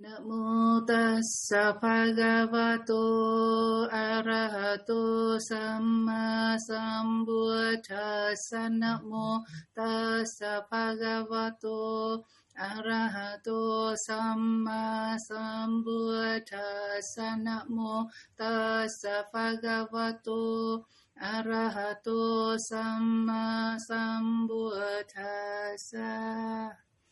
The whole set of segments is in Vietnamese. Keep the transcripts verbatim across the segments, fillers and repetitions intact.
Namo tassa bhagavato arahato samma sambuddhassa. Namo tassa bhagavato arahato samma sambuddhassa. Namo tassa bhagavato arahato samma sambuddhassa.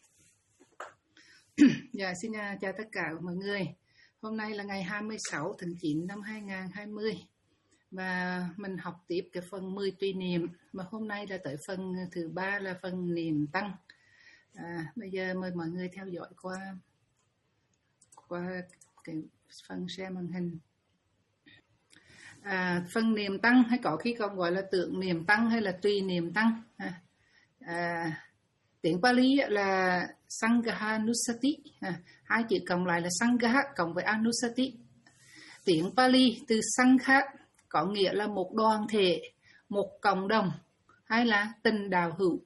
Dạ, xin chào tất cả mọi người. Hôm nay là ngày hai mươi sáu tháng chín năm hai nghìn không trăm hai mươi và mình học tiếp cái phần mười tùy niệm. Mà hôm nay là tới phần thứ ba là phần niệm tăng. À, bây giờ mời mọi người theo dõi qua qua cái phần xem màn hình. À, phần niệm tăng hay có khi còn gọi là tưởng niệm tăng hay là tùy niệm tăng. À, à, tiếng Pali là Sanghanussati, à, hai chữ cộng lại là Sangha cộng với Anusati. Tiếng Pali từ Sangha có nghĩa là một đoàn thể, một cộng đồng hay là tình đạo hữu.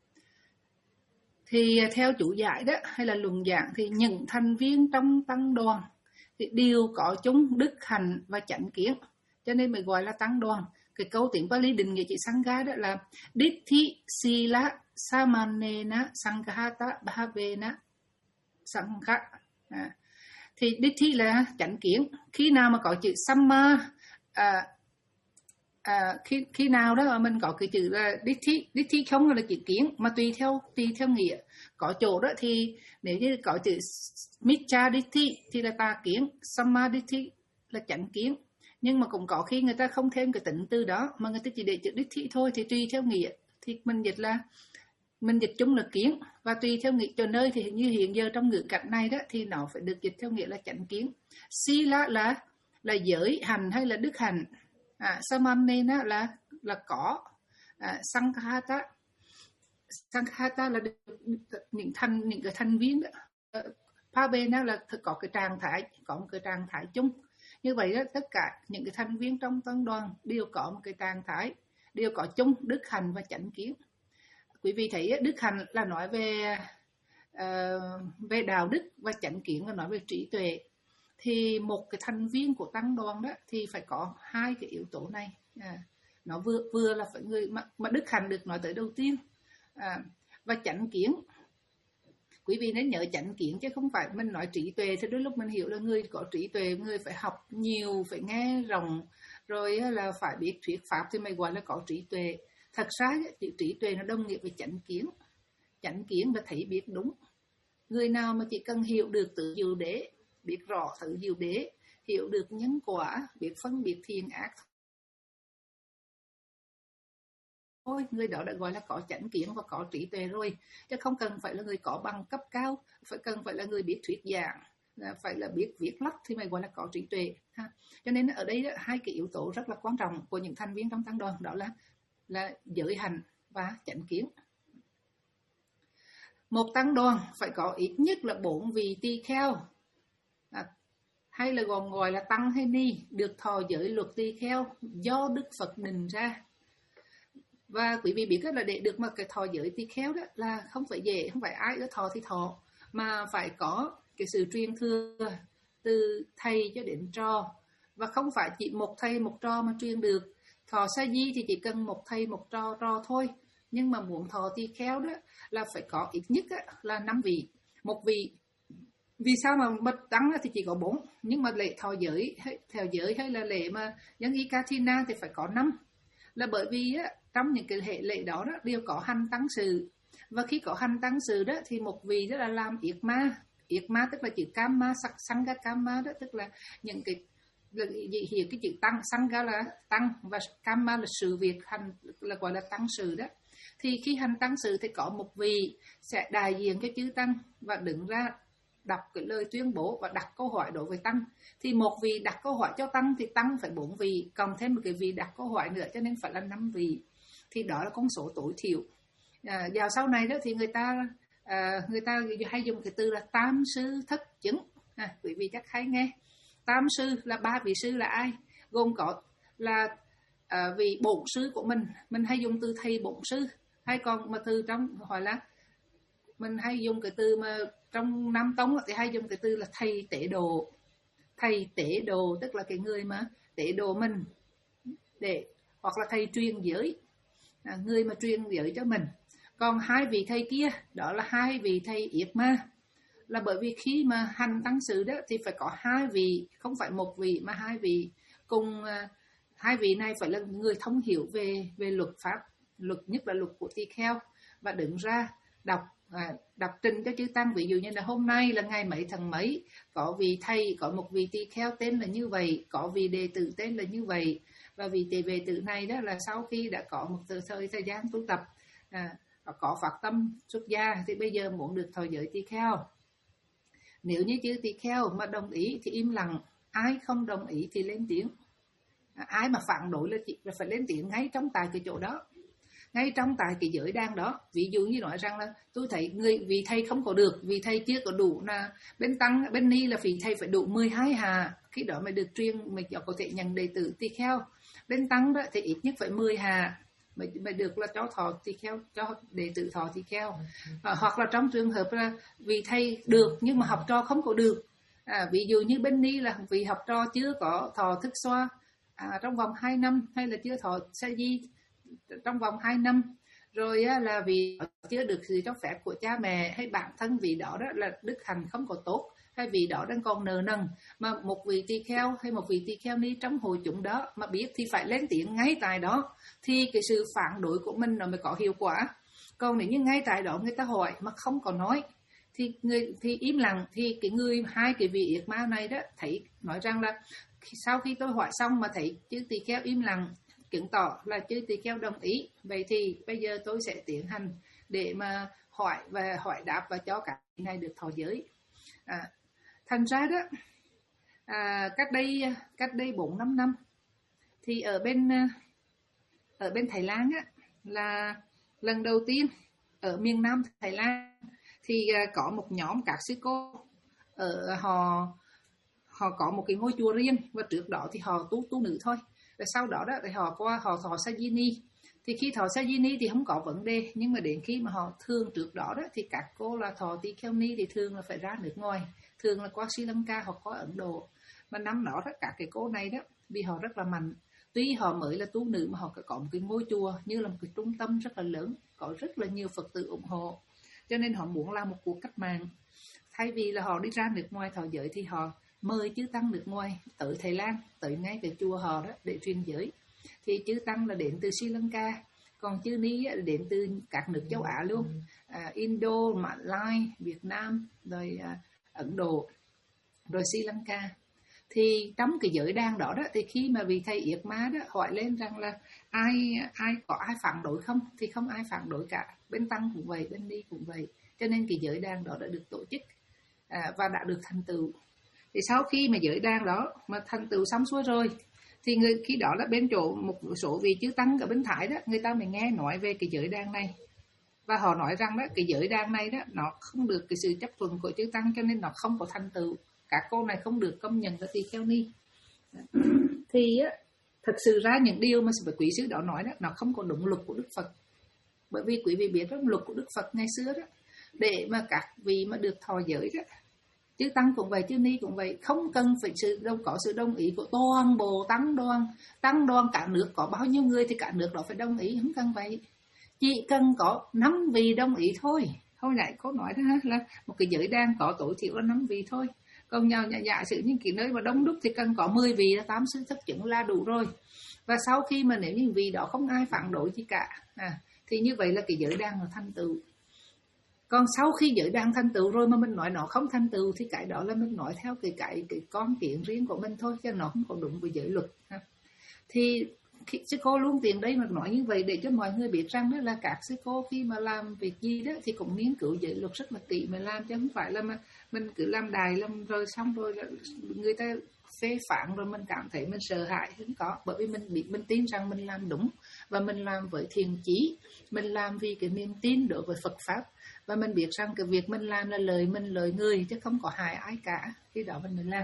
Thì theo chủ giải đó hay là luận giảng thì những thành viên trong tăng đoàn thì đều có chung đức hạnh và chánh kiến, cho nên mới gọi là tăng đoàn. Cái câu tiếng Pali định nghĩa chữ Sangha đó là Ditti Sila Samanena Sanghata Bhavena Sangha. À, thì Ditti là chánh kiến. Khi nào mà có chữ Samma, à, à, khi khi nào đó mà mình có cái chữ là Ditti, Ditti không là chữ kiến mà tùy theo tùy theo nghĩa. Có chỗ đó thì nếu như có chữ Miccha Ditti thì là tà kiến, Samma Ditti là chánh kiến. Nhưng mà cũng có khi người ta không thêm cái tính từ đó mà người ta chỉ để chữ Ditti thôi, thì tùy theo nghĩa thì mình dịch là mình dịch chung là kiến, và tùy theo nghĩa chỗ nơi thì như hiện giờ trong ngữ cảnh này đó thì nó phải được dịch theo nghĩa là chánh kiến. Sila là là giới hành hay là đức hành, à, Samanena là là có, à, Sanghata Sanghata là những thành những cái thành viên đó. Phavena là có cái trạng thái, có một cái trạng thái chung. Như vậy đó, tất cả những cái thành viên trong tăng đoàn đều có một cái trạng thái, đều có chung đức hành và chánh kiến. Quý vị thấy đức hạnh là nói về uh, về đạo đức và chánh kiến là nói về trí tuệ. Thì một cái thành viên của tăng đoàn đó thì phải có hai cái yếu tố này. À, nó vừa vừa là phải người mà, mà đức hạnh được nói tới đầu tiên, à, và chánh kiến. Quý vị nên nhớ chánh kiến chứ không phải mình nói trí tuệ thì đôi lúc mình hiểu là người có trí tuệ, người phải học nhiều, phải nghe rộng, rồi là phải biết thuyết pháp thì mới gọi là có trí tuệ. Thật ra chữ trí tuệ nó đồng nghĩa với chánh kiến. Chánh kiến là thấy biết đúng. Người nào mà chỉ cần hiểu được tự diệu đế, biết rõ tự diệu đế, hiểu được nhân quả, biết phân biệt thiện ác thôi, người đó đã gọi là có chánh kiến và có trí tuệ rồi. Chứ không cần phải là người có bằng cấp cao, phải cần phải là người biết thuyết giảng, phải là biết viết lách thì mới gọi là có trí tuệ. Ha. Cho nên ở đây hai cái yếu tố rất là quan trọng của những thành viên trong tăng đoàn, đó là là giới hành và chánh kiến. Một tăng đoàn phải có ít nhất là bốn vị tỳ kheo, à, hay là gồm gọi là tăng hay ni, được thọ giới luật tỳ kheo do Đức Phật định ra. Và quý vị biết là để được mà cái thọ giới tỳ kheo đó là không phải dễ, không phải ai có thọ thì thọ, mà phải có cái sự truyền thừa từ thầy cho đến trò, và không phải chỉ một thầy một trò mà truyền được. Thọ sa di thì chỉ cần một thầy một trò trò thôi, nhưng mà muốn thọ tỳ kheo đó là phải có ít nhất là năm vị. Một vị, vì sao mà bậc tăng thì chỉ có bốn, nhưng mà lễ thọ giới theo giới hay là lễ mà dân y Kathina thì phải có năm, là bởi vì á, trong những cái hệ lễ đó, đó đều có hành tăng sự, và khi có hành tăng sự đó thì một vị đó là làm yết ma. Yết ma tức là chữ kama, sắc sangha kama đó, tức là những cái là hiện cái chữ tăng, sangha là tăng và kama là sự việc hành, là gọi là tăng sự đó. Thì khi hành tăng sự thì có một vị sẽ đại diện cho chư tăng và đứng ra đọc cái lời tuyên bố và đặt câu hỏi đối với tăng. Thì một vị đặt câu hỏi cho tăng thì tăng phải bốn vị, còn thêm một cái vị đặt câu hỏi nữa, cho nên phải là năm vị. Thì đó là con số tối thiểu. À, vào sau này đó thì người ta à, người ta hay dùng cái từ là tam sư thất chứng. À, quý vị chắc hay nghe. Tam sư là ba vị sư là ai? Gồm có là à, vị bổn sư của mình, mình hay dùng từ thầy bổn sư, hay còn mà từ trong gọi là mình hay dùng cái từ mà trong Nam Tông thì hay dùng cái từ là thầy tế độ. Thầy tế độ tức là cái người mà tế độ mình, để hoặc là thầy truyền giới, à, người mà truyền giới cho mình. Còn hai vị thầy kia đó là hai vị thầy yết ma, là bởi vì khi mà hành tăng sự đó thì phải có hai vị, không phải một vị mà hai vị cùng. Hai vị này phải là người thông hiểu về về luật pháp, luật nhất là luật của tỳ kheo, và đứng ra đọc à, đọc trình cho chư tăng. Ví dụ như là hôm nay là ngày mấy tháng mấy, có vị thầy, có một vị tỳ kheo tên là như vậy, có vị đệ tử tên là như vậy, và vị tỳ đệ tử này đó là sau khi đã có một thời thời, thời gian tu tập, à, có phát tâm xuất gia thì bây giờ muốn được thọ giới tỳ kheo. Nếu như chư tỳ kheo mà đồng ý thì im lặng, ai không đồng ý thì lên tiếng. Ai mà phản đối là chỉ phải lên tiếng ngay trong tại cái chỗ đó, ngay trong tại cái giới đàn đó. Ví dụ như nói rằng là tôi thấy người vị thầy không có được, vì thầy chưa có đủ, là bên tăng bên ni là vị thầy phải đủ mười hai hà, khi đó mới được truyền, mới có thể nhận đệ tử tỳ kheo. Bên tăng đó thì ít nhất phải mười hà mới, mới được là cho thọ tỳ kheo, cho đệ tử thọ tỳ kheo. À, hoặc là trong trường hợp là vị thầy được nhưng mà học trò không có được, à, ví dụ như bên ni là vị học trò chưa có thọ thức xoa À, trong vòng hai năm, hay là chưa thọ sa di trong vòng hai năm, rồi á, là vì chưa được sự cho phép của cha mẹ, hay bản thân vì đó đó là đức hạnh không có tốt, hay vì đó đang còn nợ nần, mà một vị tỳ kheo hay một vị tỳ kheo ni trong hội chúng đó mà biết thì phải lên tiếng ngay tại đó, thì cái sự phản đối của mình nó mới có hiệu quả. Còn nếu như ngay tại đó người ta hỏi mà không có nói thì người thì im lặng, thì cái người hai cái vị yết ma này đó thấy nói rằng là sau khi tôi hỏi xong mà thấy chư tỳ kheo im lặng, chứng tỏ là chư tỳ kheo đồng ý, vậy thì bây giờ tôi sẽ tiến hành để mà hỏi và hỏi đáp và cho cả này được thọ giới. À, thành ra đó, à, cách đây cách đây bốn năm năm thì ở bên ở bên Thái Lan á, là lần đầu tiên ở miền Nam Thái Lan thì có một nhóm các sư cô ở họ họ có một cái ngôi chùa riêng, và trước đó thì họ tu tu nữ thôi, và sau đó đó thì họ qua họ thọ Sajini. Thì khi thọ Sajini thì không có vấn đề, nhưng mà đến khi mà họ thường trước đó đó thì các cô là thọ tỳ kheo ni thì thường là phải ra nước ngoài, thường là qua Sri Lanka hoặc qua Ấn Độ. Mà năm đó đó các cái cô này đó, vì họ rất là mạnh, tuy họ mới là tu nữ mà họ có một cái ngôi chùa như là một cái trung tâm rất là lớn, có rất là nhiều Phật tử ủng hộ, cho nên họ muốn làm một cuộc cách mạng. Thay vì là họ đi ra nước ngoài thọ giới thì họ mời chư tăng nước ngoài tới Thái Lan, tới ngay cái chùa họ đó để truyền giới. Thì chư tăng là đến từ Sri Lanka, còn chư ni là đến từ các nước châu Á luôn, à, Indo, Mã Lai, Việt Nam, rồi à, Ấn Độ, rồi Sri Lanka. Thì trong cái giới đàn đó đó, thì khi mà vị thầy yết ma đó hỏi lên rằng là ai ai có ai phản đối không, thì không ai phản đối cả, bên tăng cũng vậy, bên ni cũng vậy. Cho nên cái giới đàn đó đã được tổ chức à, và đã được thành tựu. Thì sau khi mà giới đàn đó mà thành tựu xong xuôi rồi, thì người khi đó là bên chỗ một số vị chư tăng ở bên Thái đó, người ta mới nghe nói về cái giới đàn này, và họ nói rằng đó cái giới đàn này đó nó không được cái sự chấp thuận của chư tăng, cho nên nó không có thành tựu, các cô này không được công nhận là tỳ kheo ni. Thì á, thật sự ra những điều mà quý sư đó nói đó nó không có đúng luật của Đức Phật. Bởi vì quý vị biết đó, luật của Đức Phật ngày xưa đó, để mà các vị mà được thọ giới đó, chư tăng cũng vậy, chư ni cũng vậy, không cần phải sự đâu có sự đồng ý của toàn bộ tăng đoàn. Tăng đoàn cả nước có bao nhiêu người thì cả nước đó phải đồng ý, không cần vậy. Chỉ cần có năm vị đồng ý thôi. Hồi nãy cô nói đó là một cái giới đàn có tối thiểu là năm vị thôi. Còn nhau nhà giả sử những cái nơi mà đông đúc thì cần có mười vị là tám sư thất chứng là đủ rồi. Và sau khi mà nếu những vị đó không ai phản đối gì cả, à, thì như vậy là cái giới đàn là thành tựu. Còn sau khi giới đàn thành tựu rồi mà mình nói nó không thành tựu thì cái đó là mình nói theo cái cái cái con kiến riêng của mình thôi, chứ nó không có đúng với giới luật. Ha. Thì sư cô luôn tiền đây mà nói như vậy để cho mọi người biết rằng đó là các sư cô khi mà làm việc gì đó thì cũng nghiên cứu giới luật rất là kỹ mà làm, chứ không phải là mà mình cứ làm đài làm rồi xong rồi người ta phê phán rồi mình cảm thấy mình sợ hãi. Không có, bởi vì mình biết mình tin rằng mình làm đúng và mình làm với thiện chí, mình làm vì cái niềm tin đối với Phật pháp, và mình biết rằng cái việc mình làm là lời mình lời người chứ không có hại ai cả, khi đó mình mới làm.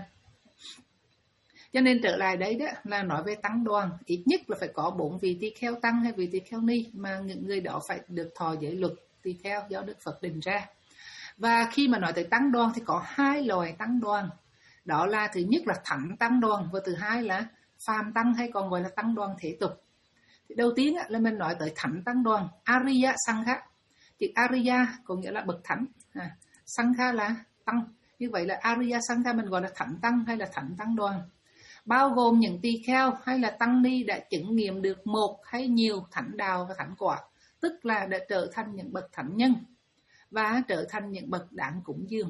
Cho nên trở lại đấy đó là nói về tăng đoàn, ít nhất là phải có bốn vị tỳ kheo tăng hay vị tỳ kheo ni, mà những người đó phải được thọ giới luật tỳ kheo do Đức Phật định ra. Và khi mà nói tới tăng đoàn thì có hai loại tăng đoàn. Đó là thứ nhất là thánh tăng đoàn và thứ hai là phàm tăng hay còn gọi là tăng đoàn thế tục. Thì đầu tiên là mình nói tới thánh tăng đoàn Ariya Sangha. Chữ Ariya có nghĩa là bậc thánh, à, Sangha là tăng. Như vậy là Ariya Sangha mình gọi là thánh tăng hay là thánh tăng đoàn, bao gồm những tỳ kheo hay là tăng ni đã chứng nghiệm được một hay nhiều thánh đạo và thánh quả, tức là đã trở thành những bậc thánh nhân và trở thành những bậc đáng cúng dường.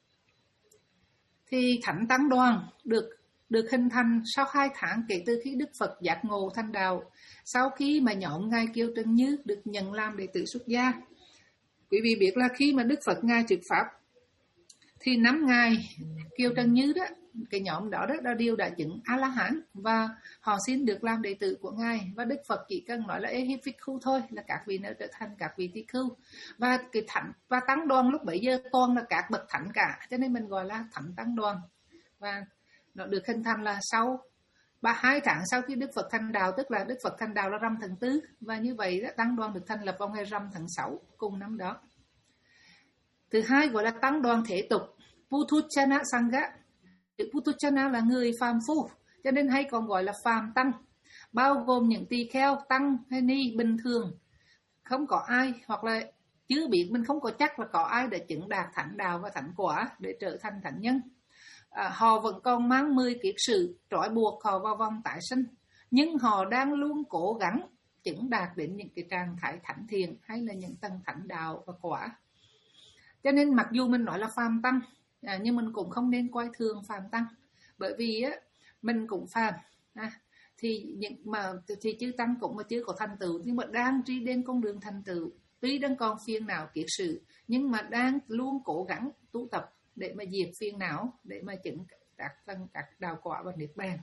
Thì thánh tăng đoàn được được hình thành sau hai tháng kể từ khi Đức Phật giác ngộ thành đạo, sau khi mà nhóm ngài Kiều Trần Như được nhận làm đệ tử xuất gia. Quý vị biết là khi mà Đức Phật ngài thuyết pháp thì năm ngài Kiều Trần Như đó, cái nhóm đó đó, đó đều đã chứng A La Hán và họ xin được làm đệ tử của ngài, và Đức Phật chỉ cần nói là Ehipikhu thôi là các vị đã trở thành các vị tỳ khưu, và cái thánh và tăng đoàn lúc bấy giờ toàn là các bậc thánh cả, cho nên mình gọi là thánh tăng đoàn. Và nó được hình thành là sau ba hai tháng sau khi Đức Phật thành đạo, tức là Đức Phật thành đạo là rằm tháng tư, và như vậy đó, tăng đoàn được thành lập vào ngày rằm tháng sáu cùng năm đó. Thứ hai gọi là tăng đoàn thế tục Puthujjana Sangha. Puthujjana là người phàm phu, cho nên hay còn gọi là phàm tăng, bao gồm những tỳ kheo, tăng hay ni bình thường, không có ai hoặc là chưa biết, mình không có chắc là có ai đã chứng đạt thánh đạo và thánh quả để trở thành thánh nhân. À, họ vẫn còn mang mười kiết sử trói buộc họ vào vòng tái sinh, nhưng họ đang luôn cố gắng chứng đạt đến những cái trạng thái thánh thiện hay là những tầng thánh đạo và quả. Cho nên mặc dù mình nói là phàm tăng, à, nhưng mình cũng không nên coi thường phàm tăng, bởi vì á, mình cũng phàm, à, thì những mà thì chư tăng cũng mà chưa có thành tựu, nhưng mà đang đi đến con đường thành tựu, tuy đang còn phiền não kiết sử, nhưng mà đang luôn cố gắng tu tập để mà diệt phiền não, để mà chứng các tầng các đạo quả và niết bàn.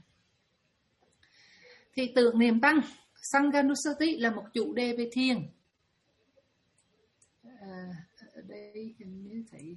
Thì tưởng niệm tăng Sanghanusati là một chủ đề về thiền. À, ở đây hình như thấy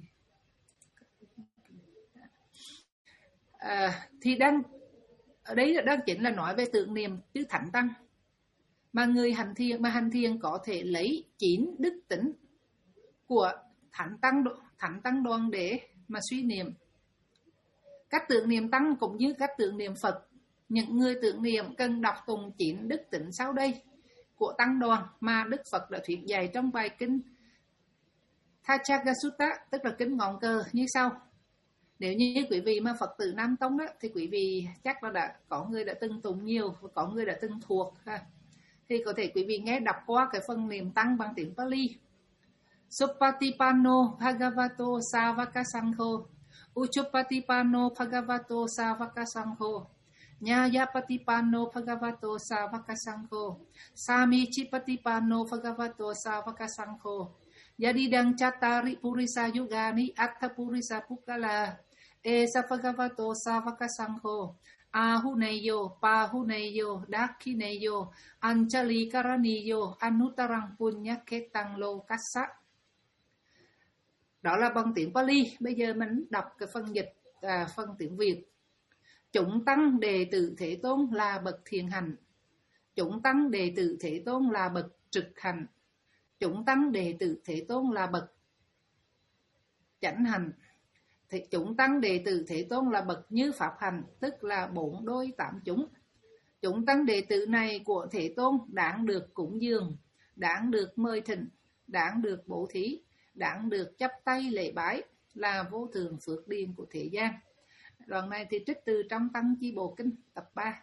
à, thì đang ở đấy đang chính là nói về tưởng niệm chư thánh tăng, mà người hành thiền mà hành thiền có thể lấy chín đức tính của thánh tăng thánh tăng đoàn để mà suy niệm. Cách tưởng niệm tăng cũng như cách tưởng niệm Phật, những người tưởng niệm cần đọc tụng chín đức tính sau đây của tăng đoàn mà Đức Phật đã thuyết dạy trong bài kinh Thacchagasutta, tức là kính ngọn cờ như sau. Nếu như quý vị mà Phật tử Nam Tông đó, thì quý vị chắc là đã có người đã từng tụng nhiều và có người đã từng thuộc ha. Thì có thể quý vị nghe đọc qua cái phần niệm tăng bằng tiếng Pali. Supatipano Bhagavato Savaka Sangho Uchupatipano Bhagavato Savaka Sangho Nyayapatipano Bhagavato Savaka Sangho Samichipatipano Bhagavato Savaka Sangho Yadidang Chattari Purisa Yugani Atta Purisa Pukala Esa Bhagavato Savaka Sangho Ahuneyo Pahuneyo Dakhineyo Anjali Karaniyo Anutarang Punya Ketang Lokassa. Đó là bằng tiếng Pali. Bây giờ mình đọc cái phần dịch, à, phần tiếng Việt. Chúng tăng đệ tử Thế Tôn là bậc thiền hành. Chúng tăng đệ tử Thế Tôn là bậc trực hành. Chúng tăng đệ tử Thế Tôn là bậc chánh hành. Thì chúng tăng đệ tử Thế Tôn là bậc như pháp hành, tức là bốn đôi tám chúng. Chúng tăng đệ tử này của Thế Tôn đáng được cúng dường, đáng được mời thỉnh, đáng được bố thí, đáng được chắp tay lễ bái, là vô thượng phước điền của thế gian. Đoạn này thì trích từ trong Tăng Chi Bộ Kinh tập ba.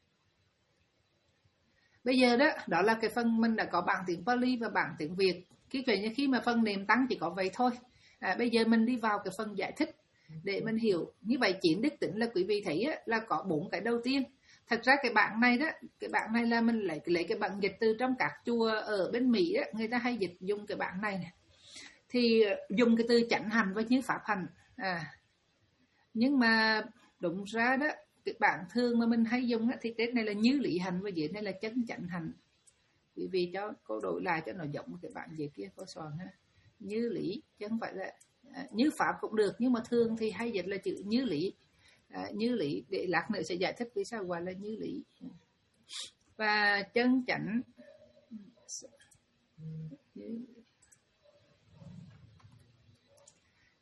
Bây giờ đó, đó là cái phần mình đã có bản tiếng Pali và bản tiếng Việt. Khi vậy như khi mà phần niệm tăng chỉ có vậy thôi. À, bây giờ mình đi vào cái phần giải thích để mình hiểu. Như vậy chín đức tính là quý vị thấy á, là có bốn cái đầu tiên. Thật ra cái bản này đó, cái bản này là mình lấy lấy cái bản dịch từ trong các chùa ở bên Mỹ á, người ta hay dịch dùng cái bản này này. Thì dùng cái từ chánh hành với như pháp hành. À, nhưng mà đúng ra đó, cái bản thường mà mình hay dùng á, thì trên này là như lý hành và dưới này là chân chánh hành. Quý vị cho cô đổi lại cho nó giống cái bản dưới kia có soạn ha. Như lý chứ không phải là à, như pháp cũng được, nhưng mà thường thì hay dịch là chữ như lý. À, như lý để lát nữa sẽ giải thích vì sao gọi là như lý. Và chân chánh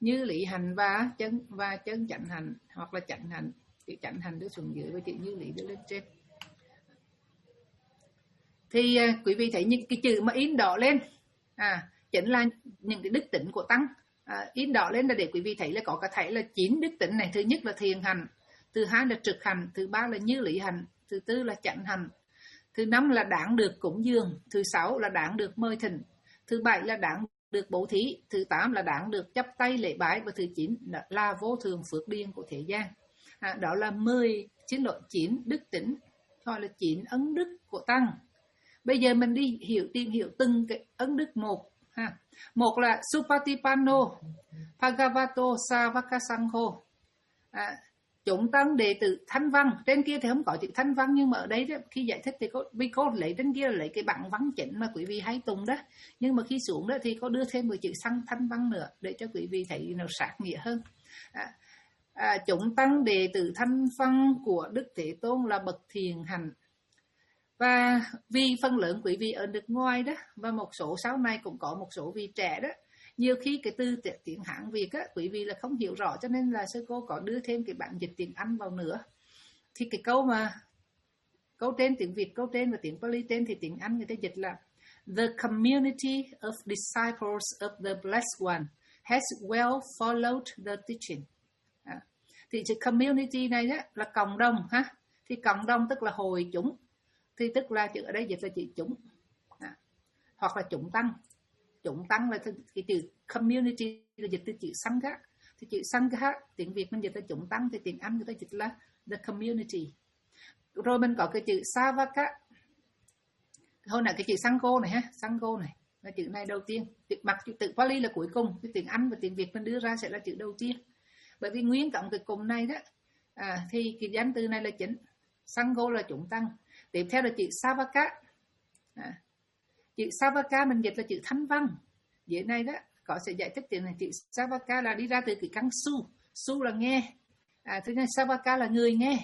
như lý hành và chân và chân chánh hành, hoặc là chánh hành, chữ chánh hành đưa xuống dưới và chữ như lý đưa lên trên. Thì à, quý vị thấy những cái chữ mà in đỏ lên à, chính là những cái đức tính của tăng. À, in đỏ lên là để quý vị thấy là có cả thảy là chín đức tính này. Thứ nhất là thiền hành, thứ hai là trực hành, thứ ba là như lý hành, thứ tư là chánh hành, thứ năm là đáng được cúng dường, thứ sáu là đáng được mời thỉnh, thứ bảy là đáng được bố thí, thứ tám là đáng được chắp tay lễ bái, và thứ chín là, là vô thường phước điền của thế gian. À, đó là mười, xin lỗi, chín đức tính, gọi là chín ấn đức của tăng. Bây giờ mình đi hiểu tìm hiểu từng cái ấn đức một ha. Một là Supatipanno Bhagavato Savakasangho, à, chúng tăng đệ tử thanh văn. Trên kia thì không có chữ thanh văn, nhưng mà ở đây đó, khi giải thích thì có vì có lấy trên kia là lấy cái bản văn chỉnh mà quý vị hay tùng đó, nhưng mà khi xuống đó thì có đưa thêm một chữ sang thanh văn nữa để cho quý vị thấy nó sát nghĩa hơn. À, à, chúng tăng đệ tử thanh văn của Đức Thế Tôn là bậc thiền hành. Và vì phần lớn quý vị ở nước ngoài đó, và một số sau này cũng có một số vị trẻ đó, nhiều khi cái từ tiếng Hán Việt á, quý vị là không hiểu rõ, cho nên là sư cô có đưa thêm cái bản dịch tiếng Anh vào nữa. Thì cái câu mà câu trên tiếng Việt, câu trên và tiếng Pali trên thì tiếng Anh người ta dịch là The community of disciples of the Blessed One has well followed the teaching. À, thì chữ community này đó là cộng đồng ha. Thì cộng đồng tức là hội chúng, thì tức là chữ ở đây dịch là chữ chúng, à, hoặc là chúng tăng. Chúng tăng là cái chữ community là dịch từ chữ sangha. Thì chữ sangha tiếng Việt mình dịch là chúng tăng, thì tiếng Anh người ta dịch là the community. Rồi mình có cái chữ savaka. Hồi nãy cái chữ sangho này ha, sangho này là chữ này đầu tiên. Mặc chữ tự Pali là cuối cùng, cái tiếng Anh và tiếng Việt mình đưa ra sẽ là chữ đầu tiên. Bởi vì nguyên cộng cái cùng này đó, à, thì cái danh từ này là chính. Sangho là chúng tăng. Tiếp theo là chữ savaka. À, chữ savaka mình dịch là chữ thánh văn. Dưới này đó có sẽ giải thích chữ này. Chữ savaka là đi ra từ cái căn su. Su là nghe. À, thứ hai savaka là người nghe.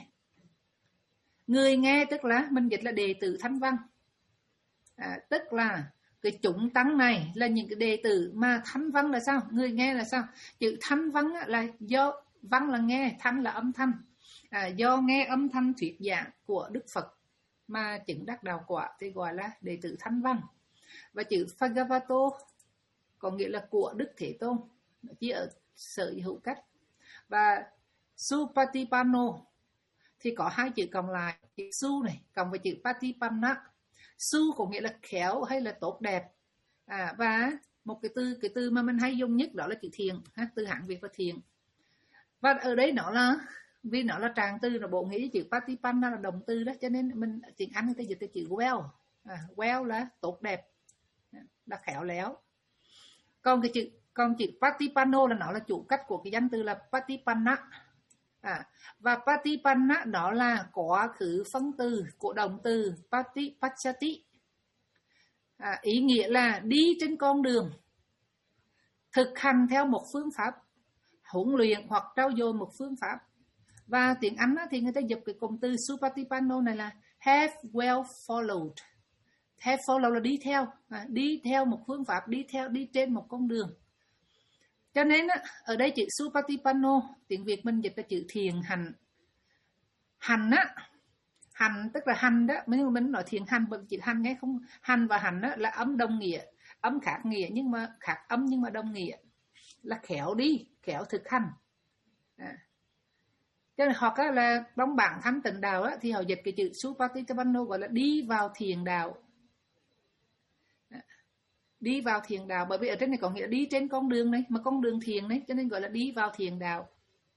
Người nghe tức là mình dịch là đệ tử thánh văn. À, tức là cái chúng tăng này là những cái đệ tử mà thánh văn là sao? Người nghe là sao? Chữ thánh văn là do văn là nghe, thanh là âm thanh. À, do nghe âm thanh thuyết giảng của Đức Phật mà chứng đắc đạo quả thì gọi là đệ tử thánh văn. Và chữ Bhagavato có nghĩa là của Đức Thế Tôn, chỉ ở sở hữu cách. Và Supatipanno thì có hai chữ cộng lại, chữ su này cộng với chữ patipanna. Su có nghĩa là khéo hay là tốt đẹp. À, và một cái từ cái từ mà mình hay dùng nhất đó là chữ thiền, ha, từ Hán Việt là thiền. Và ở đây nó là vì nó là trạng từ, là bộ nghĩa chữ patipanna là động từ đó, cho nên mình tiếng Anh người ta dịch từ chữ well. À, well là tốt đẹp, là khéo léo. Còn cái chữ còn chữ patipanno là nó là chủ cách của cái danh từ là patipanna. À, và patipanna đó là quá khứ phân từ của động từ patipachati. À, ý nghĩa là đi trên con đường, thực hành theo một phương pháp, huấn luyện hoặc trau dồi một phương pháp. Và tiếng Anh thì người ta giúp cái cụm từ supatipanno này là have well followed. Have follow là đi theo, à, đi theo một phương pháp, đi theo đi trên một con đường. Cho nên ở đây chữ supatipanno tiếng Việt mình dịch là chữ thiền hành. Hành á, hành tức là hành đó, mình mình nói thiền hành, bởi chữ hành nghe không, hành và hành á là âm đồng nghĩa, âm khác nghĩa nhưng mà khác âm nhưng mà đồng nghĩa, là khéo đi, khéo thực hành. À. Cho nên hoặc là trong bản thánh tịnh đạo á, thì họ dịch cái chữ supatipanno gọi là đi vào thiền đạo. Đi vào thiền đạo, bởi vì ở trên này có nghĩa là đi trên con đường này, mà con đường thiền đấy, cho nên gọi là đi vào thiền đạo.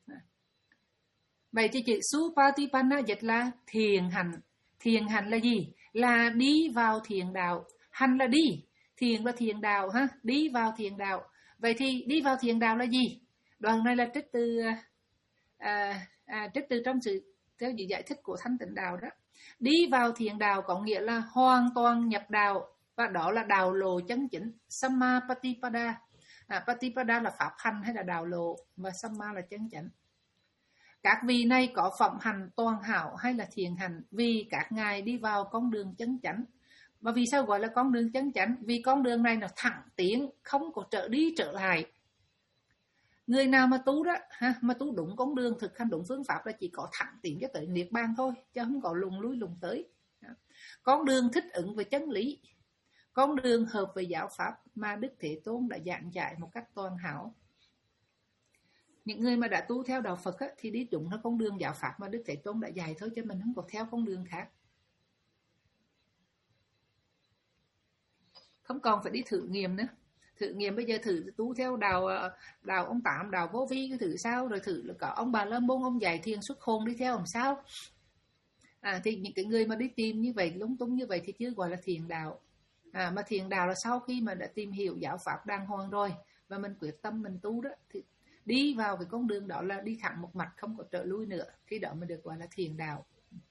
Vậy thì chữ supatipanna dịch là thiền hành. Thiền hành là gì? Là đi vào thiền đạo. Hành là đi, thiền là thiền đạo ha, đi vào thiền đạo. Vậy thì đi vào thiền đạo là gì? Đoạn này là trích từ à, à, trích từ trong sự theo sự giải thích của Thánh Tịnh Đạo đó. Đi vào thiền đạo có nghĩa là hoàn toàn nhập đạo, và đó là đạo lộ chân chính, Samma Patipada. À, Patipada là pháp hành hay là đạo lộ, và Samma là chân chánh. Các vị này có phẩm hành toàn hảo hay là thiền hành, vì các ngài đi vào con đường chân chánh. Và vì sao gọi là con đường chân chánh? Vì con đường này nó thẳng tiến, không có trở đi trở lại. Người nào mà tu đó ha, mà tu đúng con đường, thực hành đúng phương pháp là chỉ có thẳng tiến cho tới niết bàn thôi, chứ không có lùng lui lùng tới. Con đường thích ứng với chân lý, con đường hợp với giáo pháp mà Đức Thế Tôn đã giảng dạy một cách toàn hảo. Những người mà đã tu theo đạo Phật á, thì đi đúng theo con đường giáo pháp mà Đức Thế Tôn đã dạy thôi, chứ mình không có theo con đường khác. Không còn phải đi thử nghiệm nữa. Thử nghiệm bây giờ thử tu theo đạo đạo ông Tám, đạo Vô Vi cái thử sao, rồi thử là có ông Bà La Môn ông dạy thiền xuất hồn đi theo làm sao. À, thì những cái người mà đi tìm như vậy, lúng túng như vậy thì chưa gọi là thiền đạo. À, mà thiền đạo là sau khi mà đã tìm hiểu giáo pháp đàng hoàng rồi và mình quyết tâm mình tu đó, thì đi vào cái con đường đó là đi thẳng một mạch, không có trở lui nữa, khi đó mới được gọi là thiền đạo.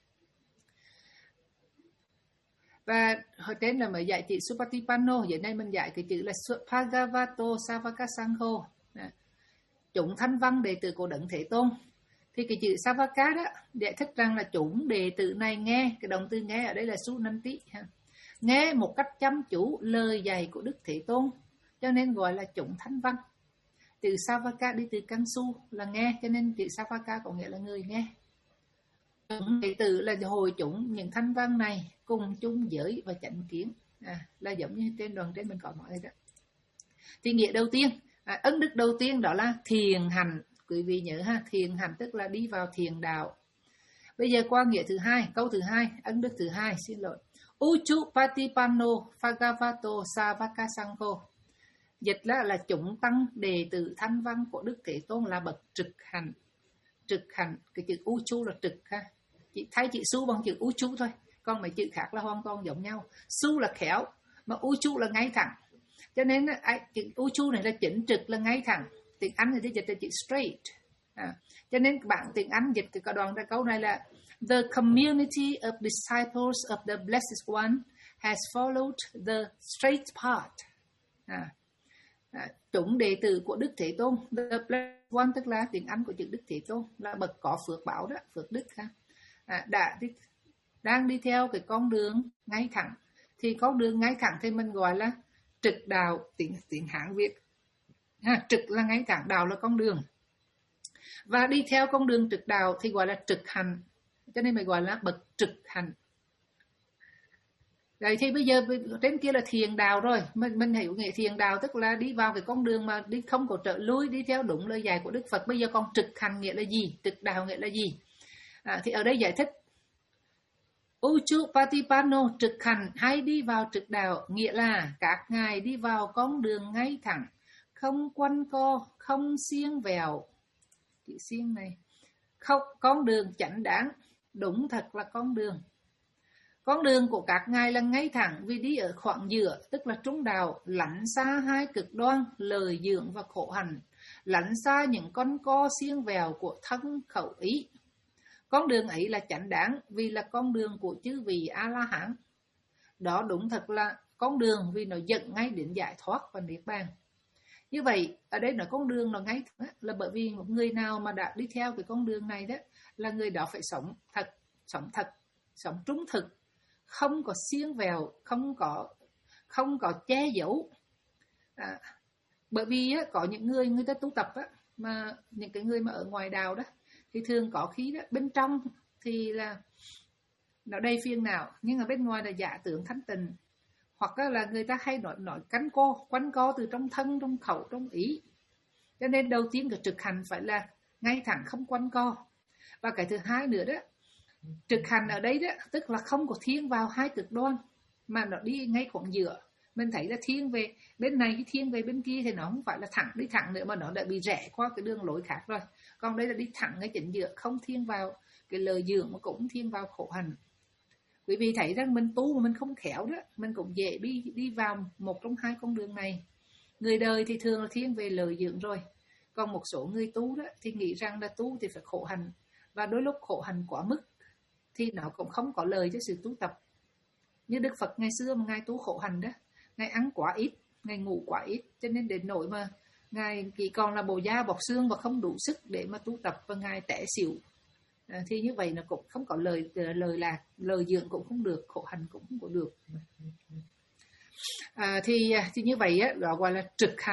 Và hồi trên là mới dạy chữ Supatipanno, giờ này mình dạy cái chữ là Bhagavato Savakasangho, chúng thanh văn đệ tử của Đấng Thế Tôn. Thì cái chữ Savaka đó giải thích rằng là chúng đệ tử này nghe, cái động từ nghe ở đây là Sunanti, nghe một cách chăm chú lời dạy của Đức Thế Tôn, cho nên gọi là chúng thanh văn. Từ Savaka đi từ căn su là nghe, cho nên chữ Savaka có nghĩa là người nghe. Chúng đệ tử là hồi chúng những thanh văn này cùng chung giới và chánh kiến, à, là giống như trên đoạn trên mình có nói đây đó. Thì nghĩa đầu tiên, à, ấn đức đầu tiên đó là thiền hành. Quý vị nhớ ha, thiền hành tức là đi vào thiền đạo. Bây giờ qua nghĩa thứ hai, câu thứ hai, ấn đức thứ hai, xin lỗi. Uchupatipanno Bhagavato Savakasangho. Dịch là, là chúng tăng đệ tử thanh văn của Đức Thế Tôn là bậc trực hành. Trực hành, cái chữ uchu là trực ha. Chỉ thay chữ su bằng chữ uchu thôi, còn mấy chữ khác là hoàn toàn giống nhau. Su là khéo, mà uchu là ngay thẳng. Cho nên chữ uchu này là chỉnh trực, là ngay thẳng. Tiếng Anh thì dịch là chữ straight. À, cho nên bạn tiếng Anh dịch cái đoạn ra câu này là The community of disciples of the Blessed One has followed the straight path. À, à, chúng đệ tử của Đức Thế Tôn, the Blessed One tức là tiếng Anh của chữ Đức Thế Tôn, là bậc có phước báo đó, phước đức ha. À, đã đi, đang đi theo cái con đường ngay thẳng. Thì con đường ngay thẳng thì mình gọi là trực đạo, tiếng tiếng Hán Việt. Ha, trực là ngay thẳng, đạo là con đường. Và đi theo con đường trực đạo thì gọi là trực hành, cho nên mình gọi là bậc trực hành. Vậy thì bây giờ trên kia là thiền đạo rồi, mình mình hiểu nghĩa thiền đạo tức là đi vào cái con đường mà đi không có trở lui, đi theo đúng lời dạy của Đức Phật. Bây giờ còn trực hành nghĩa là gì? Trực đạo nghĩa là gì? À, thì ở đây giải thích Uchupatipanno trực hành hay đi vào trực đạo nghĩa là các ngài đi vào con đường ngay thẳng, không quanh co, không xiên vẹo. Chữ xiên này, không, con đường chánh đáng, đúng thật là con đường. Con đường của các ngài là ngay thẳng vì đi ở khoảng giữa, tức là trung đạo, lánh xa hai cực đoan, lời dưỡng và khổ hành, lánh xa những con co xiên vẹo của thân khẩu ý. Con đường ấy là chánh đáng vì là con đường của chư vị A-la-hán. Đó đúng thật là con đường vì nó dẫn ngay đến giải thoát và niết bàn. Như vậy, ở đây nói con đường nó ngay thẳng là bởi vì một người nào mà đã đi theo cái con đường này đó là người đó phải sống thật, sống thật, sống trung thực, không có xiên vẹo, không có không có che giấu. À, bởi vì á, có những người người ta tu tập á, mà những cái người mà ở ngoài đạo đó thì thường có khí đó, bên trong thì là nó đầy phiền não, nhưng mà bên ngoài là giả tưởng thanh tịnh. Hoặc là người ta hay nói, nói cánh co, quanh co từ trong thân, trong khẩu, trong ý. Cho nên đầu tiên cái trực hành phải là ngay thẳng, không quanh co. Và cái thứ hai nữa đó, trực hành ở đây đó, tức là không có thiên vào hai cực đoan, mà nó đi ngay khoảng giữa. Mình thấy là thiên về bên này, cái thiên về bên kia thì nó không phải là thẳng, đi thẳng nữa, mà nó đã bị rẽ qua cái đường lối khác rồi. Còn đây là đi thẳng ngay chính giữa, không thiên vào cái lời dưỡng mà cũng thiên vào khổ hành. Quý vị thấy rằng mình tu mà mình không khéo đó, mình cũng dễ đi đi vào một trong hai con đường này. Người đời thì thường là thiên về lời dưỡng rồi, còn một số người tu đó thì nghĩ rằng là tu thì phải khổ hành, và đôi lúc khổ hành quá mức thì nó cũng không có lời cho sự tu tập. Như Đức Phật ngày xưa mà ngài tu khổ hành đó, ngài ăn quá ít, ngài ngủ quá ít, cho nên đến nỗi mà ngài chỉ còn là bộ da bọc xương và không đủ sức để mà tu tập, và ngài té xỉu. À, thì như vậy nó cũng không có lời lời lạc, lời dưỡng cũng không được, khổ hành cũng không có được. À, thì thì như vậy á, gọi là trực hành.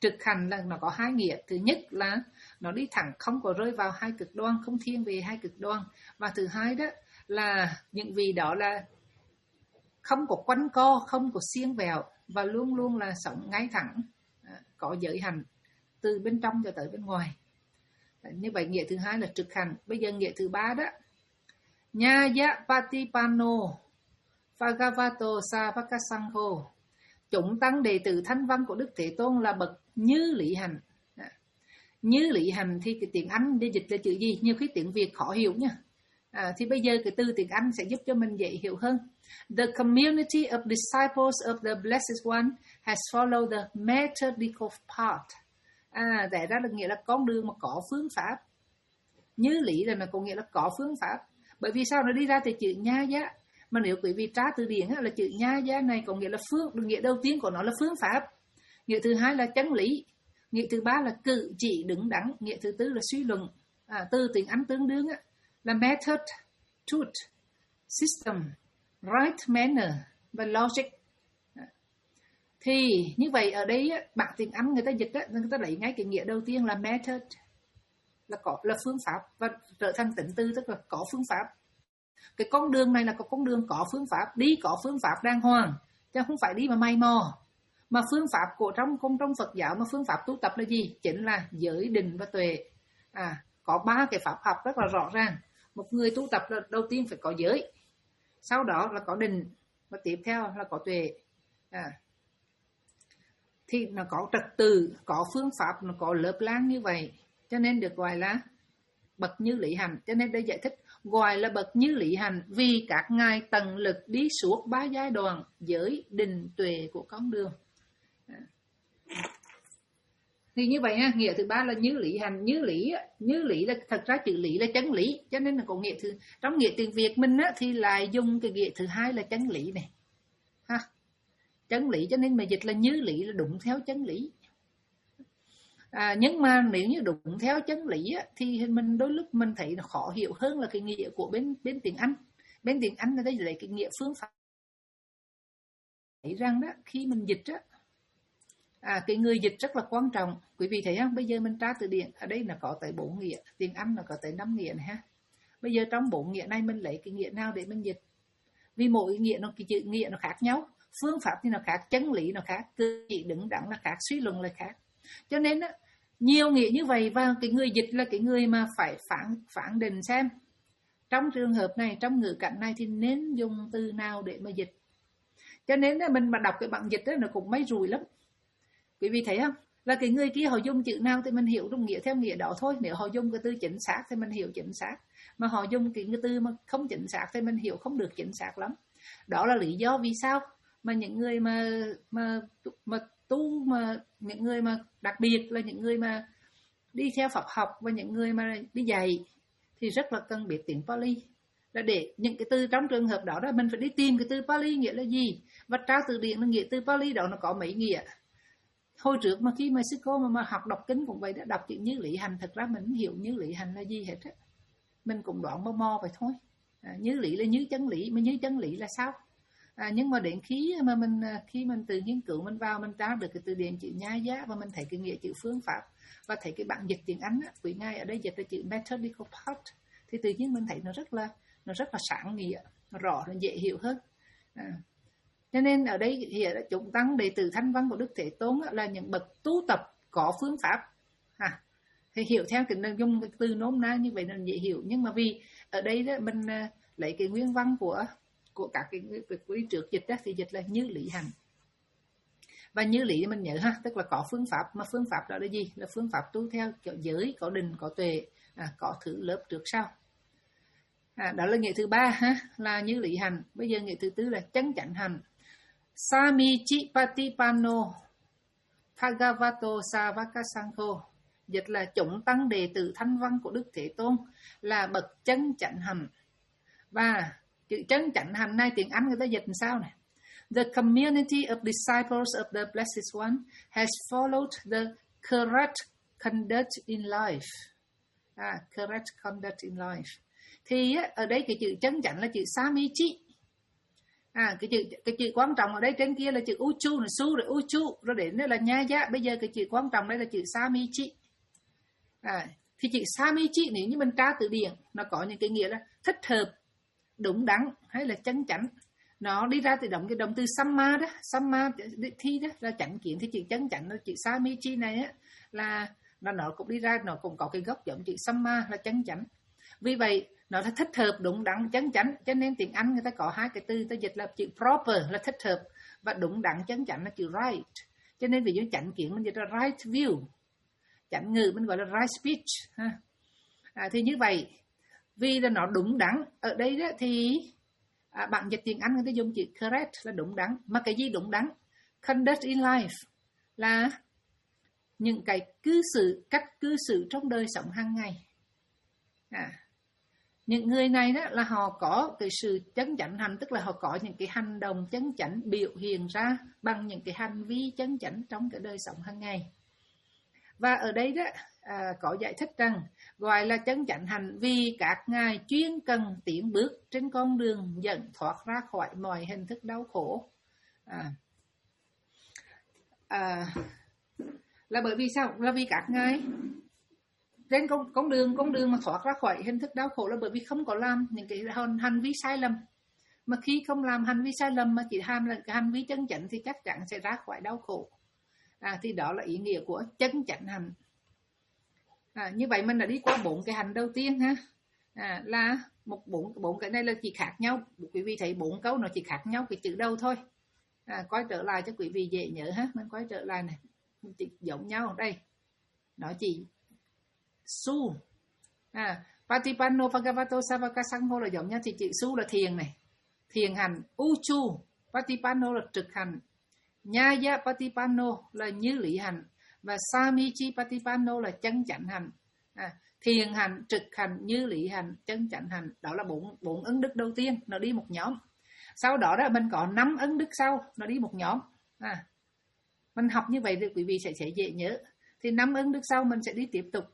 trực hành là nó có hai nghĩa. Thứ nhất là nó đi thẳng, không có rơi vào hai cực đoan, không thiên về hai cực đoan. Và thứ hai đó là những vị đó là không có quanh co, không có xiên vẹo, và luôn luôn là sống ngay thẳng, có giới hành từ bên trong cho tới bên ngoài. Như vậy nghĩa thứ hai là trực hành. Bây giờ nghĩa thứ ba đó, Nyaya Patipano Bhagavato Savakasangho, chúng tăng đệ tử thanh văn của Đức Thế Tôn là bậc như lý hành. Như lý hành thì cái tiếng Anh để dịch là chữ gì? Nhiều khi tiếng Việt khó hiểu nha. À, thì bây giờ cái từ tiếng Anh sẽ giúp cho mình dễ hiểu hơn. The community of disciples of the Blessed One has followed the methodical path. À, để ra là nghĩa là con đường mà có phương pháp. Như lý là nó có nghĩa là có phương pháp. Bởi vì sao nó đi ra từ chữ nha giá? Mà nếu quý vị tra từ điển là chữ nha giá này có nghĩa là phương, nghĩa đầu tiên của nó là phương pháp. Nghĩa thứ hai là chân lý. Nghĩa thứ ba là cử chỉ đứng đắn. Nghĩa thứ tư là suy luận. À, từ tiếng Anh tương đương á, là method, truth, system, right manner và logic. Thì như vậy ở đây á, bản tiếng Anh người ta dịch á, người ta lấy ngay cái nghĩa đầu tiên là method, là có là phương pháp, và trở thành tính từ tức là có phương pháp. Cái con đường này là có con đường có phương pháp, đi có phương pháp đàng hoàng, chứ không phải đi mà may mò. Mà phương pháp của trong trong trong Phật giáo mà phương pháp tu tập là gì? Chính là giới, định và tuệ. À, có ba cái pháp học rất là rõ ràng. Một người tu tập là đầu tiên phải có giới, sau đó là có định, và tiếp theo là có tuệ. À, thì nó có trật tự, có phương pháp, nó có lớp lang như vậy, cho nên được gọi là bậc như lý hành. Cho nên đây giải thích gọi là bậc như lý hành vì các ngài tận lực đi suốt ba giai đoạn giới, định, tuệ của con đường. À. Thì như vậy ha, nghĩa thứ ba là như lý hành. Như lý, như lý là thật ra chữ lý là chân lý, cho nên là có nghĩa thứ trong nghĩa tiếng Việt mình á, thì lại dùng cái nghĩa thứ hai là chân lý này ha, chân lý, cho nên mà dịch là như lý là đúng theo chân lý. À, nhưng mà nếu như đúng theo chân lý á, thì mình đôi lúc mình thấy nó khó hiểu hơn là cái nghĩa của bên bên tiếng Anh. Bên tiếng Anh người ta lấy cái nghĩa phương pháp. Thấy rằng đó khi mình dịch á, à, cái người dịch rất là quan trọng. Quý vị thấy không? Bây giờ mình tra từ điển ở đây là có tới bốn nghĩa, tiếng Anh là có tới năm nghĩa này ha. Bây giờ trong bốn nghĩa này mình lấy cái nghĩa nào để mình dịch? Vì mỗi nghĩa nó cái chữ nghĩa nó khác nhau, phương pháp thì nó khác, chân lý nó khác, cử chỉ đứng đắn là khác, suy luận là khác. Cho nên á, nhiều nghĩa như vậy, và cái người dịch là cái người mà phải phản phản định xem trong trường hợp này, trong ngữ cảnh này thì nên dùng từ nào để mà dịch. Cho nên là mình mà đọc cái bản dịch đó nó cũng mấy rủi lắm. Quý vị thấy không? Là cái người kia họ dùng chữ nào thì mình hiểu trong nghĩa theo nghĩa đó thôi. Nếu họ dùng cái từ chính xác thì mình hiểu chính xác. Mà họ dùng cái từ mà không chính xác thì mình hiểu không được chính xác lắm. Đó là lý do vì sao mà những người mà mà mà tu, mà những người mà đặc biệt là những người mà đi theo Phật học và những người mà đi dạy thì rất là cần biết tiếng Pali. Là để những cái từ trong trường hợp đó đó mình phải đi tìm cái từ Pali nghĩa là gì, và tra từ điển là nghĩa từ Pali đó nó có mấy nghĩa. Hồi trước mà khi mà sư cô mà, mà học đọc kinh cũng vậy đó, đọc chữ như lý hành, thật ra mình không hiểu như lý hành là gì hết á, mình cũng đoán mò mò vậy thôi. À, như lý là như chân lý, mà như chân lý là sao? À, nhưng mà đến khi mà mình khi mình tự nghiên cứu, mình vào mình tra được cái từ điển chữ nha giá, và mình thấy cái nghĩa chữ phương pháp, và thấy cái bản dịch tiếng Anh á, quý ngài ở đây dịch là chữ methodical path, thì tự nhiên mình thấy nó rất là nó rất là sáng nghĩa, nó rõ, nó dễ hiểu hơn. À, cho nên ở đây hiện chúng tăng đệ tử thanh văn của Đức Thế Tôn là những bậc tu tập có phương pháp. À, thì hiểu theo cái nội dung, cái từ nôm na như vậy là dễ hiểu. Nhưng mà vì ở đây đó mình lấy cái nguyên văn của của các cái việc quý trước dịch đó, thì dịch là như lý hành. Và như lý mình nhớ ha, tức là có phương pháp, mà phương pháp đó là gì? Là phương pháp tu theo kiểu giới, có định, có tuệ, à, có thứ lớp trước sau. À, đó là nghĩa thứ ba ha, là như lý hành. Bây giờ nghĩa thứ tư là chân chánh hành. Samichi Patipano Bhagavato Savakasangho, dịch là chúng tăng đệ tử thanh văn của Đức Thế Tôn là bậc chân chánh hành. Và chữ chân chánh hành này tiếng Anh người ta dịch làm sao này? The community of disciples of the Blessed One has followed the correct conduct in life. À, correct conduct in life. Thì ở đây cái chữ chân chánh là chữ Samichi. À, cái chữ cái chữ quan trọng ở đây trên kia là chữ uchu là su rồi uchu rồi đến đây là nha giá. Bây giờ cái chữ quan trọng đây là chữ samichi. À, thì chữ samichi nếu như mình tra từ điển nó có những cái nghĩa là thích hợp, đúng đắn hay là chân chánh. Nó đi ra từ động cái động từ samma đó, samma thi đó là chánh kiến, thì chữ chân chánh là chữ samichi này á là nó nó cũng đi ra, nó cũng có cái gốc giống chữ samma là chân chánh. Vì vậy nó là thích hợp, đúng đắn, chân chánh, cho nên tiếng Anh người ta có hai cái từ ta dịch là chữ proper là thích hợp và đúng đắn chân chánh là chữ right. Cho nên ví dụ chánh kiến mình dịch là right view, chánh ngữ mình gọi là right speech ha. À, thì như vậy vì là nó đúng đắn ở đây đó thì à, bạn dịch tiếng Anh người ta dùng chữ correct là đúng đắn. Mà cái gì đúng đắn? Conduct in life là những cái cư xử, cách cư xử trong đời sống hàng ngày. À, những người này đó là họ có cái sự chân chánh hành, tức là họ có những cái hành động chân chánh biểu hiện ra bằng những cái hành vi chân chánh trong cái đời sống hàng ngày. Và ở đây đó à, có giải thích rằng gọi là chân chánh hành vì các ngài chuyên cần tiến bước trên con đường dẫn thoát ra khỏi mọi hình thức đau khổ. À, à, là bởi vì sao? Là vì các ngài trên con, con đường con đường mà thoát ra khỏi hình thức đau khổ là bởi vì không có làm những cái hành, hành vi sai lầm. Mà khi không làm hành vi sai lầm mà chỉ ham là cái hành vi chân chánh thì chắc chắn sẽ ra khỏi đau khổ. À, thì đó là ý nghĩa của chân chánh hành. À, như vậy mình đã đi qua bốn cái hành đầu tiên ha. À, là một bốn bốn cái này là chỉ khác nhau. Quý vị thấy bốn câu nó chỉ khác nhau cái chữ đầu thôi. À, quay trở lại cho quý vị dễ nhớ ha. Mình quay trở lại này, chỉ giống nhau đây. Nó chỉ su. À, Patipanno Bhagavato Savaka Sangho là giống nhau, thì chữ su là thiền này, thiền hành. Uchu Patipanno là trực hành. Nyaya Patipanno là như lý hành. Và Samichi Patipanno là chân chánh hành. À, thiền hành, trực hành, như lý hành, chân chánh hành. Đó là bốn bốn ấn đức đầu tiên, nó đi một nhóm. Sau đó đó mình có năm ấn đức sau, nó đi một nhóm. À, mình học như vậy thì quý vị sẽ, sẽ dễ nhớ. Thì năm ấn đức sau mình sẽ đi tiếp tục.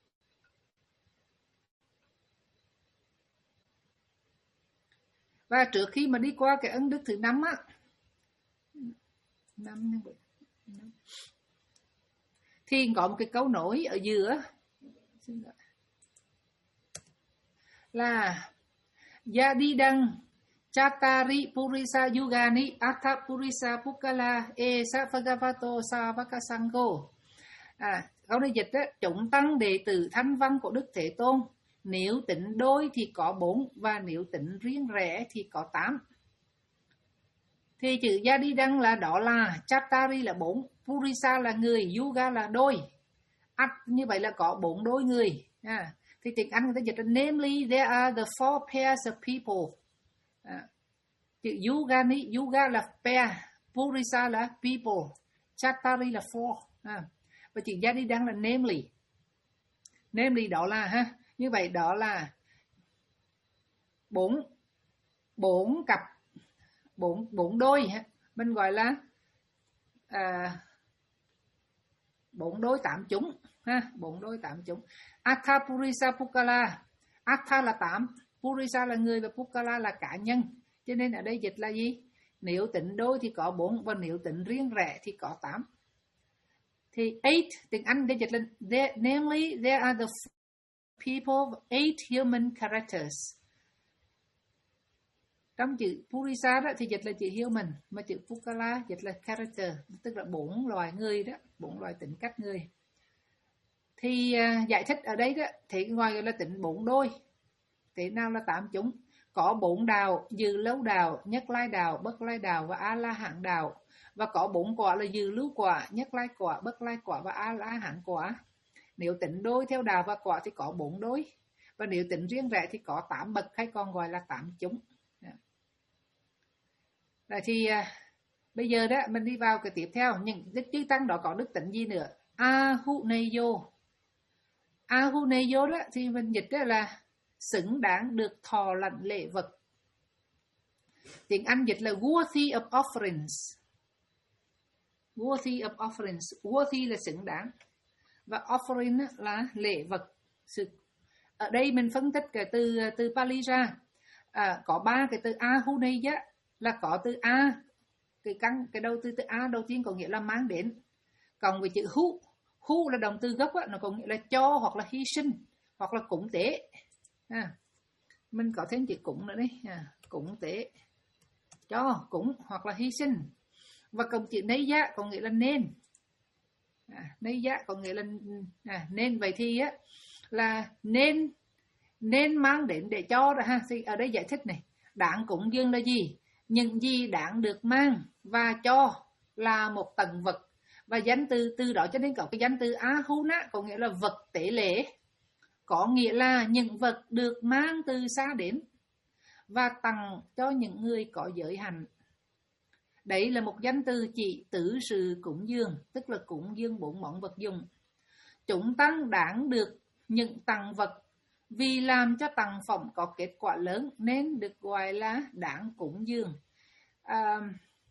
Và trước khi mà đi qua cái ấn đức thứ năm á, năm, năm, thì có một cái câu nối ở giữa là Yadidang Chatari Purisa Yugani Atha Purisa Pukala Esa Bhagavato Savaka Sangho. À, câu này dịch đó, chúng tăng đệ tử thanh văn của Đức Thế Tôn, nếu tính đôi thì có bốn và nếu tính riêng rẽ thì có tám. Thì chữ Yadidang là đó là Chatari là bốn, Purisa là người, Yuga là đôi. At như vậy là có bốn đôi người. À, thì tiếng Anh người ta dịch là namely there are the four pairs of people. À, chữ Yugani, Yuga là pair, Purisa là people, Chatari là four. À, và chữ Yadidang là namely. Namely đó là ha, như vậy đó là bốn bốn cặp, bốn bốn đôi ha. Mình gọi là à, bốn đôi tám chúng ha, bốn đôi tám chúng. Atha Purisa Pukala, Atha là tám, Purisa là người và Pukala là cá nhân. Cho nên ở đây dịch là gì? Nếu tính đôi thì có bốn và nếu tính riêng rẽ thì có tám. Thì eight tiếng Anh để dịch là there, namely there are the people of eight human characters. Trong chữ Purisa đó thì dịch là chữ human, mà chữ Pukala dịch là character, tức là bốn loài người đó, bốn loài tính cách người. Thì uh, giải thích ở đây đó thì ngoài gọi là tính bốn đôi, thế nào là tám chúng? Có bốn đạo: Dự Lâu Đạo, Nhất Lai Đạo, Bất Lai Đạo và A La Hán Đạo. Và có bốn quả là Dự Lưu Quả, Nhất Lai Quả, Bất Lai Quả và A La Hán Quả. Nếu tính đôi theo đạo và quả thì có bốn đôi, và nếu tính riêng rẽ thì có tám bậc, hay còn gọi là tám chúng. Rồi thì à, bây giờ đó mình đi vào cái tiếp theo, những đức chư tăng đó có đức tính gì nữa? Ahuneyo. Ahuneyo đó thì mình dịch đó là xứng đáng được thọ lãnh lễ vật. Tiếng Anh dịch là worthy of offerings. Worthy of offerings. Worthy là xứng đáng, và offering là lễ vật. Sự ở đây mình phân tích cái từ từ Pali ra, à, có ba cái từ Ahuneya. là có từ a, cái căn cái đầu từ từ a đầu tiên có nghĩa là mang đến, cộng với chữ hu. Hu là động từ gốc á, nó có nghĩa là cho hoặc là hy sinh hoặc là cúng tế. À, mình có thêm chữ cúng nữa đấy, à, cúng tế, cho, cúng hoặc là hy sinh. Và cộng chữ nấy giá có nghĩa là nên. À, nấy giá có nghĩa là à, nên. Vậy thì á là nên nên mang đến để cho rồi ha. Thì ở đây giải thích này, đáng cúng dường là gì? Những gì đáng được mang và cho là một tầng vật. Và danh từ từ đó cho nên có cái danh từ ahuna có nghĩa là vật tế lễ, có nghĩa là những vật được mang từ xa đến và tặng cho những người có giới hạnh. Đấy là một danh từ chỉ tứ sự cúng dường, tức là cúng dường bốn món vật dụng. Chúng tăng đáng được những tặng vật vì làm cho tặng phẩm có kết quả lớn nên được gọi là đáng cúng dường. À,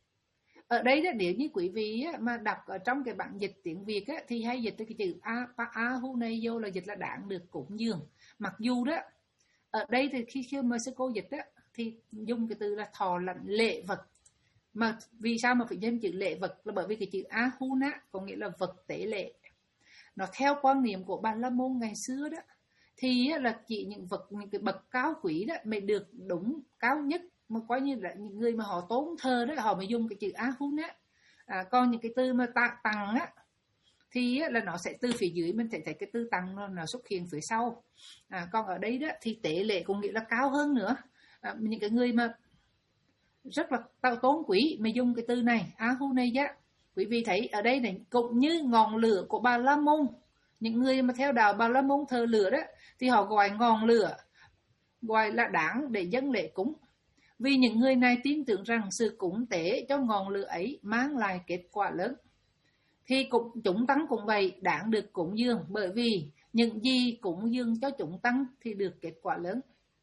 ở đây đó, nếu như quý vị á, mà đọc ở trong cái bản dịch tiếng Việt á, thì hay dịch cái chữ a pa a hu này vô là dịch là đáng được cúng dường. Mặc dù đó ở đây thì khi khi mà sư cô dịch á thì dùng cái từ là thọ lãnh lễ vật. Mà vì sao mà phải thêm chữ lễ vật là bởi vì cái chữ ahuna có nghĩa là vật tế lễ. Nó theo quan niệm của Bà La Môn ngày xưa đó thì là chỉ những vật, những cái bậc cao quý đó mới được đúng cao nhất, mà coi như là những người mà họ tốn thờ đó họ mới dùng cái chữ ahuna. À, còn những cái từ mà ta, tặng á thì là nó sẽ từ phía dưới mình sẽ thấy cái từ tặng nó, nó xuất hiện phía sau. À, còn ở đây đó thì tế lễ cũng nghĩa là cao hơn nữa. À, những cái người mà rất là tao tốn quý mà dùng cái từ này ahunaya. Quý vị thấy ở đây này cũng như ngọn lửa của Bà La Môn. Những người mà theo đạo Bà La Môn thờ lửa đó thì họ gọi ngọn lửa gọi là đáng để dâng lễ cúng. Vì những người này tin tưởng rằng sự cúng tế cho ngọn lửa ấy mang lại kết quả lớn. Thì cũng chúng tăng cũng vậy, đáng được cúng dường bởi vì những gì cúng dường cho chúng tăng thì được kết quả lớn.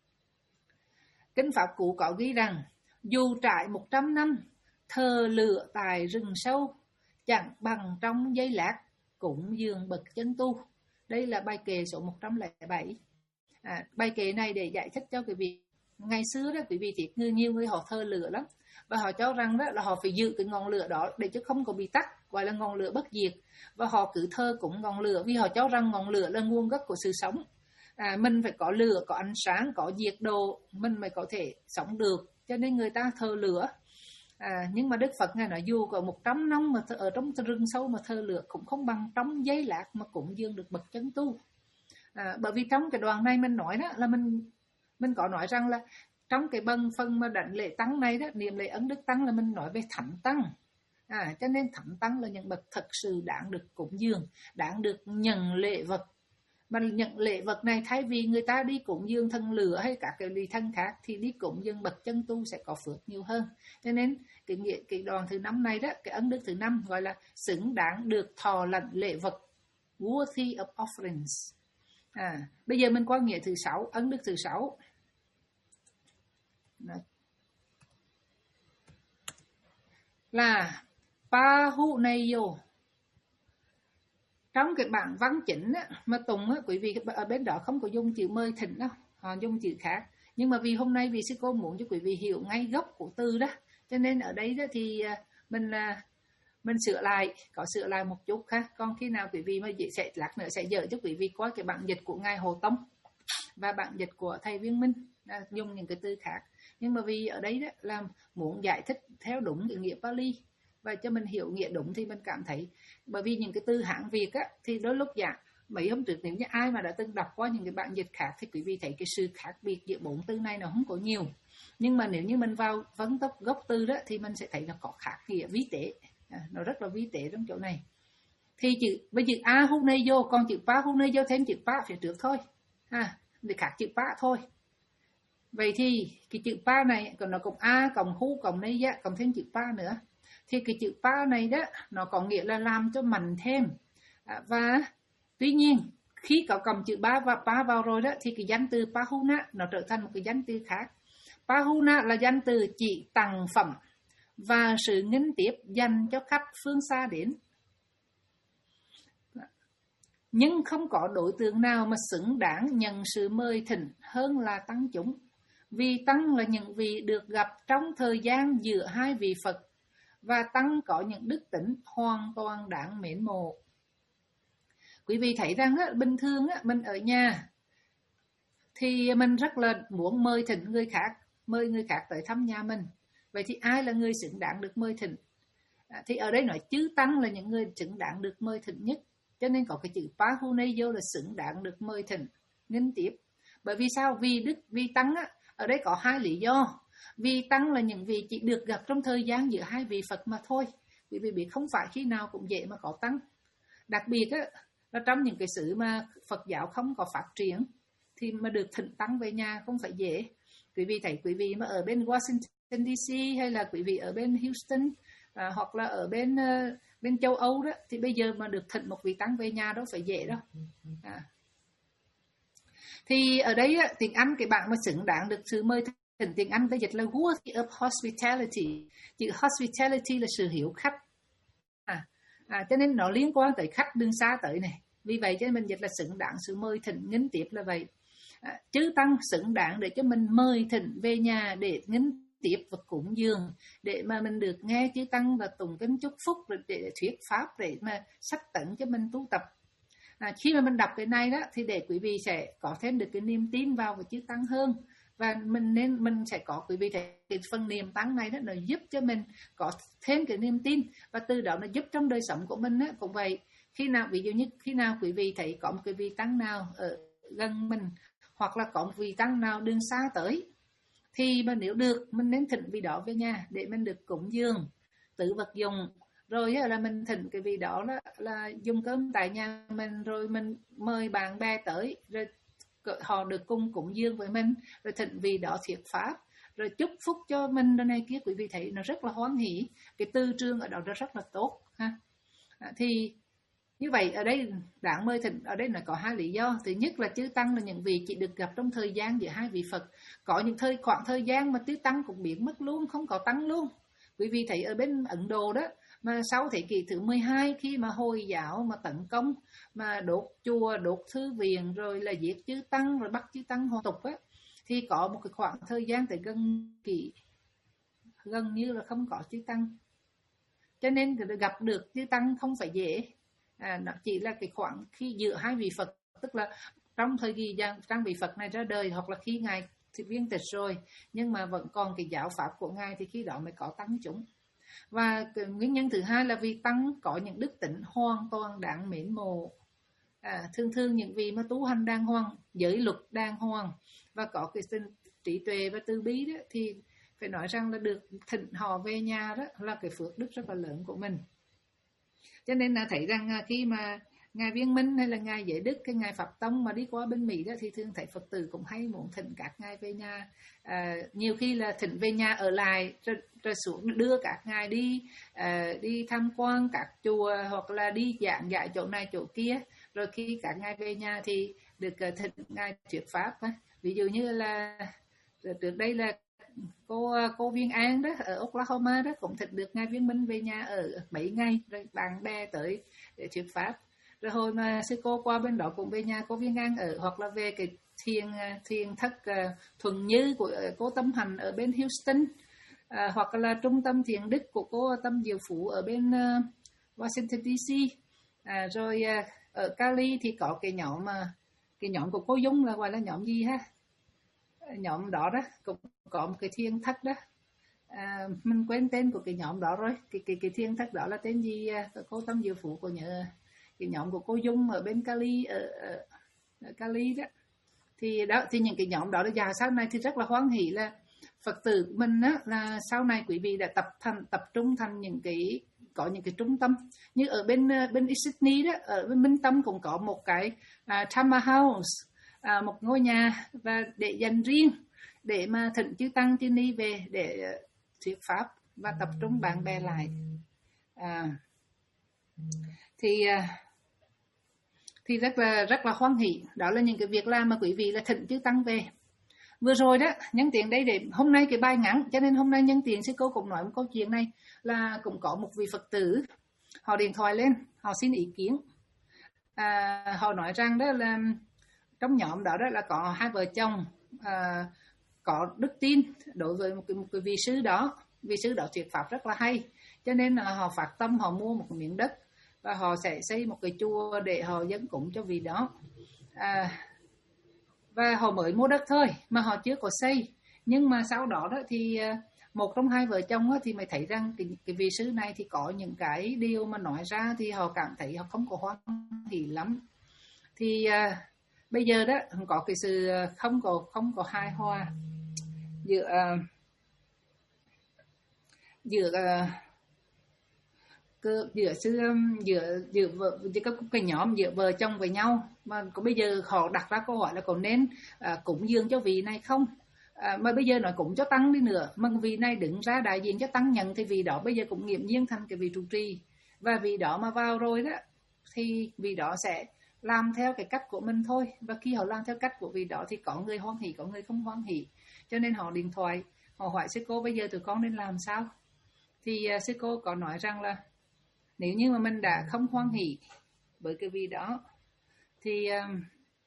Kinh Pháp Cú có ghi rằng dù trải một trăm năm thờ lửa tại rừng sâu chẳng bằng trong giây lát cúng dường bậc chân tu. Đây là bài kệ số một trăm lẻ bảy. À, bài kệ này để giải thích cho quý vị. Ngày xưa đó quý vị thì người nhiều người họ thờ lửa lắm và họ cho rằng đó là họ phải giữ cái ngọn lửa đó để chứ không có bị tắt, gọi là ngọn lửa bất diệt. Và họ cứ thờ cúng ngọn lửa vì họ cho rằng ngọn lửa là nguồn gốc của sự sống. À, mình phải có lửa, có ánh sáng, có nhiệt độ mình mới có thể sống được, cho nên người ta thờ lửa. À, nhưng mà Đức Phật Ngài nói dù có một trăm năm mà thờ, ở trong rừng sâu mà thờ lửa cũng không bằng trong giây lát mà cúng dường được bậc chân tu. À, bởi vì trong cái đoạn này mình nói đó là mình mình có nói rằng là trong cái bần phần mà đảnh lễ tăng này đó, niệm lễ ấn đức tăng là mình nói về thánh tăng. À, cho nên thánh tăng là những bậc thật sự đáng được cúng dường, đáng được nhận lễ vật. Mà nhận lễ vật này thay vì người ta đi cúng dường thần lửa hay các cái vị thần khác thì đi cúng dường bậc chân tu sẽ có phước nhiều hơn. Cho nên cái nghĩa cái đoạn thứ năm này đó, cái ấn đức thứ năm gọi là xứng đáng được thọ lãnh lễ vật, worthy of offerings. À, bây giờ mình qua nghĩa thứ sáu, ấn đức thứ sáu. Đó. Là pahunayo. Trong cái bản văn chính á, mà Tùng á, quý vị ở bên đó không có dùng chữ mời thỉnh đâu, họ dùng chữ khác. Nhưng mà vì hôm nay vì sư cô muốn cho quý vị hiểu ngay gốc của từ đó, cho nên ở đấy đó thì mình mình sửa lại, có sửa lại một chút ha. Còn khi nào quý vị mà sẽ lát nữa sẽ dở cho quý vị coi cái bản dịch của ngài Hồ Tông và bản dịch của thầy Viên Minh à, dùng những cái từ khác. Nhưng mà vì ở đấy đó là muốn giải thích theo đúng cái nghĩa Pali và cho mình hiểu nghĩa đúng thì mình cảm thấy bởi vì những cái từ Hán Việt á thì đôi lúc dạng mấy hôm trước nếu như ai mà đã từng đọc qua những cái bản dịch khác thì quý vị thấy cái sự khác biệt giữa bốn từ này nó không có nhiều. Nhưng mà nếu như mình vào vấn tốc gốc từ đó thì mình sẽ thấy nó có khác nghĩa vi tế, à, nó rất là vi tế trong chỗ này. Thì chữ với chữ a hu này vô, còn chữ pa hu này vô thêm chữ pa phía trước thôi, à, để khác chữ pa thôi. Vậy thì cái chữ pa này còn nó cộng a cộng hu cộng này giá cộng thêm chữ pa nữa. Thì cái chữ pa này đó nó có nghĩa là làm cho mạnh thêm. À, và tuy nhiên khi có cộng chữ ba và pa vào rồi đó thì cái danh từ pahuna nó trở thành một cái danh từ khác. Pahuna là danh từ chỉ tặng phẩm và sự nghênh tiếp dành cho khách phương xa đến. Nhưng không có đối tượng nào mà xứng đáng nhận sự mời thỉnh hơn là tăng chúng. Vì tăng là những vị được gặp trong thời gian giữa hai vị Phật, và tăng có những đức tính hoàn toàn đáng mến mộ. Quý vị thấy rằng á, bình thường á, mình ở nhà thì mình rất là muốn mời thỉnh người khác, mời người khác tới thăm nhà mình. Vậy thì ai là người xứng đáng được mời thỉnh? À, thì ở đây nói chư tăng là những người xứng đáng được mời thỉnh nhất. Cho nên có cái chữ Pahuneyo là xứng đáng được mời thỉnh, nghênh tiếp. Bởi vì sao? Vì đức, vì tăng á, ở đây có hai lý do. Vì tăng là những vị chỉ được gặp trong thời gian giữa hai vị Phật mà thôi. Quý vị biết không phải khi nào cũng dễ mà có tăng. Đặc biệt á, là trong những cái sự mà Phật giáo không có phát triển thì mà được thỉnh tăng về nhà không phải dễ. Quý vị thấy quý vị mà ở bên Washington đê xê hay là quý vị ở bên Houston à, hoặc là ở bên uh, bên châu Âu đó, thì bây giờ mà được thỉnh một vị tăng về nhà đâu phải dễ đâu. À. Thì ở đây á, tiếng Anh cái bạn mà xứng đáng được sự mời thỉnh, tiếng Anh ta dịch là worthy of hospitality. Chữ hospitality là sự hiếu khách. À, à, cho nên nó liên quan tới khách đường xa tới này. Vì vậy cho nên mình dịch là xứng đáng sự mời thỉnh nghênh tiếp là vậy. À, chư tăng xứng đáng để cho mình mời thỉnh về nhà để nghênh tiếp và cúng dường, để mà mình được nghe chư tăng và tụng kinh chúc phúc, để thuyết pháp, để mà sách tấn cho mình tu tập. À, khi mà mình đọc cái này đó thì để quý vị sẽ có thêm được cái niềm tin vào chư tăng hơn, và mình nên mình sẽ có quý vị thấy cái phần niềm tăng này đó nó giúp cho mình có thêm cái niềm tin, và từ đó nó giúp trong đời sống của mình đó, cũng vậy. Khi nào ví dụ như khi nào quý vị thấy có một cái vị tăng nào ở gần mình, hoặc là có một vị tăng nào đường xa tới, thì mà nếu được mình nên thỉnh vị đó về nhà để mình được cúng dường, tự vật dụng, rồi là mình thỉnh cái vị đó là, là dùng cơm tại nhà mình, rồi mình mời bạn bè tới, rồi họ được cùng cúng dường với mình, rồi thỉnh vị đó thuyết pháp, rồi chúc phúc cho mình đó này kia. Quý vị thấy nó rất là hoan hỷ, cái tư trường ở đó nó rất là tốt ha. À, thì như vậy ở đây đáng mời thỉnh ở đây là có hai lý do. Thứ nhất là chư tăng là những vị chỉ được gặp trong thời gian giữa hai vị Phật. Có những thời khoảng thời gian mà chư tăng cũng biến mất luôn, không có tăng luôn. Quý vị thấy ở bên Ấn Độ đó, mà sau thế kỷ thứ mười hai, khi mà Hồi giáo mà tấn công, mà đốt chùa, đốt thư viện, rồi là giết chư tăng, rồi bắt chư tăng hoàn tục á, thì có một cái khoảng thời gian tới gần kỷ gần như là không có chư tăng. Cho nên gặp được chư tăng không phải dễ. À, nó chỉ là cái khoảng khi giữa hai vị Phật, tức là trong thời kỳ trang vị Phật này ra đời, hoặc là khi ngài thì viên tịch rồi, nhưng mà vẫn còn cái giáo pháp của ngài, thì khi đó mới có tăng chúng. Và cái nguyên nhân thứ hai là vì tăng có những đức tính hoàn toàn đáng mến mộ. À, thường thường những vị mà tu hành đàng hoàng, giới luật đàng hoàng và có cái tình trí tuệ và từ bi đó, thì phải nói rằng là được thỉnh họ về nhà đó là cái phước đức rất là lớn của mình. Cho nên là thấy rằng khi mà ngài Viên Minh hay là ngài Giới Đức, cái ngài Pháp Tông mà đi qua bên Mỹ đó, thì thường thấy Phật tử cũng hay muốn thỉnh các ngài về nhà. À, nhiều khi là thỉnh về nhà ở lại, rồi, rồi xuống đưa các ngài đi à, đi tham quan các chùa, hoặc là đi giảng dạy chỗ này chỗ kia. Rồi khi các ngài về nhà thì được thỉnh ngài thuyết pháp. Ví dụ như là trước đây là cô cô Viên An đó ở Oklahoma đó cũng thỉnh được ngài Viên Minh về nhà ở mấy ngày, rồi bạn bè tới để thuyết pháp. Rồi hồi mà sư cô qua bên đó cũng về nhà cô Viên An ở, hoặc là về cái thiền thiền thất uh, Thuần Như của uh, cô Tâm Hành ở bên Houston, uh, hoặc là trung tâm thiền đức của cô Tâm Diệu Phú ở bên uh, Washington đê xê. Uh, rồi uh, ở Cali thì có cái nhóm mà uh, cái nhóm của cô Dung là gọi là nhóm gì ha? Nhóm đó đó cũng có một cái thiền thất đó. À, mình quên tên của cái nhóm đó rồi. Cái cái cái thiền thất đó là tên gì? Cô Tâm Diệu Phú của nhớ cái nhóm của cô Dung ở bên Cali, ở, ở, ở Cali đó. Thì đó thì những cái nhóm đó là giờ sau này thì rất là hoan hỷ là Phật tử mình á, là sau này quý vị đã tập thành tập trung thành những cái có những cái trung tâm như ở bên bên Sydney đó, ở bên Minh Tâm cũng có một cái uh, Thamma House, uh, một ngôi nhà và để dành riêng để mà thỉnh chư tăng chư ni về để uh, thuyết pháp và tập trung bạn bè lại. À, thì uh, thì rất là rất là hoan hỷ. Đó là những cái việc làm mà quý vị là thỉnh chư tăng về. Vừa rồi đó, nhân tiện đây để hôm nay cái bài ngắn, cho nên hôm nay nhân tiện sư cô cũng nói một câu chuyện này, là cũng có một vị Phật tử họ điện thoại lên, họ xin ý kiến. À, họ nói rằng đó là trong nhóm đó đó là có hai vợ chồng, à, có đức tin đối với một cái, một cái vị sư đó, vị sư đó thuyết pháp rất là hay, cho nên là họ phát tâm họ mua một miếng đất và họ sẽ xây một cái chùa để họ dâng cúng cho vị đó. À, và họ mới mua đất thôi mà họ chưa có xây, nhưng mà sau đó đó thì một trong hai vợ chồng thì mới thấy rằng cái, cái vị sư này thì có những cái điều mà nói ra thì họ cảm thấy họ không có hoan hỉ lắm. Thì à, bây giờ đó có cái sự không có không có hài hòa giữa uh, giữa uh, giữa sư giữa giữa vợ giữa các cái nhóm giữa vợ chồng với nhau, mà có bây giờ họ đặt ra câu hỏi là có nên uh, cúng dường cho vị này không. À, mà bây giờ nói cũng cho tăng đi nữa, mà vị này đứng ra đại diện cho tăng nhận thì vị đó bây giờ cũng nghiễm nhiên thành cái vị trụ trì, và vị đó mà vào rồi đó thì vị đó sẽ làm theo cái cách của mình thôi, và khi họ làm theo cách của vị đó thì có người hoan hỉ có người không hoan hỉ, cho nên họ điện thoại họ hỏi sư cô bây giờ tụi con nên làm sao. Thì uh, sư cô có nói rằng là nếu như mà mình đã không hoan hỉ với cái vị đó thì uh,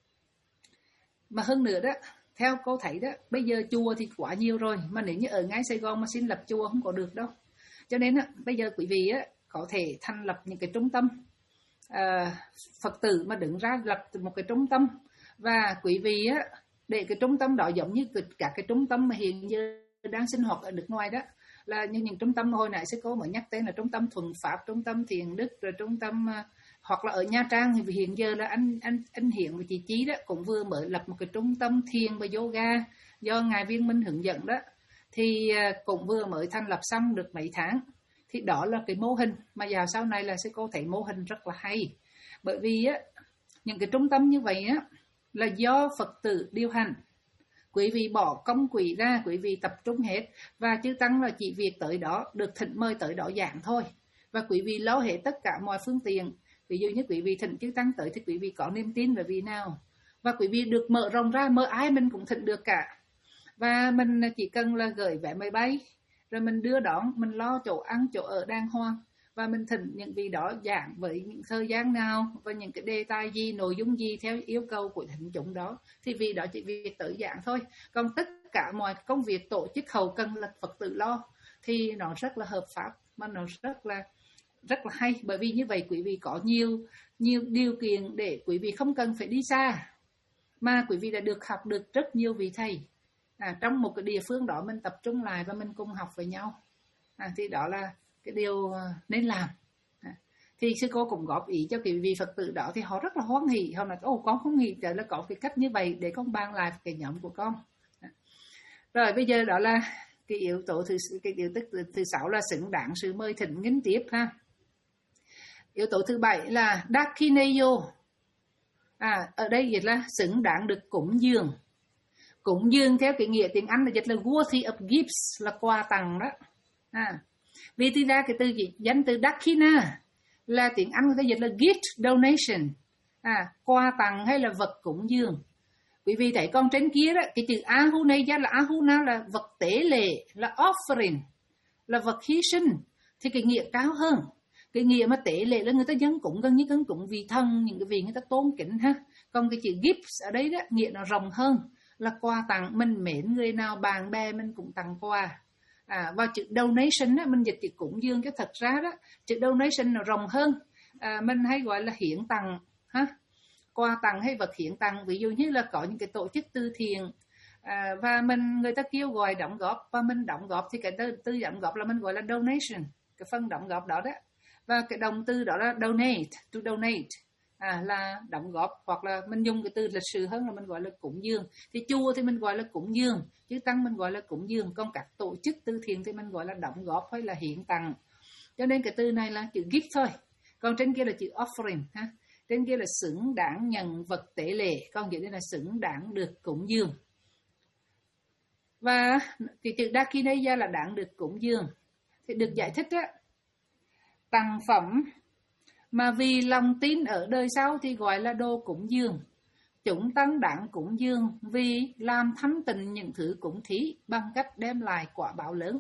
mà hơn nữa đó, theo cô thấy đó, bây giờ chùa thì quá nhiều rồi, mà nếu như ở ngay Sài Gòn mà xin lập chùa không có được đâu. Cho nên á, bây giờ quý vị á, có thể thành lập những cái trung tâm à, Phật tử mà đứng ra lập một cái trung tâm, và quý vị á, để cái trung tâm đó giống như các cái trung tâm mà hiện giờ đang sinh hoạt ở nước ngoài đó, là như những trung tâm hồi nãy sư cô mới nhắc tên là trung tâm thuần pháp, trung tâm thiền đức, rồi trung tâm uh, hoặc là ở Nha Trang thì hiện giờ là anh anh anh Hiển và chị Chí đó cũng vừa mới lập một cái trung tâm thiền và yoga do ngài Viên Minh hướng dẫn đó, thì uh, cũng vừa mới thành lập xong được mấy tháng. Thì đó là cái mô hình mà vào sau này là sư cô thấy mô hình rất là hay, bởi vì á, những cái trung tâm như vậy á là do Phật tử điều hành. Quý vị bỏ công quỹ ra, quý vị tập trung hết, và chư tăng là chỉ việc tới đó, được thỉnh mời tới đó giảng thôi, và quý vị lo hết tất cả mọi phương tiện. Ví dụ như quý vị thỉnh chư tăng tới thì quý vị có niềm tin về vị nào, và quý vị được mở rộng ra, mở ai mình cũng thỉnh được cả, và mình chỉ cần là gửi vé máy bay, rồi mình đưa đón, mình lo chỗ ăn chỗ ở đàng hoàng, và mình thỉnh những vị đó giảng với những thời gian nào và những cái đề tài gì, nội dung gì theo yêu cầu của thính chúng đó, thì vị đó chỉ việc tới giảng thôi. Còn tất cả mọi công việc tổ chức hậu cần là Phật tử lo, thì nó rất là hợp pháp, mà nó rất là rất là hay. Bởi vì như vậy quý vị có nhiều nhiều điều kiện để quý vị không cần phải đi xa, mà quý vị đã được học được rất nhiều vị thầy à, trong một cái địa phương đó, mình tập trung lại và mình cùng học với nhau à, thì đó là cái điều nên làm. À, thì sư cô cũng góp ý cho cái vị Phật tử đó, thì họ rất là hoan hỉ, họ nói ô con không nghĩ là có cái cách như vậy để con bàn lại cái nhóm của con. À, rồi bây giờ đó là cái yếu tố thứ cái yếu tố thứ, thứ sáu là xứng đáng sự mời thỉnh nghinh tiếp ha. Yếu tố thứ bảy là Dakineyo. À, ở đây dịch là xứng đáng được cúng dường. Cúng dường theo cái nghĩa tiếng Anh là dịch là worthy of gifts, là quà tặng đó. À, vì từ ra cái từ danh từ Dakina là tiếng Anh người ta dịch là gift donation, à, quà tặng hay là vật cúng dường. Quý vị thấy con trên kia đó, cái chữ Ahunaya là Ahuna là vật tế lệ, là offering, là vật hy sinh, thì cái nghĩa cao hơn. Cái nghĩa mà tế lệ là người ta dâng cúng gần như dâng cúng vị thần, những cái vị người ta tôn kính ha. Còn cái chữ gifts ở đây đó, nghĩa nó rộng hơn, là quà tặng, mình mến người nào bạn bè mình cũng tặng quà. À, và chữ donation á, mình dịch chữ cúng dường, cái thật ra đó chữ donation nó rộng hơn, à, mình hay gọi là hiến tặng ha, quà tặng hay vật hiến tặng. Ví dụ như là có những cái tổ chức từ thiện à, và mình người ta kêu gọi đóng góp và mình đóng góp, thì cái từ, từ đóng góp là mình gọi là donation, cái phần đóng góp đó đó. Và cái động từ đó là donate, to donate, à, là đóng góp, hoặc là mình dùng cái từ lịch sử hơn là mình gọi là cúng dường. Thì chùa thì mình gọi là cúng dường, chứ tăng mình gọi là cúng dường, còn các tổ chức từ thiện thì mình gọi là đóng góp hay là hiến tặng. Cho nên cái từ này là chữ gift thôi, còn trên kia là chữ offering ha. Trên kia là xứng đáng nhận vật tế lệ, còn dưới đây là xứng đáng được cúng dường. Và cái chữ Dakineya là đáng được cúng dường thì được giải thích á, tặng phẩm mà vì lòng tin ở đời sau thì gọi là đồ cúng dường. Chúng tăng đáng cúng dường vì làm thắm tình những thứ cúng thí bằng cách đem lại quả báo lớn.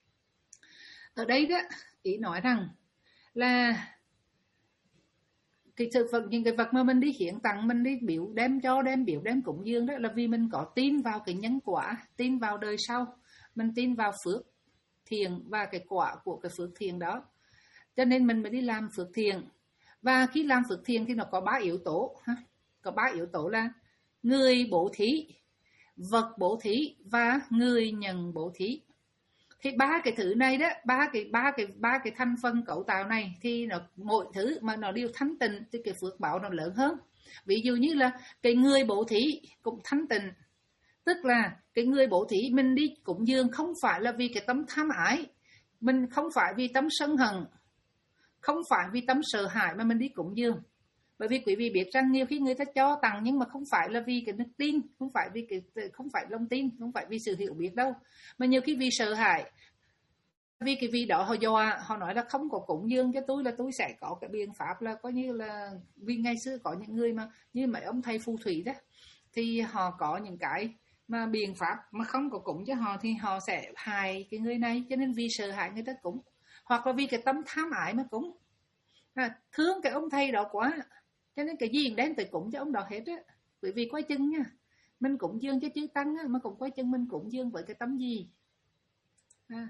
Ở đây đó, ý nói rằng là cái sự vật, những cái vật mà mình đi hiến tặng, mình đi biểu đem cho, đem biểu đem cúng dường đó là vì mình có tin vào cái nhân quả, tin vào đời sau, mình tin vào phước thiện và cái quả của cái phước thiện đó, cho nên mình mới đi làm phước thiện. Và khi làm phước thiện thì nó có ba yếu tố ha. Có ba yếu tố là người bố thí, vật bố thí và người nhận bố thí. Thì ba cái thứ này đó, ba cái ba cái ba cái thành phần cấu tạo này thì nó mỗi thứ mà nó đều thanh tịnh thì cái phước báo nó lớn hơn. Ví dụ như là cái người bố thí cũng thanh tịnh, tức là cái người bố thí mình đi cúng dường không phải là vì cái tâm tham ái, mình không phải vì tâm sân hận, không phải vì tâm sợ hãi mà mình đi cúng dường. Bởi vì quý vị biết rằng nhiều khi người ta cho tặng nhưng mà không phải là vì cái đức tin, không phải vì cái không phải lòng tin, không phải vì sự hiểu biết đâu, mà nhiều khi vì sợ hãi, vì cái vì đó họ dọa, họ nói là không có cúng dường cho tôi là tôi sẽ có cái biện pháp là coi như là, vì ngày xưa có những người mà như mấy ông thầy phù thủy đó thì họ có những cái mà biện pháp mà không có cúng cho họ thì họ sẽ hại cái người này, cho nên vì sợ hãi người ta cúng, hoặc là vì cái tâm tham ái mà cúng, à, thương cái ông thầy đó quá cho nên cái gì cũng đem tới cúng cho ông đó hết á. Bởi vì coi chừng nha, mình cúng dường cho chư tăng á, mà cũng coi chừng mình cúng dường với cái tâm gì, à,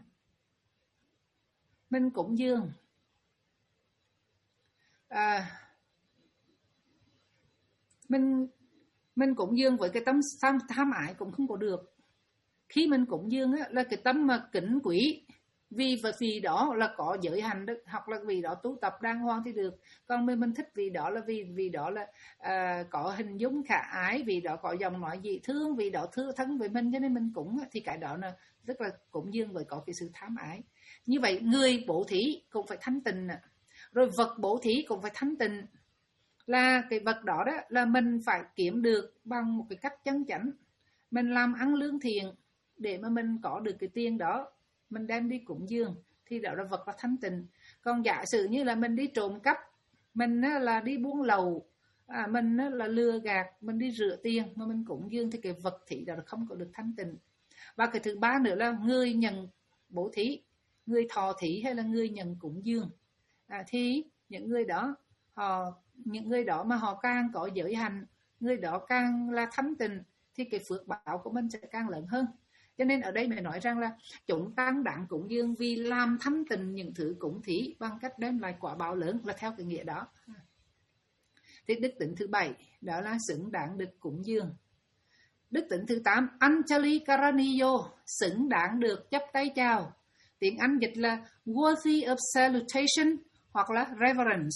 mình cúng dường à, mình mình cúng dường với cái tâm tham, tham ái cũng không có được. Khi mình cúng dường á, là cái tâm mà kính quý, vì và vì đó là có giới hành đó, hoặc là vì đó tu tập đàng hoàng thì được. Còn mình mình thích vì đó là vì vì đó là à, có hình dung khả ái, vì đó có dòng nói dị thương, vì đó thương thân với mình cho nên mình cúng, thì cái đó là rất là cúng dường với có cái sự tham ái. Như vậy người bố thí cũng phải thanh tịnh, rồi vật bố thí cũng phải thanh tịnh, là cái vật đó đó là mình phải kiếm được bằng một cái cách chân chánh, mình làm ăn lương thiện để mà mình có được cái tiền đó, mình đem đi cúng dường thì đó là vật là thanh tịnh. Còn giả sử như là mình đi trộm cắp, mình là đi buôn lậu, à, mình là lừa gạt, mình đi rửa tiền mà mình cúng dường thì cái vật thí đó là không có được thanh tịnh. Và cái thứ ba nữa là người nhận bố thí, người thọ thí hay là người nhận cúng dường, à, thì những người đó họ những người đó mà họ càng có giới hành, người đó càng là thanh tịnh thì cái phước báo của mình sẽ càng lớn hơn. Cho nên ở đây mình nói rằng là chúng tăng đáng cúng dường vì làm thanh tịnh những thứ cúng thí bằng cách đem lại quả báo lớn, là theo cái nghĩa đó. Thì đức tính thứ bảy đó là xứng đáng được cúng dường. Đức tính thứ tám, Anjali Karaniyo, xứng đáng được chắp tay chào. Tiếng Anh dịch là worthy of salutation hoặc là reverence.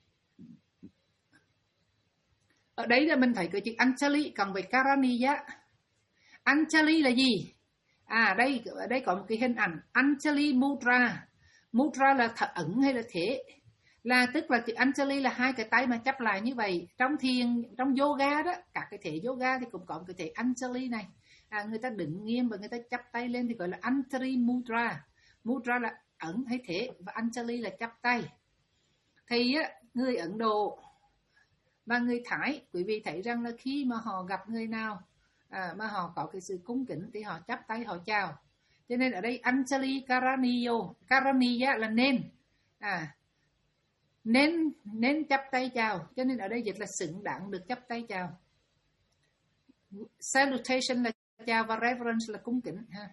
Ở đây là mình thấy cái chữ Anjali cộng với Karaniya. Anjali là gì? À đây, ở đây có một cái hình ảnh Anjali Mudra. Mudra là thật ẩn hay là thế? Là tức là chữ Anjali là hai cái tay mà chắp lại như vậy. Trong thiền, trong yoga đó, các cái thể yoga thì cũng có một cái thể Anjali này. À, người ta đứng nghiêm và người ta chắp tay lên thì gọi là Anjali Mudra. Mudra là ẩn hay thế và Anjali là chắp tay. Thì á, người Ấn Độ và người Thái, quý vị thấy rằng là khi mà họ gặp người nào à, mà họ có cái sự cung kính thì họ chắp tay họ chào. Cho nên ở đây Anjali Karaniyo, Karaniya là nên, à, nên nên chắp tay chào. Cho nên ở đây dịch là xứng đáng được chắp tay chào. Salutation là chào và reverence là cung kính ha.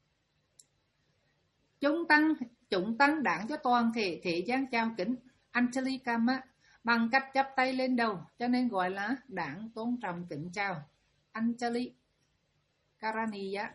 Chúng tăng chúng tăng đáng cho toàn thể thế gian chào kính. Anjali Kama bằng cách chắp tay lên đầu, cho nên gọi là đáng tôn trọng kính chào. Anjali Karaniya.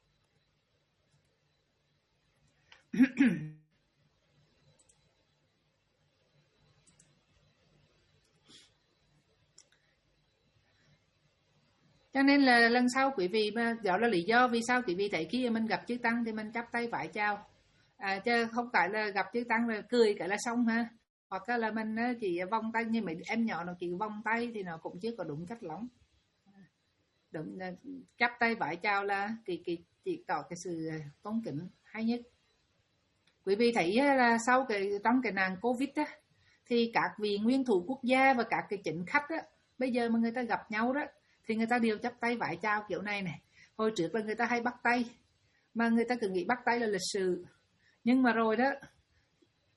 Cho nên là lần sau quý vị mà, đó là lý do vì sao quý vị thấy khi mình gặp chư tăng thì mình chắp tay vái chào, à, chứ không phải là gặp chư tăng là cười cái là xong ha. Hoặc là mình chỉ vòng tay, như mấy em nhỏ nó chỉ vòng tay thì nó cũng chưa có đúng cách lắm. Đúng, chắp tay vái chào là cái, cái, chỉ tỏ cái sự tôn kính hay nhất. Quý vị thấy là sau cái trong cái nạn Covid á, thì các vị nguyên thủ quốc gia và các cái chính khách á, bây giờ mà người ta gặp nhau đó thì người ta đều chắp tay vái chào kiểu này này. Hồi trước là người ta hay bắt tay, mà người ta cứ nghĩ bắt tay là lịch sự, nhưng mà rồi đó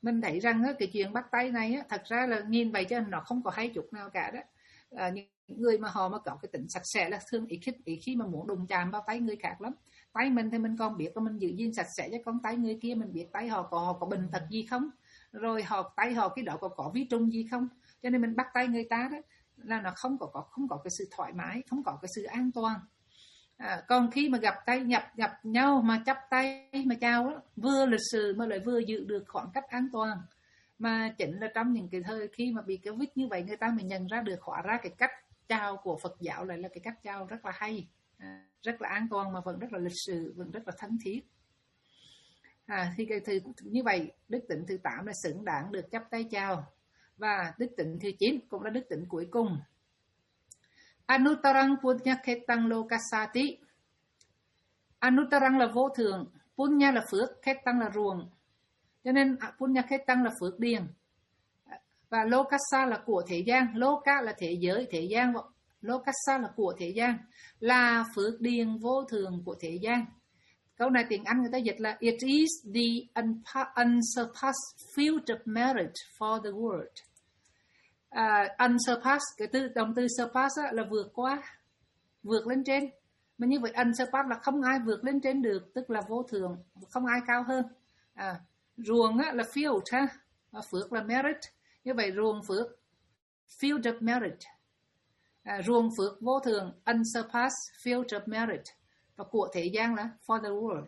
mình thấy rằng á, cái chuyện bắt tay này á, thật ra là nhìn vậy chứ nó không có hay chút nào cả đó. À, những người mà họ mà có cái tính sạch sẽ là thường ít khi, ít khi mà muốn đụng chạm vào tay người khác lắm. Tay mình thì mình còn biết là mình giữ gìn sạch sẽ, chứ con tay người kia mình biết tay họ có họ có bệnh tật gì không, rồi họ tay họ cái đó có có vi trùng gì không, cho nên mình bắt tay người ta đó là nó không có, có không có cái sự thoải mái, không có cái sự an toàn. À, còn khi mà gặp tay nhập gặp nhau mà chắp tay mà chào đó, vừa lịch sự mà lại vừa giữ được khoảng cách an toàn. Mà chính là trong những cái thời khi mà bị Covid như vậy, người ta mới nhận ra được, hóa ra cái cách chào của Phật giáo lại là cái cách chào rất là hay, à, rất là an toàn mà vẫn rất là lịch sự, vẫn rất là thân thiết. À, thì cái thứ như vậy, đức tịnh thứ tám là xứng đáng được chắp tay chào. Và đức tịnh thứ chín cũng là đức tịnh cuối cùng, Anuttarang Punya Khetang Lokasati. Anuttarang là vô thượng, Punya là phước, Khetang là ruộng. Cho nên Punya Khetang là phước điền, và Lokasa là của thế gian. Loka là thế giới, thế gian. Lokasa là của thế gian, là phước điền vô thường của thế gian. Câu này tiếng Anh người ta dịch là It is the unsurpassed field of merit for the world. Uh, unsurpassed, cái từ động từ surpass là vượt qua, vượt lên trên. Mà như vậy unsurpassed là không ai vượt lên trên được, tức là vô thường, không ai cao hơn. À, ruộng là field ha, phước là merit. Như vậy ruộng phước, field of merit. À, ruộng phước vô thường, unsurpassed field of merit. Và của thế gian là for the world.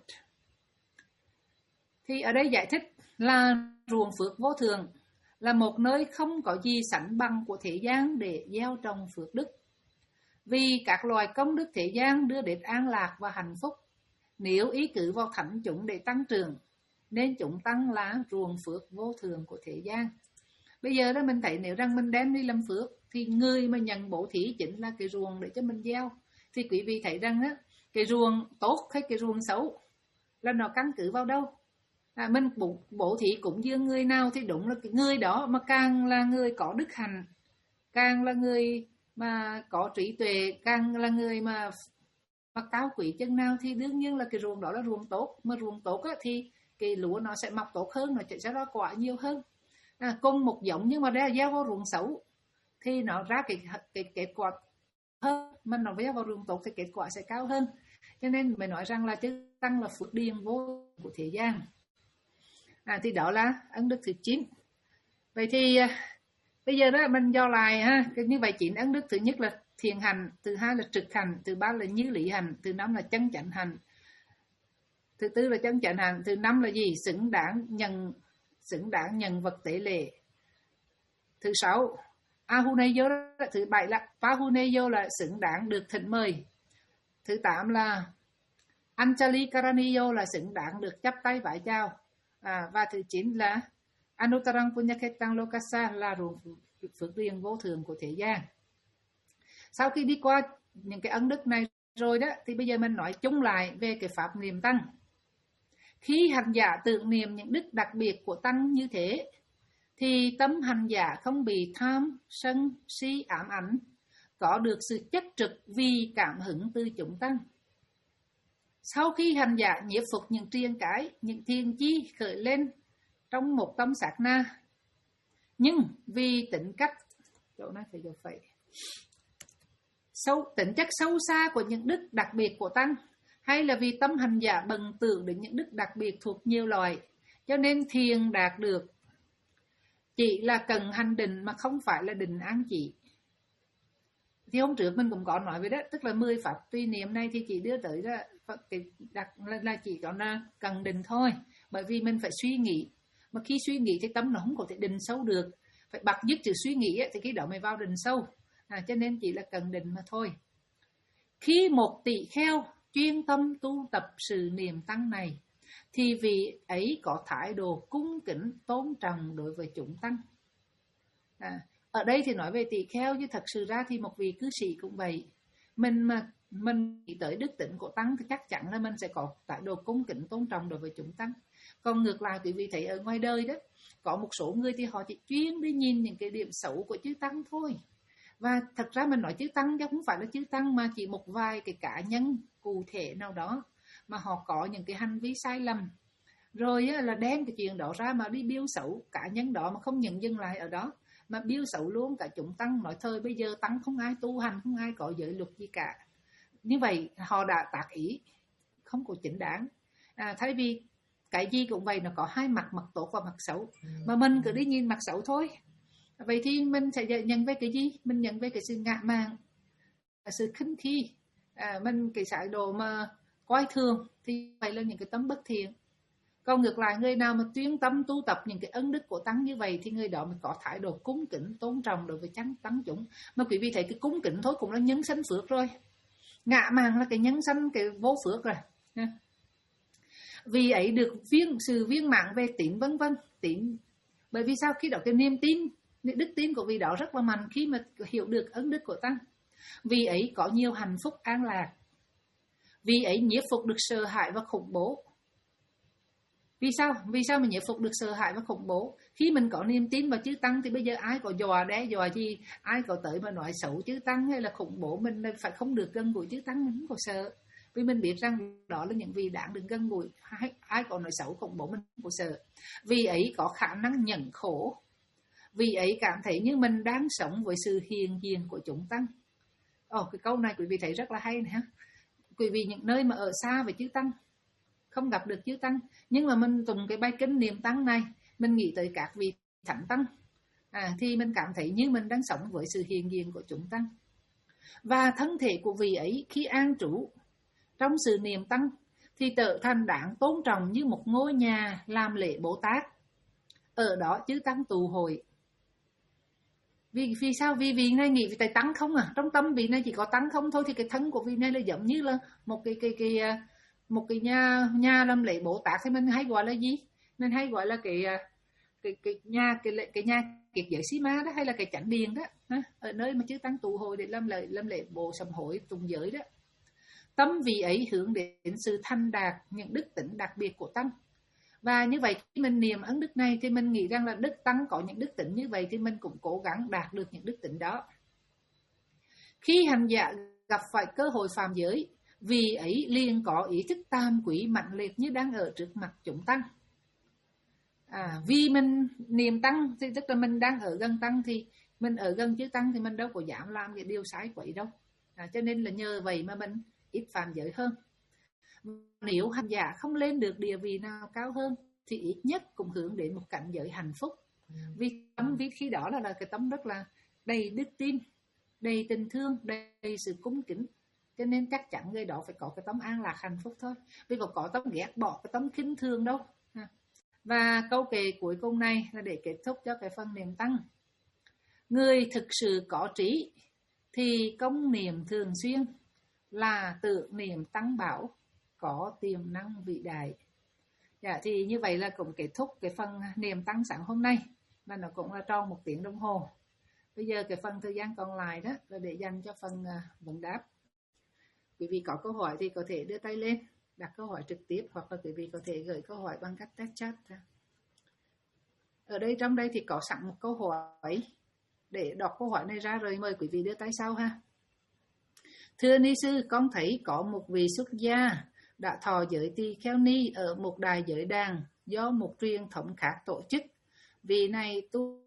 Thì ở đây giải thích là ruộng phước vô thường là một nơi không có gì sánh bằng của thế gian để gieo trồng phước đức. Vì các loài công đức thế gian đưa đến an lạc và hạnh phúc, nếu ý cử vào thánh chúng để tăng trưởng, nên chúng tăng là ruộng phước vô thường của thế gian. Bây giờ đó mình thấy nếu rằng mình đem đi làm phước, thì người mà nhận bố thí chính là cái ruộng để cho mình gieo. Thì quý vị thấy rằng á, cái ruộng tốt hay cái ruộng xấu là nó căn cứ vào đâu? À, mình bố, bố thí cúng dường người nào thì đúng là cái người đó mà càng là người có đức hạnh, càng là người mà có trí tuệ, càng là người mà mà cao quý chân nào thì đương nhiên là cái ruộng đó là ruộng tốt. Mà ruộng tốt á, thì cái lúa nó sẽ mọc tốt hơn, nó sẽ ra quả nhiều hơn. À, cùng một giống nhưng mà ra gieo vào ruộng xấu thì nó ra cái cái kết quả hơn, mà nó gieo vào ruộng tốt thì kết quả sẽ cao hơn. Cho nên mình nói rằng là chư tăng là phước điền vô của thế gian. À, thì đó là ấn đức thứ chín. Vậy thì bây giờ đó mình do lại ha, như vậy chín ấn đức thứ nhất là thiền hành, thứ hai là trực hành, thứ ba là như lý hành, thứ năm là chân chánh hành, thứ tư là chân chánh hành, thứ năm là gì? Xứng đáng nhận xứng đáng nhận vật tế lễ. Thứ sáu Ahuneyo, thứ bảy là Pahuneyo là xứng đáng được thỉnh mời. Thứ tám là Anjali Karaniyo là xứng đáng được chắp tay vái chào. À, và thứ chín là Anuttarang Punyakhetang Lokasa là ruộng phước điền vô thường của thế gian. Sau khi đi qua những cái ấn đức này rồi đó, thì bây giờ mình nói chung lại về cái pháp niệm tăng. Khi hành giả tưởng niệm những đức đặc biệt của tăng như thế, thì tâm hành giả không bị tham, sân, si ám ảnh, có được sự chất trực vì cảm hứng từ chúng tăng. Sau khi hành giả nhiếp phục những triền cái, những thiền chi khởi lên trong một tâm sát na, nhưng vì tính cách chỗ này phải được vậy sâu tính chất sâu xa của những đức đặc biệt của tăng, hay là vì tâm hành giả bần tưởng đến những đức đặc biệt thuộc nhiều loài, cho nên thiền đạt được chỉ là cần hành định mà không phải là định an chỉ. Thì hôm trước mình cũng có nói về đó, tức là mười pháp tùy niệm này thì chỉ đưa tới là, là, là chỉ có là cần định thôi. Bởi vì mình phải suy nghĩ, mà khi suy nghĩ thì tâm nó không có thể định sâu được, phải bật dứt chữ suy nghĩ ấy, thì cái đó mới vào định sâu. À, cho nên chỉ là cần định mà thôi. Khi một tỷ kheo chuyên tâm tu tập sự niệm tăng này, thì vị ấy có thái độ cung kính tôn trọng đối với chúng tăng. À, ở đây thì nói về tỳ kheo, chứ thật sự ra thì một vị cư sĩ cũng vậy. Mình mà mình nghĩ tới đức tính của tăng thì chắc chắn là mình sẽ có thái độ cung kính tôn trọng đối với chúng tăng. Còn ngược lại quý vị thấy ở ngoài đời đó, có một số người thì họ chỉ chuyên đi nhìn những cái điểm xấu của chư tăng thôi. Và thật ra mình nói chư tăng chứ không phải là chư tăng, mà chỉ một vài cái cá nhân cụ thể nào đó mà họ có những cái hành vi sai lầm, Rồi á, là đem cái chuyện đó ra mà đi biêu xấu cá nhân đó, mà không nhận dừng lại ở đó, mà biêu xấu luôn cả chúng tăng, nói thời bây giờ tăng không ai tu hành, không ai có giới luật gì cả. Như vậy họ đã tác ý không có chính đáng. À, thay vì cái gì cũng vậy, nó có hai mặt, mặt tốt và mặt xấu, mà mình cứ đi nhìn mặt xấu thôi. Vậy thì mình sẽ nhận về cái gì? Mình nhận về cái sự ngạ mạn, sự khinh khi, à, mình cái thái độ mà coi thường, thì vậy là những cái tâm bất thiện. Còn ngược lại, người nào mà chuyên tâm tu tập những cái ân đức của tăng như vậy thì người đó mới có thái độ cúng kính tôn trọng đối với tăng tăng chúng. Mà quý vị thấy cái cúng kính thôi cũng là nhân sanh phước rồi, ngạ mạn là cái nhân sanh cái vô phước rồi. Vì ấy được viên sự viên mãn về tín vân vân. Tín bởi vì sao? Khi đó cái niềm tin, đức tin của vị đó rất là mạnh khi mà hiểu được ân đức của tăng. Vì ấy có nhiều hạnh phúc an lạc. Vì ấy nhiếp phục được sợ hãi và khủng bố. Vì sao? Vì sao mình nhiếp phục được sợ hãi và khủng bố? Khi mình có niềm tin vào chư tăng thì bây giờ ai có dọa đe dọa gì, ai có tới mà nói xấu chư tăng hay là khủng bố mình phải không được gần gũi chư tăng, mình không có sợ. Vì mình biết rằng đó là những vị đáng được gần gũi, ai, ai có nói xấu khủng bố mình không có sợ. Vì ấy có khả năng nhận khổ. Vì ấy cảm thấy như mình đang sống với sự hiện diện của chúng tăng. Ồ, cái câu này quý vị thấy rất là hay nè. Quý vị những nơi mà ở xa với chư tăng, không gặp được chư tăng, nhưng mà mình dùng cái bài kinh niệm tăng này, mình nghĩ tới các vị thánh tăng, à, thì mình cảm thấy như mình đang sống với sự hiện diện của chúng tăng. Và thân thể của vị ấy khi an trú trong sự niệm tăng thì trở thành đáng tôn trọng như một ngôi nhà làm lễ Bồ Tát. Ở đó chư tăng tụ hội. Vì, vì sao? Vì vị này nghĩ về tăng không à, trong tâm vị này chỉ có tăng không thôi, thì cái thân của vị này là giống như là một cái cái cái một cái nhà nhà làm lễ Bồ Tát, thì mình hay gọi là gì? Mình hay gọi là cái cái cái nhà cái cái nhà kiệt giới xí ma đó, hay là cái chánh điện đó, ha? Ở nơi mà chư tăng tụ hội để làm lễ làm lễ bộ sám hối tụng giới đó. Tâm vị ấy hướng đến sự thanh đạt những đức tính đặc biệt của tăng. Và như vậy khi mình niệm ấn đức này thì mình nghĩ rằng là đức tăng có những đức tính như vậy, thì mình cũng cố gắng đạt được những đức tính đó. Khi hành giả gặp phải cơ hội phạm giới, vì ấy liền có ý thức tam quý mạnh liệt như đang ở trước mặt chúng tăng. À, vì mình niệm tăng thì tức là mình đang ở gần tăng, thì mình ở gần chư tăng thì mình đâu có dám làm cái điều sai quậy đâu. À, cho nên là nhờ vậy mà mình ít phạm giới hơn. Nếu hành giả không lên được địa vị nào cao hơn thì ít nhất cũng hướng đến một cảnh giới hạnh phúc. Vì tấm vì khi đó là, là cái tấm rất là đầy đức tin, đầy tình thương, đầy sự cung kính. Cho nên chắc chắn người đó phải có cái tấm an lạc hạnh phúc thôi. Vì có có tấm ghét bỏ cái tấm khinh thường đâu. Và câu kệ cuối cùng này là để kết thúc cho cái phần niệm tăng. Người thực sự có trí thì công niệm thường xuyên, là tự niệm tăng bảo, có tiềm năng vĩ đại. Dạ, thì như vậy là cũng kết thúc cái phần niệm tăng sáng hôm nay, và nó cũng là tròn một tiếng đồng hồ. Bây giờ cái phần thời gian còn lại đó là để dành cho phần vấn đáp. Quý vị có câu hỏi thì có thể đưa tay lên đặt câu hỏi trực tiếp, hoặc là quý vị có thể gửi câu hỏi bằng cách text chat. Ở đây trong đây thì có sẵn một câu hỏi, để đọc câu hỏi này ra rồi mời quý vị đưa tay sau ha. Thưa ni sư, con thấy có một vị xuất gia đã thọ giới tỳ kheo ni ở một đài giới đàn do một truyền thống khác tổ chức. Vị này tu,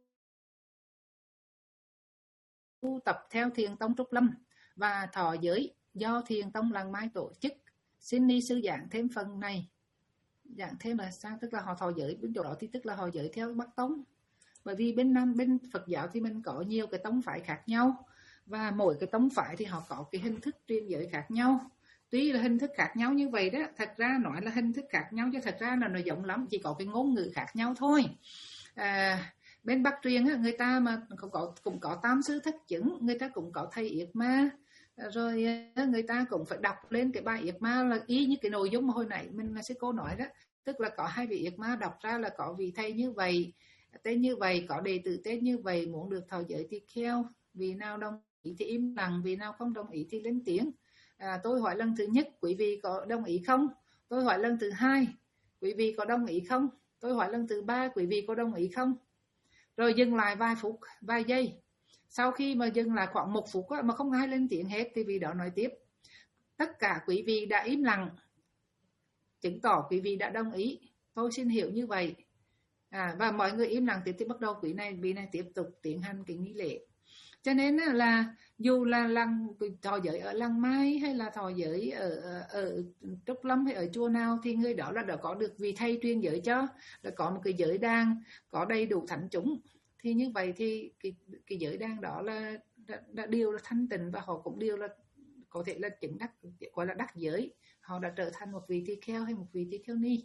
tu tập theo Thiền Tông Trúc Lâm và thọ giới do Thiền Tông Làng Mai tổ chức. Xin ni sư giảng thêm phần này. Giảng thêm là sao? Tức là họ thọ giới bên chỗ đó thì tức là họ giới theo Bắc Tông. Bởi vì bên Nam bên Phật giáo thì mình có nhiều cái tông phái khác nhau, và mỗi cái tông phái thì họ có cái hình thức truyền giới khác nhau. Tuy là hình thức khác nhau như vậy đó, thật ra nói là hình thức khác nhau chứ thật ra là nó giống lắm, chỉ có cái ngôn ngữ khác nhau thôi. À, bên Bắc truyền á, người ta mà cũng có, cũng có tam sư thất chứng, người ta cũng có thầy yết ma, rồi người ta cũng phải đọc lên cái bài yết ma là y như cái nội dung mà hồi nãy mình là sư cô nói đó, tức là có hai vị yết ma đọc ra là có vị thầy như vậy, tên như vậy, có đệ tử tên như vậy, muốn được thọ giới tỳ kheo, vì nào đồng ý thì im lặng, vì nào không đồng ý thì lên tiếng. À, tôi hỏi lần thứ nhất, quý vị có đồng ý không? Tôi hỏi lần thứ hai, quý vị có đồng ý không? Tôi hỏi lần thứ ba, quý vị có đồng ý không? Rồi dừng lại vài phút, vài giây. Sau khi mà dừng lại khoảng một phút mà không ai lên tiếng hết thì vị đó nói tiếp. Tất cả quý vị đã im lặng, chứng tỏ quý vị đã đồng ý. tôi xin hiểu như vậy. À, và mọi người im lặng tiếp tiếp bắt đầu quý này vị này tiếp tục tiến hành cái nghi lễ. Cho nên là dù là lăng thọ giới ở lăng Mai hay là thọ giới ở ở Trúc Lâm hay ở chùa nào thì người đó là đã có được vị thầy truyền giới cho, là có một cái giới đàn có đầy đủ thánh chúng, thì như vậy thì cái cái giới đàn đó là đã, đã đều là thanh tịnh, và họ cũng đều là có thể là chứng đắc, gọi là đắc giới, họ đã trở thành một vị tỳ kheo hay một vị tỳ kheo ni.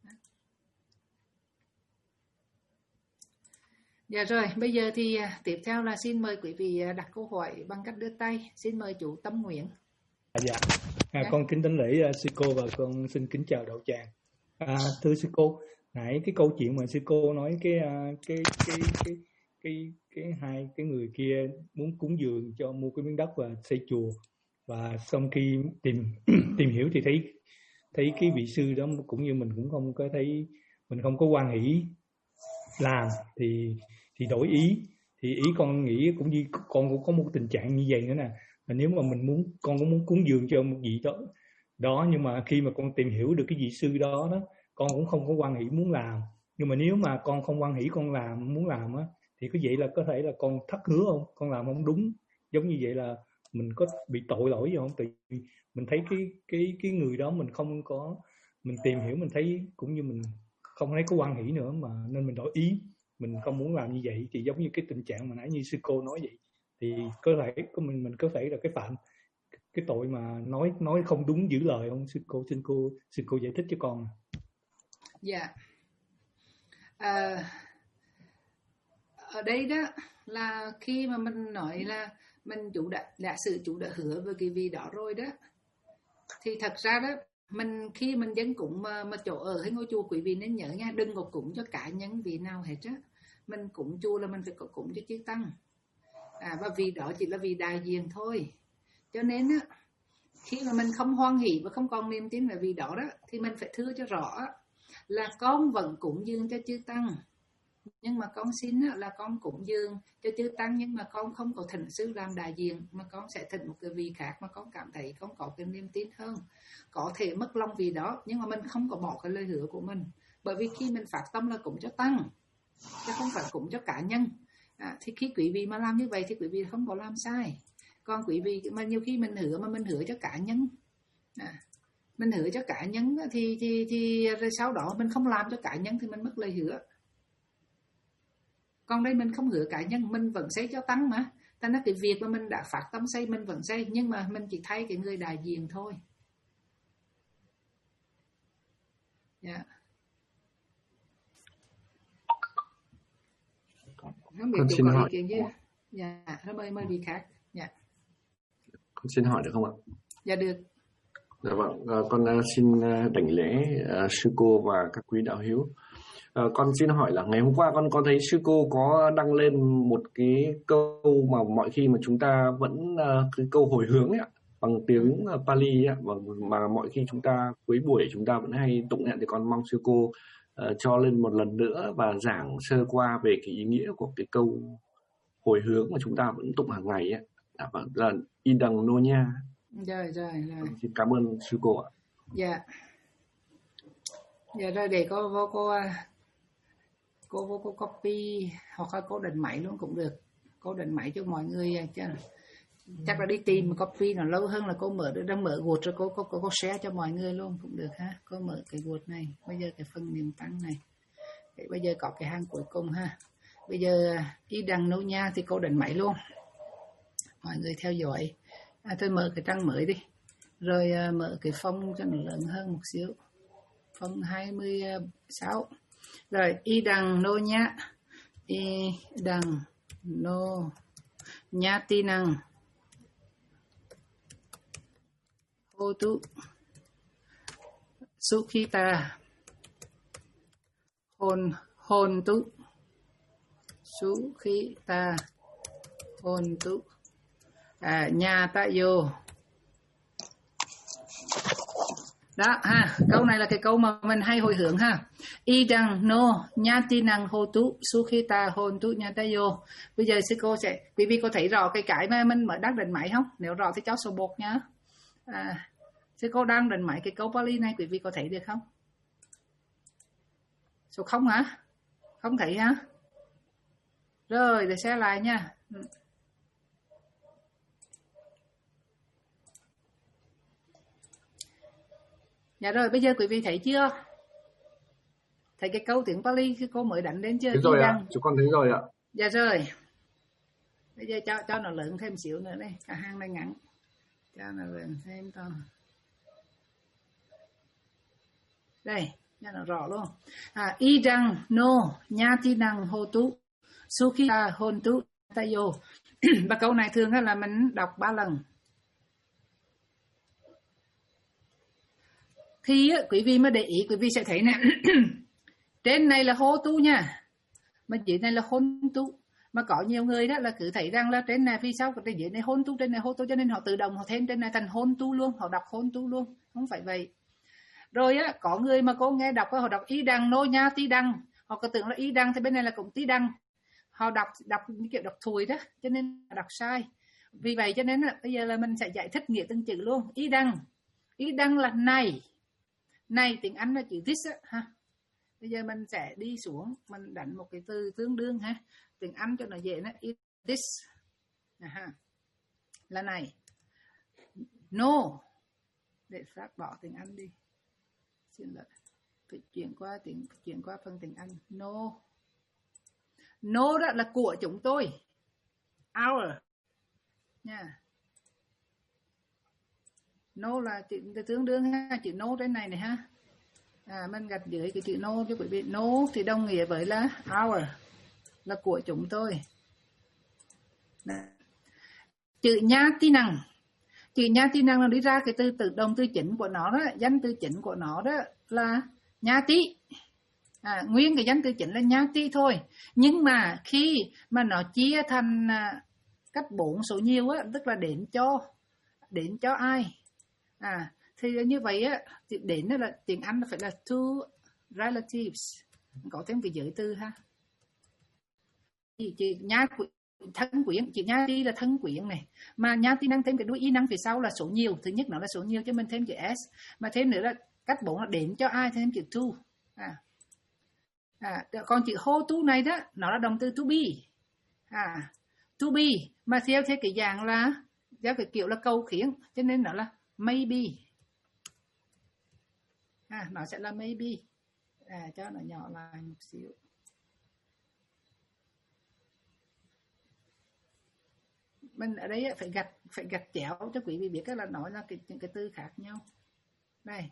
Dạ rồi, bây giờ thì tiếp theo là xin mời quý vị đặt câu hỏi bằng cách đưa tay. Xin mời chú Tâm Nguyễn. À, dạ, à, dạ. Con kính thánh lễ sư cô và con xin kính chào đạo tràng. À, thưa sư cô, nãy cái câu chuyện mà sư cô nói cái cái cái cái cái cái hai cái người kia muốn cúng dường cho mua cái miếng đất và xây chùa, và xong khi tìm tìm hiểu thì thấy thấy cái vị sư đó cũng như mình cũng không có thấy, mình không có hoan hỷ làm thì thì đổi ý. Thì ý con nghĩ cũng như con cũng có một tình trạng như vậy nữa nè, mà nếu mà mình muốn, con cũng muốn cúng dường cho một vị đó đó nhưng mà khi mà con tìm hiểu được cái vị sư đó đó, con cũng không có hoan hỷ muốn làm. Nhưng mà nếu mà con không hoan hỷ con làm muốn làm á, thì có vậy là có thể là con thất hứa không, con làm không đúng, giống như vậy là mình có bị tội lỗi gì không? Tại vì mình thấy cái cái cái người đó mình không có, mình tìm hiểu mình thấy cũng như mình không thấy có hoan hỷ nữa, mà nên mình đổi ý, mình không muốn làm như vậy. Thì giống như cái tình trạng mà nãy như sư cô nói vậy, thì có thể có mình mình có thể là cái phạm cái tội mà nói nói không đúng giữ lời không? Sư cô xin cô sư cô giải thích cho con. Dạ. À, ở đây đó là khi mà mình nói là mình chủ đã đã sự chủ đã hứa với cái vị đó rồi đó, thì thật ra đó mình khi mình dân cúng mà, mà chỗ ở hay ngôi chùa, quý vị nên nhớ nha, đừng có cúng cho cá nhân vị nào hết á. Mình cúng chùa là mình phải có cúng cho chư tăng, à, và vì đó chỉ là vì đại diện thôi. Cho nên á, khi mà mình không hoan hỷ và không còn niềm tin về vị đó đó, thì mình phải thưa cho rõ là con vẫn cúng dường cho chư tăng, nhưng mà con xin là con cúng dường cho chư tăng, nhưng mà con không có thỉnh sư làm đại diện, mà con sẽ thỉnh một cái vị khác mà con cảm thấy con có cái niềm tin hơn. Có thể mất lòng vì đó, nhưng mà mình không có bỏ cái lời hứa của mình, bởi vì khi mình phát tâm là cúng cho tăng chứ không phải cúng cho cá nhân. À, thì khi quý vị mà làm như vậy thì quý vị không có làm sai. Còn quý vị mà nhiều khi mình hứa mà mình hứa cho cá nhân, à, mình hứa cho cá nhân thì thì thì rồi sau đó mình không làm cho cá nhân thì mình mất lời hứa. Còn đây mình không hứa cá nhân, mình vẫn xây cho tăng mà. Thành ra cái việc mà mình đã phát tâm xây mình vẫn xây, nhưng mà mình chỉ thay cái người đại diện thôi. Dạ. Yeah. Không biết con xin hỏi ý kiến chứ? Dạ, nó mời mời vị khác. Dạ. Con xin hỏi được không ạ? Dạ được. Dạ vâng, con xin đảnh lễ sư cô và các quý đạo hữu. Con xin hỏi là ngày hôm qua con có thấy sư cô có đăng lên một cái câu mà mọi khi mà chúng ta vẫn cái câu hồi hướng ấy, bằng tiếng Pali ấy, mà mọi khi chúng ta cuối buổi chúng ta vẫn hay tụng niệm, thì con mong sư cô uh, cho lên một lần nữa và giảng sơ qua về cái ý nghĩa của cái câu hồi hướng mà chúng ta vẫn tụng hàng ngày ấy. Dạ vâng, là Idang Nonya. Rồi rồi rồi. Xin cảm ơn sư cô ạ. Dạ. Dạ rồi, để cô vô cô cô vô cô copy hoặc là cô định máy luôn cũng được. Cô định máy cho mọi người chứ. Chắc là đi tìm mà copy nó lâu hơn là cô mở đang mở guột rồi cô cô cô, cô share cho mọi người luôn cũng được ha. Cô mở cái guột này, bây giờ cái phần niềm tăng này. Để bây giờ có cái hàng cuối cùng ha. Bây giờ Idang Nonya thì cô định máy luôn. Mọi người theo dõi. À, tôi mở cái trang mới đi. Rồi uh, mở cái phông cho nó lớn hơn một xíu. Phông hai mươi sáu. Rồi Idang Nonya. Idang no Nyatinang Hotu Sukhita Hon Hon tu Sukhita Hon tu à, nhà ta vô đó ha. Câu này là cái câu mà mình hay hồi hướng ha. Idang no Nyatinang Hotu Sukhita Hon tu nhà ta vô. Bây giờ sư cô sẽ, quý vị có thấy rõ cái cái mà mình mở đăng định máy không? Nếu rõ thì cháu số một nhá. À, sư cô đang định máy cái câu Pali này, quý vị có thấy được không? Số không hả? Không thấy hả? Rồi, để share lại nha. Dạ rồi, bây giờ quý vị thấy chưa? Thấy cái câu tiếng Pali cái cô mới đánh đến chưa? Thấy rồi ạ, à, chúng con thấy rồi ạ. Dạ rồi. Bây giờ cho cho nó lớn thêm xíu nữa đây, cả hang này ngắn. Cho nó lớn thêm to. Đây, cho nó rõ luôn. À, idang no nhati nang hotu sukhita hontu tayo. Và câu này thường là mình đọc ba lần. Thì quý vị mà để ý, quý vị sẽ thấy nè. Trên này là hô tu nha, mà dưới này là hôn tu. Mà có nhiều người đó là cứ thấy rằng là trên này phía sau, trên dưới này hôn tu, trên này hô tu, cho nên họ tự động họ thêm trên này thành hôn tu luôn, họ đọc hôn tu luôn. Không phải vậy. Rồi á, có người mà cô nghe đọc họ đọc ý đăng nô nha tí đăng, họ có tưởng là ý đăng thì bên này là cũng tí đăng, họ đọc đọc như kiểu đọc thùi đó, cho nên đọc sai. Vì vậy cho nên là bây giờ là mình sẽ giải thích nghĩa từng chữ luôn. Ý đăng, ý đăng là này, này tiếng Anh là chữ this á ha. Bây giờ mình sẽ đi xuống, mình đánh một cái từ tương đương ha, tiếng Anh cho nó dễ đó. This à, là này. No, để phát bỏ tiếng Anh đi, xin lỗi, phải chuyển qua tiếng chuyển qua phần tiếng Anh. No, no đó là của chúng tôi, our nha. Yeah. No là chữ tương đương ha, chữ no trên này này ha. À, mình gạch dưới cái chữ no cho quý vị. No thì đồng nghĩa với là our, là của chúng tôi. Đó. Chữ nha tí năng, chữ nha tí năng là đi ra cái từ từ đồng từ chính của nó đó, danh từ chính của nó đó là nha tí. À, nguyên cái danh từ chính là nha tí thôi. Nhưng mà khi mà nó chia thành cách bốn số nhiều á, tức là đến cho đến cho ai. À, thì như vậy á, đến là tiếng Anh là phải là to relatives, có thêm cái giới từ ha. Chữ nha thân quyến, chữ nha tí là thân quyến này, mà nha tí năng thêm cái đuôi y năng phía sau là số nhiều. Thứ nhất nó là số nhiều cho mình thêm chữ s, mà thêm nữa là cách bốn là đến cho ai thêm chữ to. À, à, còn chữ hô tu này đó nó là động từ to be. À, to be mà theo theo cái dạng là theo cái kiểu là cầu khiến, cho nên nó là maybe. À, nó sẽ là maybe. À, cho nó nhỏ lại một xíu. Mình ở đây phải gạch phải gạch chéo cho quý vị biết cái là nói là cái, những cái từ khác nhau. Đây.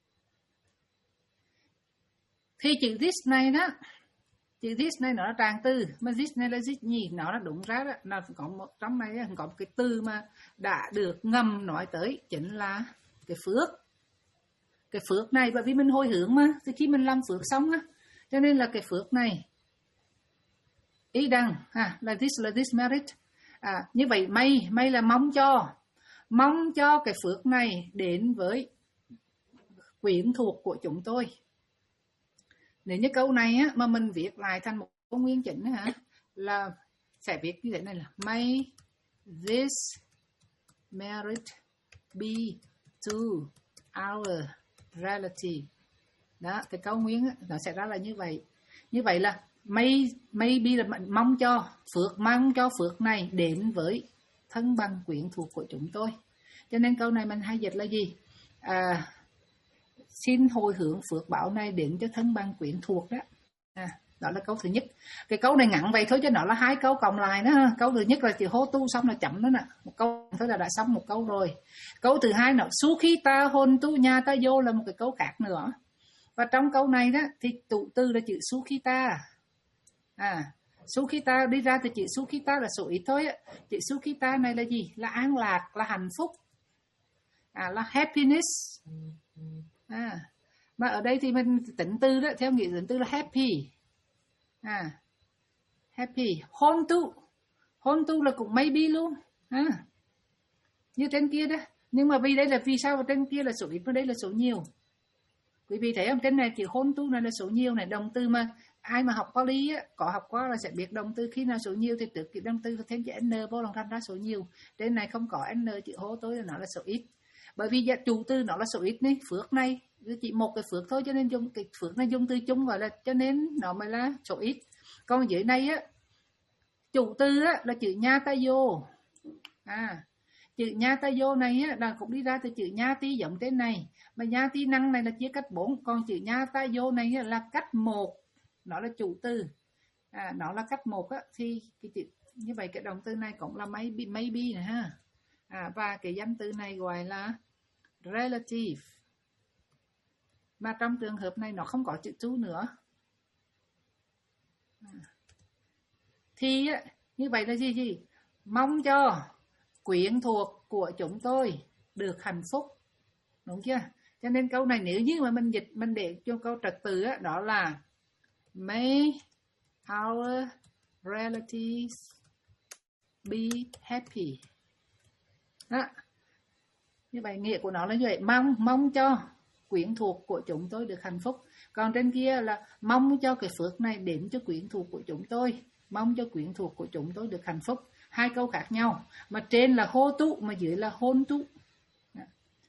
Thì chữ this này đó, chữ this này nó là tràng từ, mà this này là this nhì, nó là đúng ra đó, nó có một trong này có một cái từ mà đã được ngầm nói tới, chính là cái phước. Cái phước này bởi vì mình hồi hướng mà, thì khi mình làm phước xong á, cho nên là cái phước này ý đăng ha, là this là this merit. À, như vậy may may là mong cho mong cho cái phước này đến với quyến thuộc của chúng tôi. Nếu như câu này á, mà mình viết lại thành một câu nguyên chỉnh hả, là sẽ viết như thế này là may this merit be to our relative. Đó, cái câu nguyên á, nó sẽ ra là như vậy. Như vậy là may maybe là mong cho phước, mong cho phước này đến với thân bằng quyến thuộc của chúng tôi. Cho nên câu này mình hay dịch là gì? À, xin hồi hướng phước báo này đến cho thân bằng quyến thuộc đó. À, đó là câu thứ nhất. Cái câu này ngắn vậy thôi chứ nó là hai câu cộng lại đó. Câu thứ nhất là chữ hô tu xong là chậm đó nè. Một câu thôi là đã xong một câu rồi. Câu thứ hai nó sukhita hôn tu nha ta vô là một cái câu khác nữa. Và trong câu này đó thì tụ từ là chữ sukhita. À, sukhita đi ra từ chữ sukhita là số ít thôi á. Chữ sukhita này là gì? Là an lạc, là hạnh phúc. À, là happiness. À, mà ở đây thì mình tính từ đó, theo nghĩa tính từ là happy. À, happy. Hôn tu, hôn tu là cũng maybe luôn. À, như trên kia đó. Nhưng mà vì đây là vì sao trên kia là số ít, mà đây là số nhiều. Quý vị thấy không? Trên này chữ hôn tu này là số nhiều này, động từ mà ai mà học Pali á, có học qua là sẽ biết động từ khi nào số nhiều thì trước cái động từ thêm chữ n vô làm thành ra số nhiều. Trên này không có n, chữ hô tối là nó là số ít. Bởi vì chủ từ nó là số ít này, phước này chỉ một cái phước thôi, cho nên dùng cái phước này dùng từ chung gọi là, cho nên nó mới là số ít. Còn dưới này á, chủ từ á là chữ nha ta vô. À, chữ nha ta vô này á là cũng đi ra từ chữ nha ti giống thế này, mà nha ti năng này là chia cách bốn, còn chữ nha ta vô này là cách một, nó là chủ từ. À, nó là cách một á, thì cái chữ như vậy cái động từ này cũng là maybe, maybe này ha. À, và cái danh từ này gọi là relative. Mà trong trường hợp này nó không có chữ to nữa. À. Thì như vậy là gì gì? Mong cho quyến thuộc của chúng tôi được hạnh phúc. Đúng chưa? Cho nên câu này nếu như mà mình dịch, mình để cho câu trật tự đó, đó là may our relatives be happy. Đó. Như vậy nghĩa của nó là như vậy, mong mong cho quyến thuộc của chúng tôi được hạnh phúc. Còn trên kia là mong cho cái phước này đến cho quyến thuộc của chúng tôi, mong cho quyến thuộc của chúng tôi được hạnh phúc. Hai câu khác nhau, mà trên là hô tụ mà dưới là hôn tụ. Đó.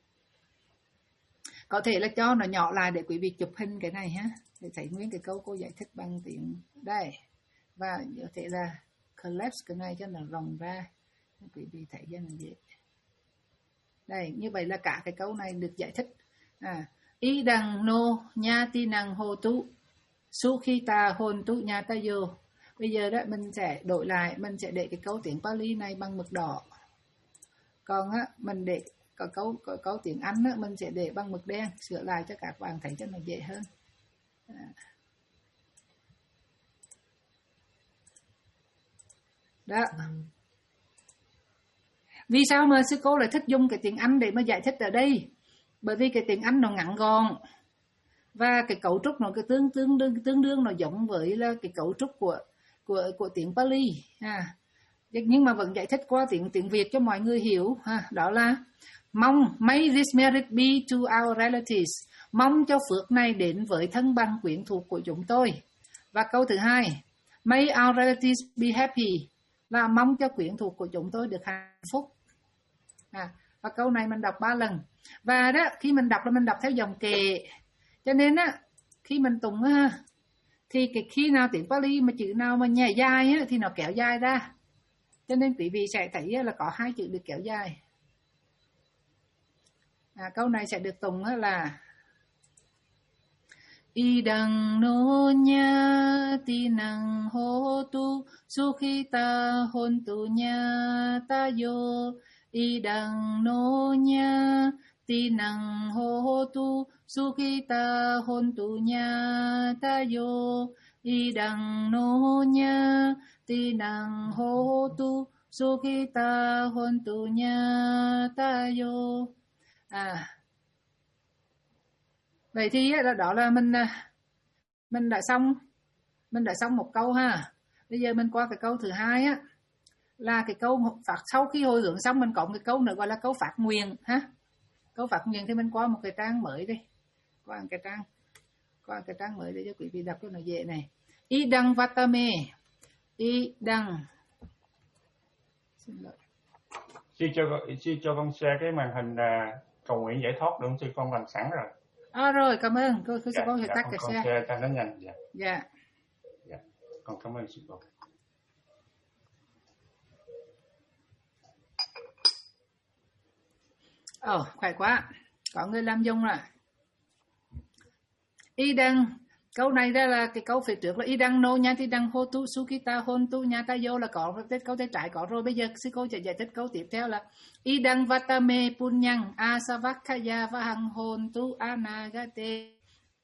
Có thể là cho nó nhỏ lại để quý vị chụp hình cái này ha, để thấy nguyên cái câu cô giải thích bằng tiếng đây, và có thể là collapse cái này cho nó rộng ra, quý vị thấy cho nó dễ. Đây, như vậy là cả cái câu này được giải thích. À, ý đằng nô nha ti năng hô tú su khi ta hôn tú nha ta vô. Bây giờ đó mình sẽ đổi lại, mình sẽ để cái câu tiếng Pali này bằng mực đỏ. Còn á mình để có câu có câu tiếng Anh á mình sẽ để bằng mực đen, sửa lại cho các bạn thấy cho nó dễ hơn. À. Đó. Vì sao mà sư cô lại thích dùng cái tiếng Anh để mà giải thích ở đây? Bởi vì cái tiếng Anh nó ngắn gọn và cái cấu trúc nó cái tương tương đương tương đương nó giống với là cái cấu trúc của của của tiếng Pali. À, nhưng mà vẫn giải thích qua tiếng tiếng Việt cho mọi người hiểu. Ha, đó là mong may this merit be to our relatives, mong cho phước này đến với thân bằng quyến thuộc của chúng tôi. Và câu thứ hai, may our relatives be happy, là mong cho quyến thuộc của chúng tôi được hạnh phúc. À, và câu này mình đọc ba lần. Và đó khi mình đọc là mình đọc theo dòng kệ. Cho nên á khi mình tụng á thì cái khi nào tiếng Pali mà chữ nào mà nhẹ dài á thì nó kéo dài ra. Cho nên quý vị sẽ thấy là có hai chữ được kéo dài. À, câu này sẽ được tụng là Idang no nya tinang hotu sukhita hontu nya tayo. Idang no nya tinang hotu sukhita hontu nya tayo. Idang no nya tinang hotu sukhita hontu nya tayo. À, vậy thì đó, đó là mình mình đã xong mình đã xong một câu ha. Bây giờ mình qua cái câu thứ hai á, là cái câu phát sau khi hồi hướng xong mình có một cái câu nữa gọi là câu phát nguyện ha. Câu phát nguyện thì mình qua một cái trang mới đi, qua một cái trang qua cái trang mới để cho quý vị đọc cho nó dễ này. Idang vatame, idang. Xin lỗi. Sư cho sư cho con share cái màn hình là cầu nguyện giải thoát được không sư? Con làm sẵn rồi. À rồi, cảm ơn. Cô sư Dạ, cô sẽ dạ, tắt con, cái con xe. share cho nó nhanh. Dạ. Dạ. Dạ. Con cảm ơn sư cô. Ồ, oh, khỏe quá. Có người làm dung rồi. Y đăng, câu này ra là cái câu phía trước là y đăng no nha ti đăng hô tu sukita hôn tu nha ta vô là có câu tay trái có rồi. Bây giờ sư cô sẽ giải thích câu tiếp theo là y đăng vatame punyang asavakkaya vahang hôn tu anagate.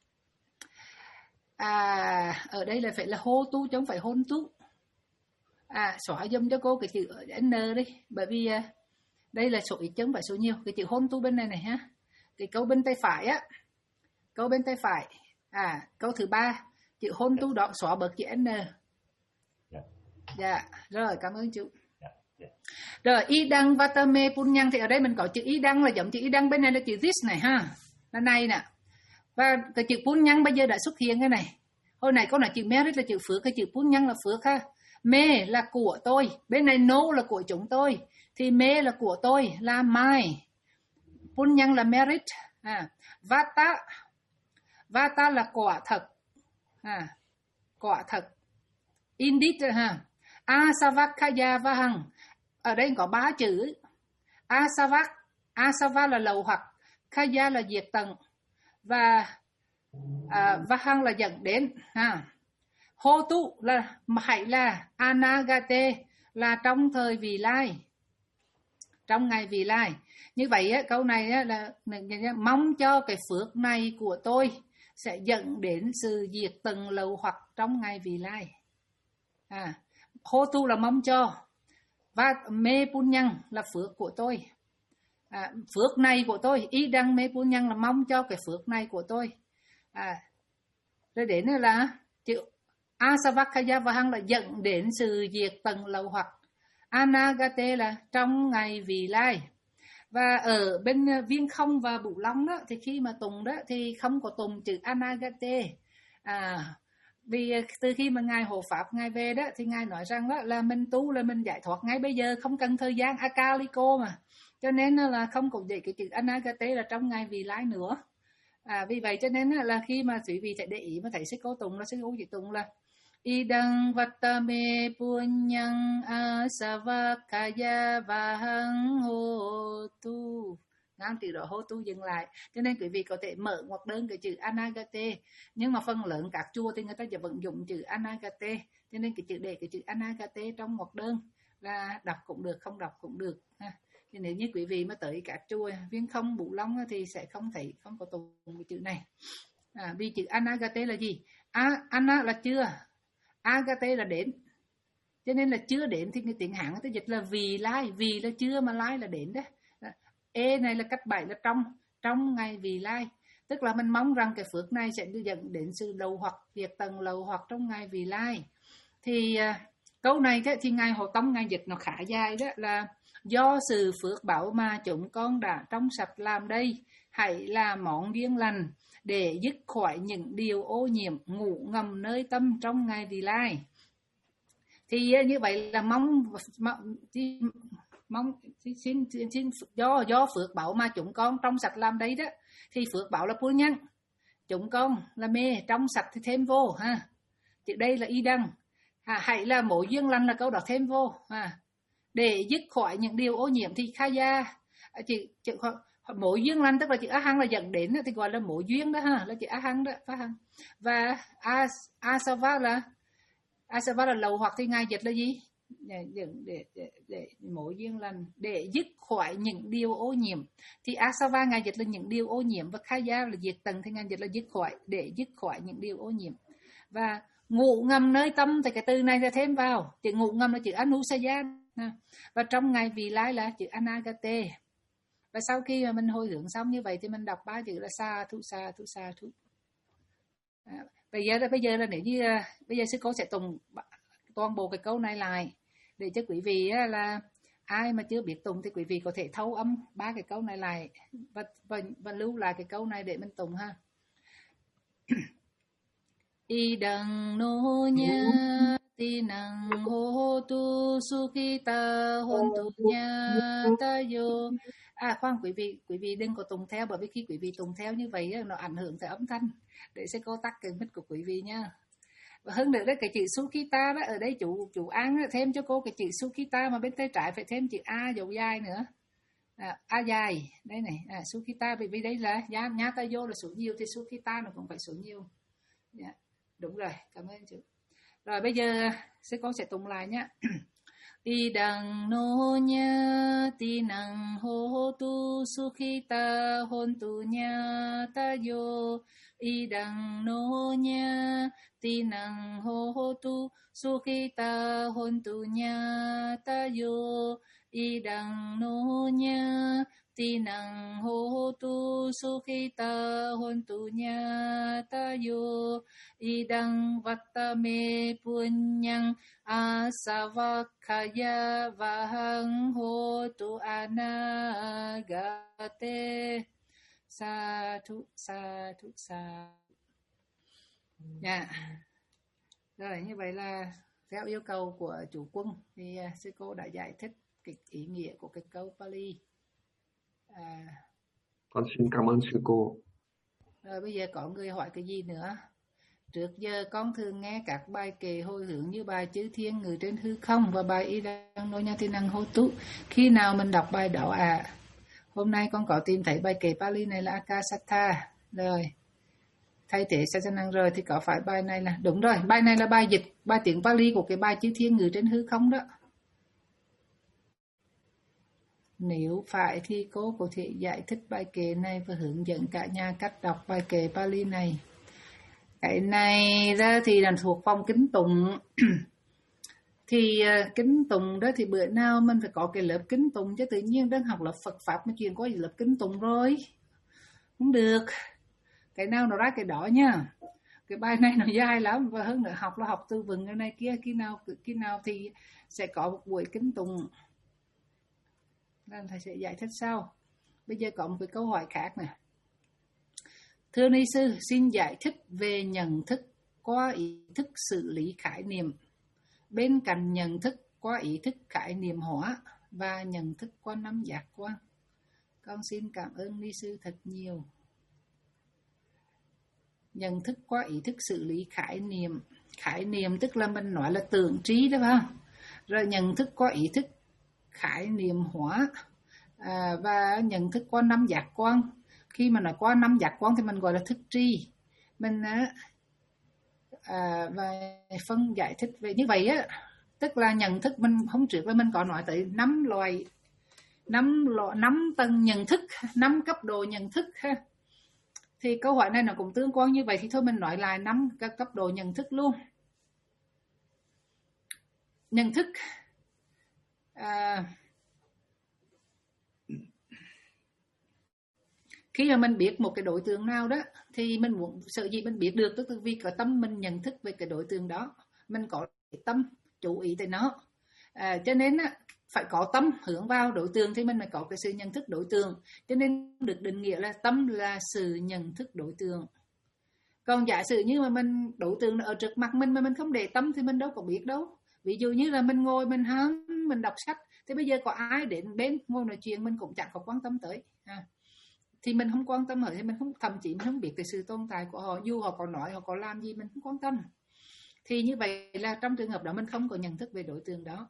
À, ở đây là phải là hô tu chứ không phải hôn tu. À, xóa dùm cho cô cái chữ N đi, bởi vì đây là số ít chứ không phải số nhiều. Cái chữ hôn tu bên này này ha. Cái câu bên tay phải á, câu bên tay phải, à câu thứ ba, chữ hôn tu đó xóa bớt chữ N. Dạ. Dạ, rồi cảm ơn chú. Dạ. Dạ. Rồi y đăng vatame punyang thì ở đây mình có chữ y đăng là giống chữ y đăng, bên này là chữ this này ha, là này nè. Và cái chữ punyang bây giờ đã xuất hiện cái này. Hồi này có là chữ merit là chữ phước, cái chữ punyang là phước ha. Me là của tôi, bên này no là của chúng tôi, thì me là của tôi, là my. Punyang là merit, à, vata, vata là quả thật, à, quả thật. Indeed ha. Asavakkhaya vahang. Ở đây có ba chữ. Asavak, asava là lậu hoặc, khaya là diệt tận, và à, vahang là dẫn đến ha. Hotu là hãy là anagate là trong thời vị lai, trong ngày vị lai. Như vậy á, câu này á, là, là, là mong cho cái phước này của tôi sẽ dẫn đến sự diệt tận lậu hoặc trong ngày vị lai. À, Hotu là mong cho, và mê punyang là phước của tôi. À, phước này của tôi, ý đăng mê punyang là mong cho cái phước này của tôi. À, rồi đến là chữ Asavakkhaya vahang là dẫn đến sự diệt tận lậu hoặc. Anagate là trong ngày vị lai. Và ở bên Viên Không và Bửu Long đó, thì khi mà tùng đó thì không có tùng chữ Anagate. À, vì từ khi mà Ngài hộ Pháp Ngài về đó thì Ngài nói rằng đó là mình tu là mình giải thoát ngay bây giờ, không cần thời gian Akaliko mà. Cho nên là không có để cái chữ Anagate là trong ngày vị lai nữa. À, vì vậy cho nên là khi mà quý vị phải để ý mà thấy sư cô tùng là sư cô chỉ tùng là Idang vatame punyang asavakkhaya vahang hotu. Ngắn từ đó hotu dừng lại. Cho nên quý vị có thể mở ngoặc đơn cái chữ anagate. Nhưng mà phần lớn các chùa thì người taจะvận dụng chữ anagate. Cho nên cái chữ để cái chữ anagate trong ngoặc đơn là đọc cũng được, không đọc cũng được. Thì nếu như quý vị mà tới các chùa Viên Không, Bửu Long thì sẽ không thấy, không có tùng cái chữ này. À, vì chữ anagate là gì? A, ana là chưa, agate là đến. Cho nên là chưa đến thì cái tiếng Hán người ta dịch là vì lai, vì là chưa mà lai là đến đó. E này là cách bảy là trong, trong ngày vì lai. Tức là mình mong rằng cái phước này sẽ dẫn đến sự lậu hoặc, diệt tận lậu hoặc trong ngày vì lai. Thì uh, câu này thế, thì Ngài Hộ Tông Ngài dịch nó khá dài đó, là do sự phước báo mà chúng con đã trong sạch làm đây, hãy là món duyên lành để dứt khỏi những điều ô nhiễm ngủ ngầm nơi tâm trong ngày vị lai. Thì như vậy là mong mong, mong xin, xin, xin do do phước báo mà chúng con trong sạch làm đấy đó, thì phước báo là punyang, chúng con là mê trong sạch thì thêm vô ha. Thì đây là y đăng. À, hãy là mối duyên lành là câu đó thêm vô ha. Để dứt khỏi những điều ô nhiễm thì khaya chỉ, chỉ mối duyên lành, tức là chữ ahang là dẫn đến thì gọi là mối duyên đó ha, là chữ ahang đó, phá hăng. Và as, asava là asava là lậu hoặc thì Ngài dịch là gì? Để, để, để, để, để mối duyên lành để dứt khỏi những điều ô nhiễm. Thì asava Ngài dịch là những điều ô nhiễm, và khaya là diệt tận thì Ngài dịch là dứt khỏi, để dứt khỏi những điều ô nhiễm. Và ngủ ngầm nơi tâm thì cái từ này sẽ thêm vào, chữ ngủ ngầm là chữ anusaya. Và trong ngày vị lai là chữ anagate. Và sau khi mà mình hồi hướng xong như vậy thì mình đọc ba chữ là sa thu sa thu sa thu. À, bây giờ là bây giờ là nếu như bây giờ sư cô sẽ tùng toàn bộ cái câu này lại để cho quý vị là ai mà chưa biết tùng thì quý vị có thể thâu âm ba cái câu này lại và, và, và lưu lại cái câu này để mình tùng ha. Y đằng nô nha ti năng hô tu sukita hôn tu nha ta yo. À khoan quý vị, quý vị đừng có tùng theo, bởi vì khi quý vị tùng theo như vậy nó ảnh hưởng tới âm thanh. Để sẽ có tắt cái mic của quý vị nha. Và hơn nữa đấy, cái chữ sukita đó, ở đây chủ chủ An thêm cho cô cái chữ sukita, mà bên tay trái phải thêm chữ a dấu dài nữa. À, a dài đây này, à, sukita, vì vì đây là nhá nhá ta vô là số nhiều thì sukita nó cũng phải số nhiều. Yeah, đúng rồi, cảm ơn chú. Rồi bây giờ sẽ con sẽ tụng lại nhé. Y đằng nô nha ti năng hô tu sukhita hôn tu nha ta yo. Y đằng nô nha ti năng hô tu sukhita hôn tu nha ta yo. Y đằng nô nha ti năng hô tu sukhita hôn tu nha ta yo. Idang vatame punyang asavakkhaya vahang hotu anagate. Sa thu sa thu sa. Dạ. Rồi như vậy là theo yêu cầu của chủ quân thì sư cô đã giải thích cái ý nghĩa của cái câu Pali. À, Con xin cảm ơn sư cô. Rồi bây giờ có người hỏi cái gì nữa? Trước giờ con thường nghe các bài kệ hồi hướng như bài Chư Thiên Ngự Trên Hư Không và bài Y Đăng Nô Nha Thi Năng Hô Tú. Khi nào mình đọc bài đó à? Hôm nay con có tìm thấy bài kệ Pali này là Akasattha. Rồi, thay thế Sasanang rồi thì có phải bài này là... Đúng rồi, bài này là bài dịch, bài tiếng Pali của cái bài Chư Thiên Ngự Trên Hư Không đó. Nếu phải thì cô có thể giải thích bài kệ này và hướng dẫn cả nhà cách đọc bài kệ Pali này. Cái này ra thì là thuộc phòng kính tụng. Thì uh, kính tụng đó thì bữa nào mình phải có cái lớp kính tụng, chứ tự nhiên đang học lớp Phật Pháp mà chuyện có gì lớp kính tụng rồi. Không được. Cái nào nó ra cái đó nha. Cái bài này nó dài lắm, và hơn nữa học là học từ vựng cái này kia, khi nào khi nào thì sẽ có một buổi kính tụng. Nên thầy sẽ giải thích sau. Bây giờ có một cái câu hỏi khác nè. Thưa ni sư, xin giải thích về nhận thức qua ý thức xử lý khái niệm, bên cạnh nhận thức qua ý thức khái niệm hóa và nhận thức qua năm giác quan. Con xin cảm ơn ni sư thật nhiều. Nhận thức qua ý thức xử lý khái niệm. Khái niệm tức là mình nói là tưởng trí đó phải không? Rồi nhận thức qua ý thức khái niệm hóa à, và nhận thức qua năm giác quan. Khi mà nói qua năm giác quan thì mình gọi là thức tri. Mình à, và phân giải thích về như vậy á, tức là nhận thức mình hôm trước là mình có nói tới năm loại năm loại năm tầng nhận thức, năm cấp độ nhận thức ha. Thì câu hỏi này nó cũng tương quan như vậy, thì thôi mình nói lại năm các cấp độ nhận thức luôn. Nhận thức à, khi mà mình biết một cái đối tượng nào đó thì mình muốn sợ gì mình biết được, tức là vì có tâm mình nhận thức về cái đối tượng đó, mình có tâm chú ý tới nó à, cho nên á, phải có tâm hướng vào đối tượng thì mình mới có cái sự nhận thức đối tượng. Cho nên được định nghĩa là tâm là sự nhận thức đối tượng. Còn giả sử như mà mình đối tượng ở trước mặt mình mà mình không để tâm thì mình đâu có biết đâu. Ví dụ như là mình ngồi mình hán mình đọc sách, thì bây giờ có ai đến bên ngồi nói chuyện mình cũng chẳng có quan tâm tới à. Thì mình không quan tâm ở thì mình không, thậm chí mình không biết cái sự tồn tại của họ, dù họ có nói họ có làm gì mình không quan tâm. Thì như vậy là trong trường hợp đó mình không có nhận thức về đối tượng đó.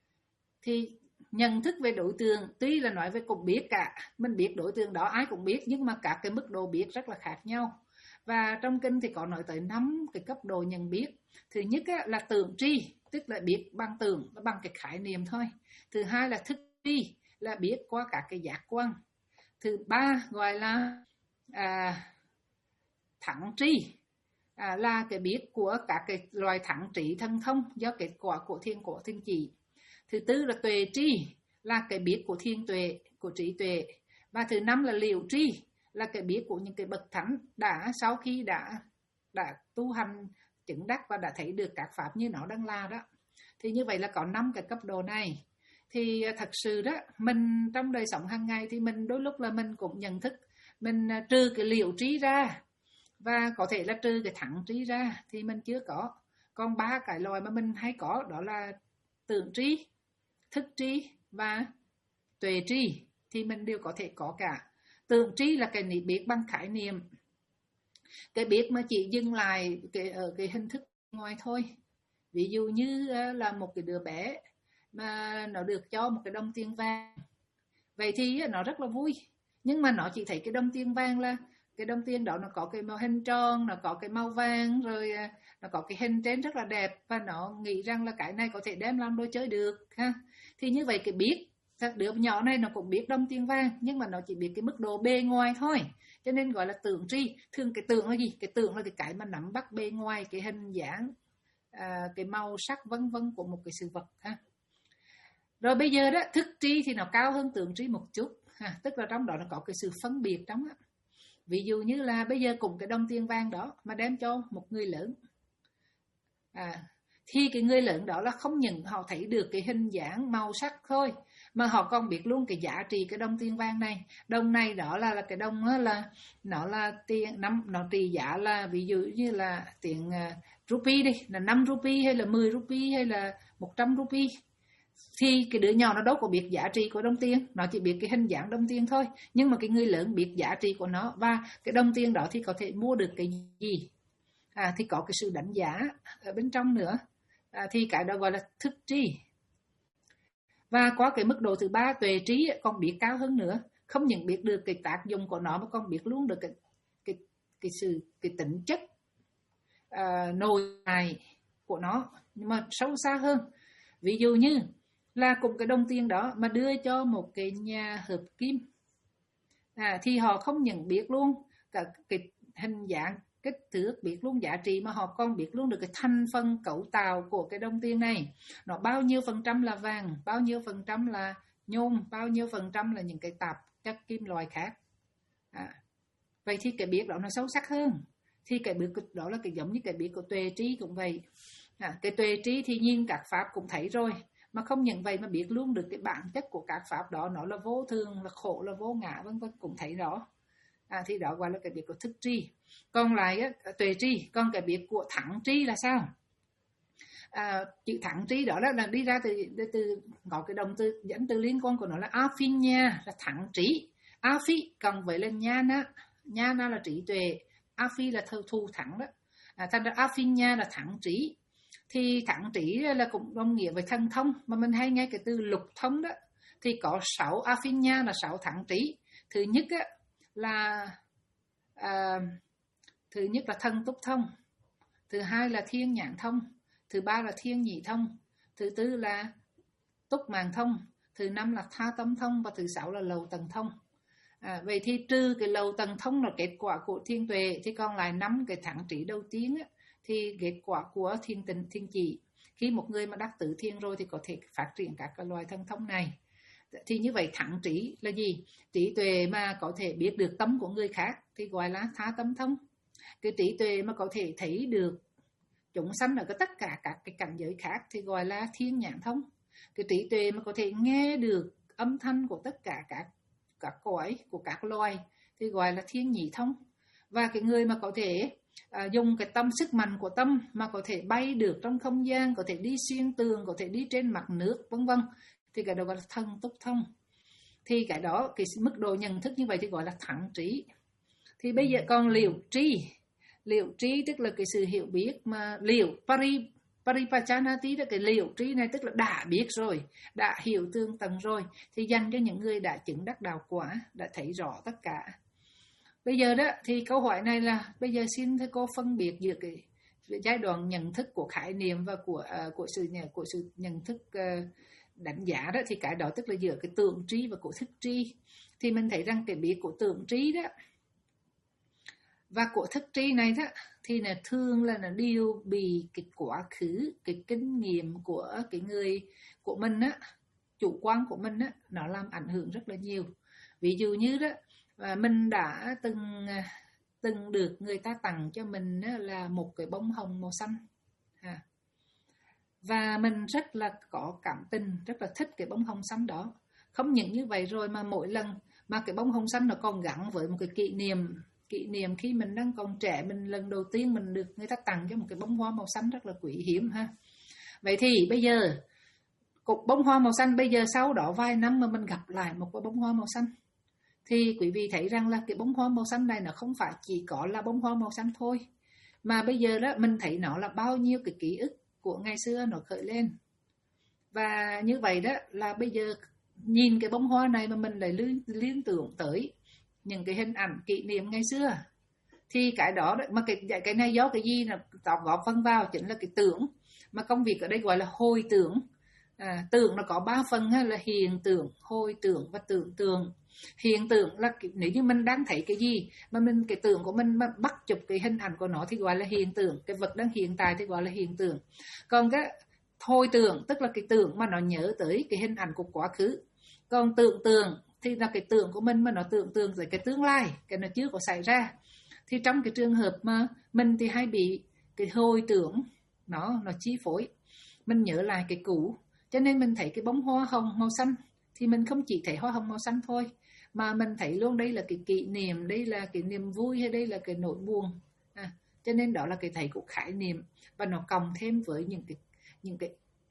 Thì nhận thức về đối tượng tuy là nói về cũng biết cả, mình biết đối tượng đó ai cũng biết, nhưng mà các cái mức độ biết rất là khác nhau. Và trong kinh thì có nói tới năm cái cấp độ nhận biết. Thứ nhất là tưởng tri, tức là biết bằng tưởng, bằng cái khái niệm thôi. Thứ hai là thức tri, là biết qua các cái giác quan. Thứ ba gọi là à, thắng tri, à, là cái biết của các cái loài thắng trí thần thông do kết quả của thiên của thiên chỉ. Thứ tư là tuệ tri, là cái biết của thiên tuệ, của trí tuệ. Và thứ năm là liễu tri, là cái biết của những cái bậc thánh đã sau khi đã đã tu hành chứng đắc và đã thấy được các pháp như nó đang là đó. Thì như vậy là có năm cái cấp độ này. Thì thật sự đó, mình trong đời sống hàng ngày thì mình đôi lúc là mình cũng nhận thức, mình trừ cái liễu trí ra và có thể là trừ cái thắng trí ra thì mình chưa có. Còn ba cái loài mà mình hay có đó là tưởng trí, thức trí và tuệ trí thì mình đều có thể có cả. Tưởng trí là cái biết bằng khái niệm, cái biết mà chỉ dừng lại cái, ở cái hình thức ngoài thôi. Ví dụ như là một cái đứa bé mà nó được cho một cái đồng tiền vàng, vậy thì nó rất là vui, nhưng mà nó chỉ thấy cái đồng tiền vàng là cái đồng tiền đó nó có cái màu hình tròn, nó có cái màu vàng, rồi nó có cái hình trên rất là đẹp, và nó nghĩ rằng là cái này có thể đem làm đồ chơi được ha. Thì như vậy cái biết, đứa nhỏ này nó cũng biết đồng tiền vàng, nhưng mà nó chỉ biết cái mức độ bề ngoài thôi, cho nên gọi là tưởng tri. Thường cái tưởng là gì? Cái tưởng là cái cái mà nắm bắt bề ngoài, cái hình dáng, à, cái màu sắc vân vân của một cái sự vật ha. Rồi bây giờ đó, thức tri thì nó cao hơn tưởng tri một chút ha, tức là trong đó nó có cái sự phân biệt trong đó. Ví dụ như là bây giờ cùng cái đồng tiền vàng đó mà đem cho một người lớn à, thì cái người lớn đó là không những họ thấy được cái hình dáng màu sắc thôi, mà họ còn biết luôn cái giá trị cái đồng tiền vàng này. Đồng này đó là, là cái đồng đó là nó là tiền năm, nó trị giá là ví dụ như là tiền uh, rupee đi, là năm rupee hay là mười rupee hay là một trăm rupee. thì cái đứa nhỏ nó đâu có biết giá trị của đồng tiền, nó chỉ biết cái hình dáng đồng tiền thôi. Nhưng mà cái người lớn biết giá trị của nó, và cái đồng tiền đó thì có thể mua được cái gì, à, thì có cái sự đánh giá ở bên trong nữa, à, thì cái đó gọi là thức tri. Và qua cái mức độ thứ ba, tuệ trí, còn biết cao hơn nữa, không những biết được cái tác dụng của nó mà còn biết luôn được cái cái cái sự cái tính chất uh, nội tại của nó, nhưng mà sâu xa hơn. Ví dụ như là cùng cái đồng tiền đó mà đưa cho một cái nhà hợp kim, à, thì họ không những biết luôn cả cái hình dạng, kích thước, biết luôn giá trị, mà họ còn biết luôn được cái thành phần cấu tạo của cái đồng tiền này, nó bao nhiêu phần trăm là vàng, bao nhiêu phần trăm là nhôm, bao nhiêu phần trăm là những cái tạp chất kim loại khác. À, vậy thì cái biết đó nó sâu sắc hơn. Thì cái biết đó là cái giống như cái biết của tuệ trí cũng vậy. À, cái tuệ trí thì nhìn các pháp cũng thấy rồi, mà không những vậy mà biết luôn được cái bản chất của các pháp đó, nó là vô thường, là khổ, là vô ngã, vân vân, cũng thấy rõ. À, thì đó gọi là cái biết của thức tri. Còn lại á, tuệ tri. Còn cái biết của thắng tri là sao? À, chữ thắng tri đó là đi ra từ, từ có cái động từ dẫn từ liên quan của nó là aphinya, là thắng trí. Aphi cộng với là nhana, nhana là trí tuệ, aphi là thù thù thắng đó. À, thành ra aphinya là thắng trí. Thì thắng trí là cũng đồng nghĩa với thần thông, mà mình hay nghe cái từ lục thông đó. Thì có sáu aphinya là sáu thắng trí. Thứ nhất á, là à, thứ nhất là thân túc thông, thứ hai là thiên nhãn thông, thứ ba là thiên nhị thông, thứ tư là túc màng thông, thứ năm là tha tâm thông, và thứ sáu là lầu tầng thông. À, vậy thì trừ cái lầu tầng thông là kết quả của thiên tuệ, thì còn lại năm cái thắng trí đầu tiên á, thì kết quả của thiên tình thiên chỉ. Khi một người mà đắc tử thiên rồi thì có thể phát triển các cái loài thân thông này. Thì như vậy thắng trí là gì? Trí tuệ mà có thể biết được tâm của người khác thì gọi là tha tâm thông. Cái trí tuệ mà có thể thấy được chúng sanh ở cái tất cả các cái cảnh giới khác thì gọi là thiên nhãn thông. Cái trí tuệ mà có thể nghe được âm thanh của tất cả các các cõi của các loài thì gọi là thiên nhị thông. Và cái người mà có thể à, dùng cái tâm, sức mạnh của tâm mà có thể bay được trong không gian, có thể đi xuyên tường, có thể đi trên mặt nước, vân vân, thì cái đó gọi là thân túc thông. Thì cái đó, cái mức độ nhận thức như vậy thì gọi là thắng trí. Thì bây giờ còn liễu tri. Liễu tri tức là cái sự hiểu biết, mà liễu pari paripachanati là cái liễu tri này tức là đã biết rồi, đã hiểu tương tầng rồi, thì dành cho những người đã chứng đắc đạo quả, đã thấy rõ tất cả. Bây giờ đó thì câu hỏi này là bây giờ xin thưa cô phân biệt giữa cái giai đoạn nhận thức của khái niệm và của uh, của sự của sự nhận thức uh, đánh giá đó, thì cái đó tức là giữa cái tưởng trí và của thức tri. Thì mình thấy rằng cái biết của tưởng trí đó và của thức tri này đó thì là thường là nó đều bị cái quá khứ, cái kinh nghiệm của cái người của mình á, chủ quan của mình á, nó làm ảnh hưởng rất là nhiều. Ví dụ như đó, mình đã từng từng được người ta tặng cho mình là một cái bông hồng màu xanh, à, và mình rất là có cảm tình, rất là thích cái bông hồng xanh đó. Không những như vậy rồi mà mỗi lần mà cái bông hồng xanh nó còn gắn với một cái kỷ niệm kỷ niệm khi mình đang còn trẻ, mình lần đầu tiên mình được người ta tặng cho một cái bông hoa màu xanh rất là quý hiếm ha. Vậy thì bây giờ cục bông hoa màu xanh, bây giờ sau đó vài năm mà mình gặp lại một cái bông hoa màu xanh, thì quý vị thấy rằng là cái bông hoa màu xanh này nó không phải chỉ có là bông hoa màu xanh thôi, mà bây giờ đó mình thấy nó là bao nhiêu cái ký ức của ngày xưa nó khởi lên. Và như vậy đó là bây giờ nhìn cái bông hoa này mà mình lại liên, liên tưởng tới những cái hình ảnh kỷ niệm ngày xưa, thì cái đó mà cái cái này do cái gì là tỏ góp phân vào chính là cái tưởng, mà công việc ở đây gọi là hồi tưởng. À, tưởng nó có ba phần ha, là hiện tưởng, hồi tưởng và tưởng tượng. Hiện tượng là nếu như mình đang thấy cái gì mà mình cái tưởng của mình mà bắt chụp cái hình ảnh của nó thì gọi là hiện tượng, cái vật đang hiện tại thì gọi là hiện tượng. Còn cái hồi tưởng tức là cái tưởng mà nó nhớ tới cái hình ảnh của quá khứ. Còn tưởng tượng thì là cái tưởng của mình mà nó tưởng tượng tới cái tương lai, cái nó chưa có xảy ra. Thì trong cái trường hợp mà mình thì hay bị cái hồi tưởng nó nó chi phối, mình nhớ lại cái cũ, cho nên mình thấy cái bông hoa hồng màu xanh thì mình không chỉ thấy hoa hồng màu xanh thôi, mà mình thấy luôn đây là cái kỷ niệm, đây là cái niềm vui, hay đây là cái nỗi buồn. À, cho nên đó là cái thấy của khái niệm, và nó cộng thêm với những cái những cái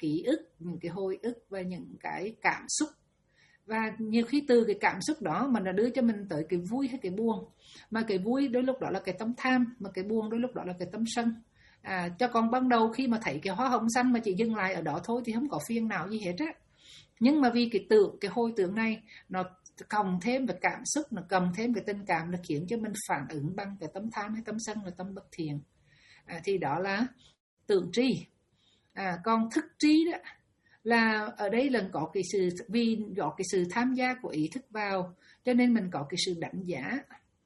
ký ức, những cái hồi ức và những cái cảm xúc. Và nhiều khi từ cái cảm xúc đó mà nó đưa cho mình tới cái vui hay cái buồn. Mà cái vui đôi lúc đó là cái tâm tham, mà cái buồn đôi lúc đó là cái tâm sân. À, cho con ban đầu khi mà thấy cái hoa hồng xanh mà chỉ dừng lại ở đó thôi thì không có phiền não gì hết á. Nhưng mà vì cái tưởng, cái hồi tưởng này nó cộng thêm về cảm xúc, nó cầm thêm cái tình cảm, nó khiến cho mình phản ứng bằng cái tâm tham hay tâm sân là tâm bất thiện. À, thì đó là tưởng tri. À, còn thức tri đó là ở đây là có cái sự, vì có cái sự tham gia của ý thức vào cho nên mình có cái sự đánh giá.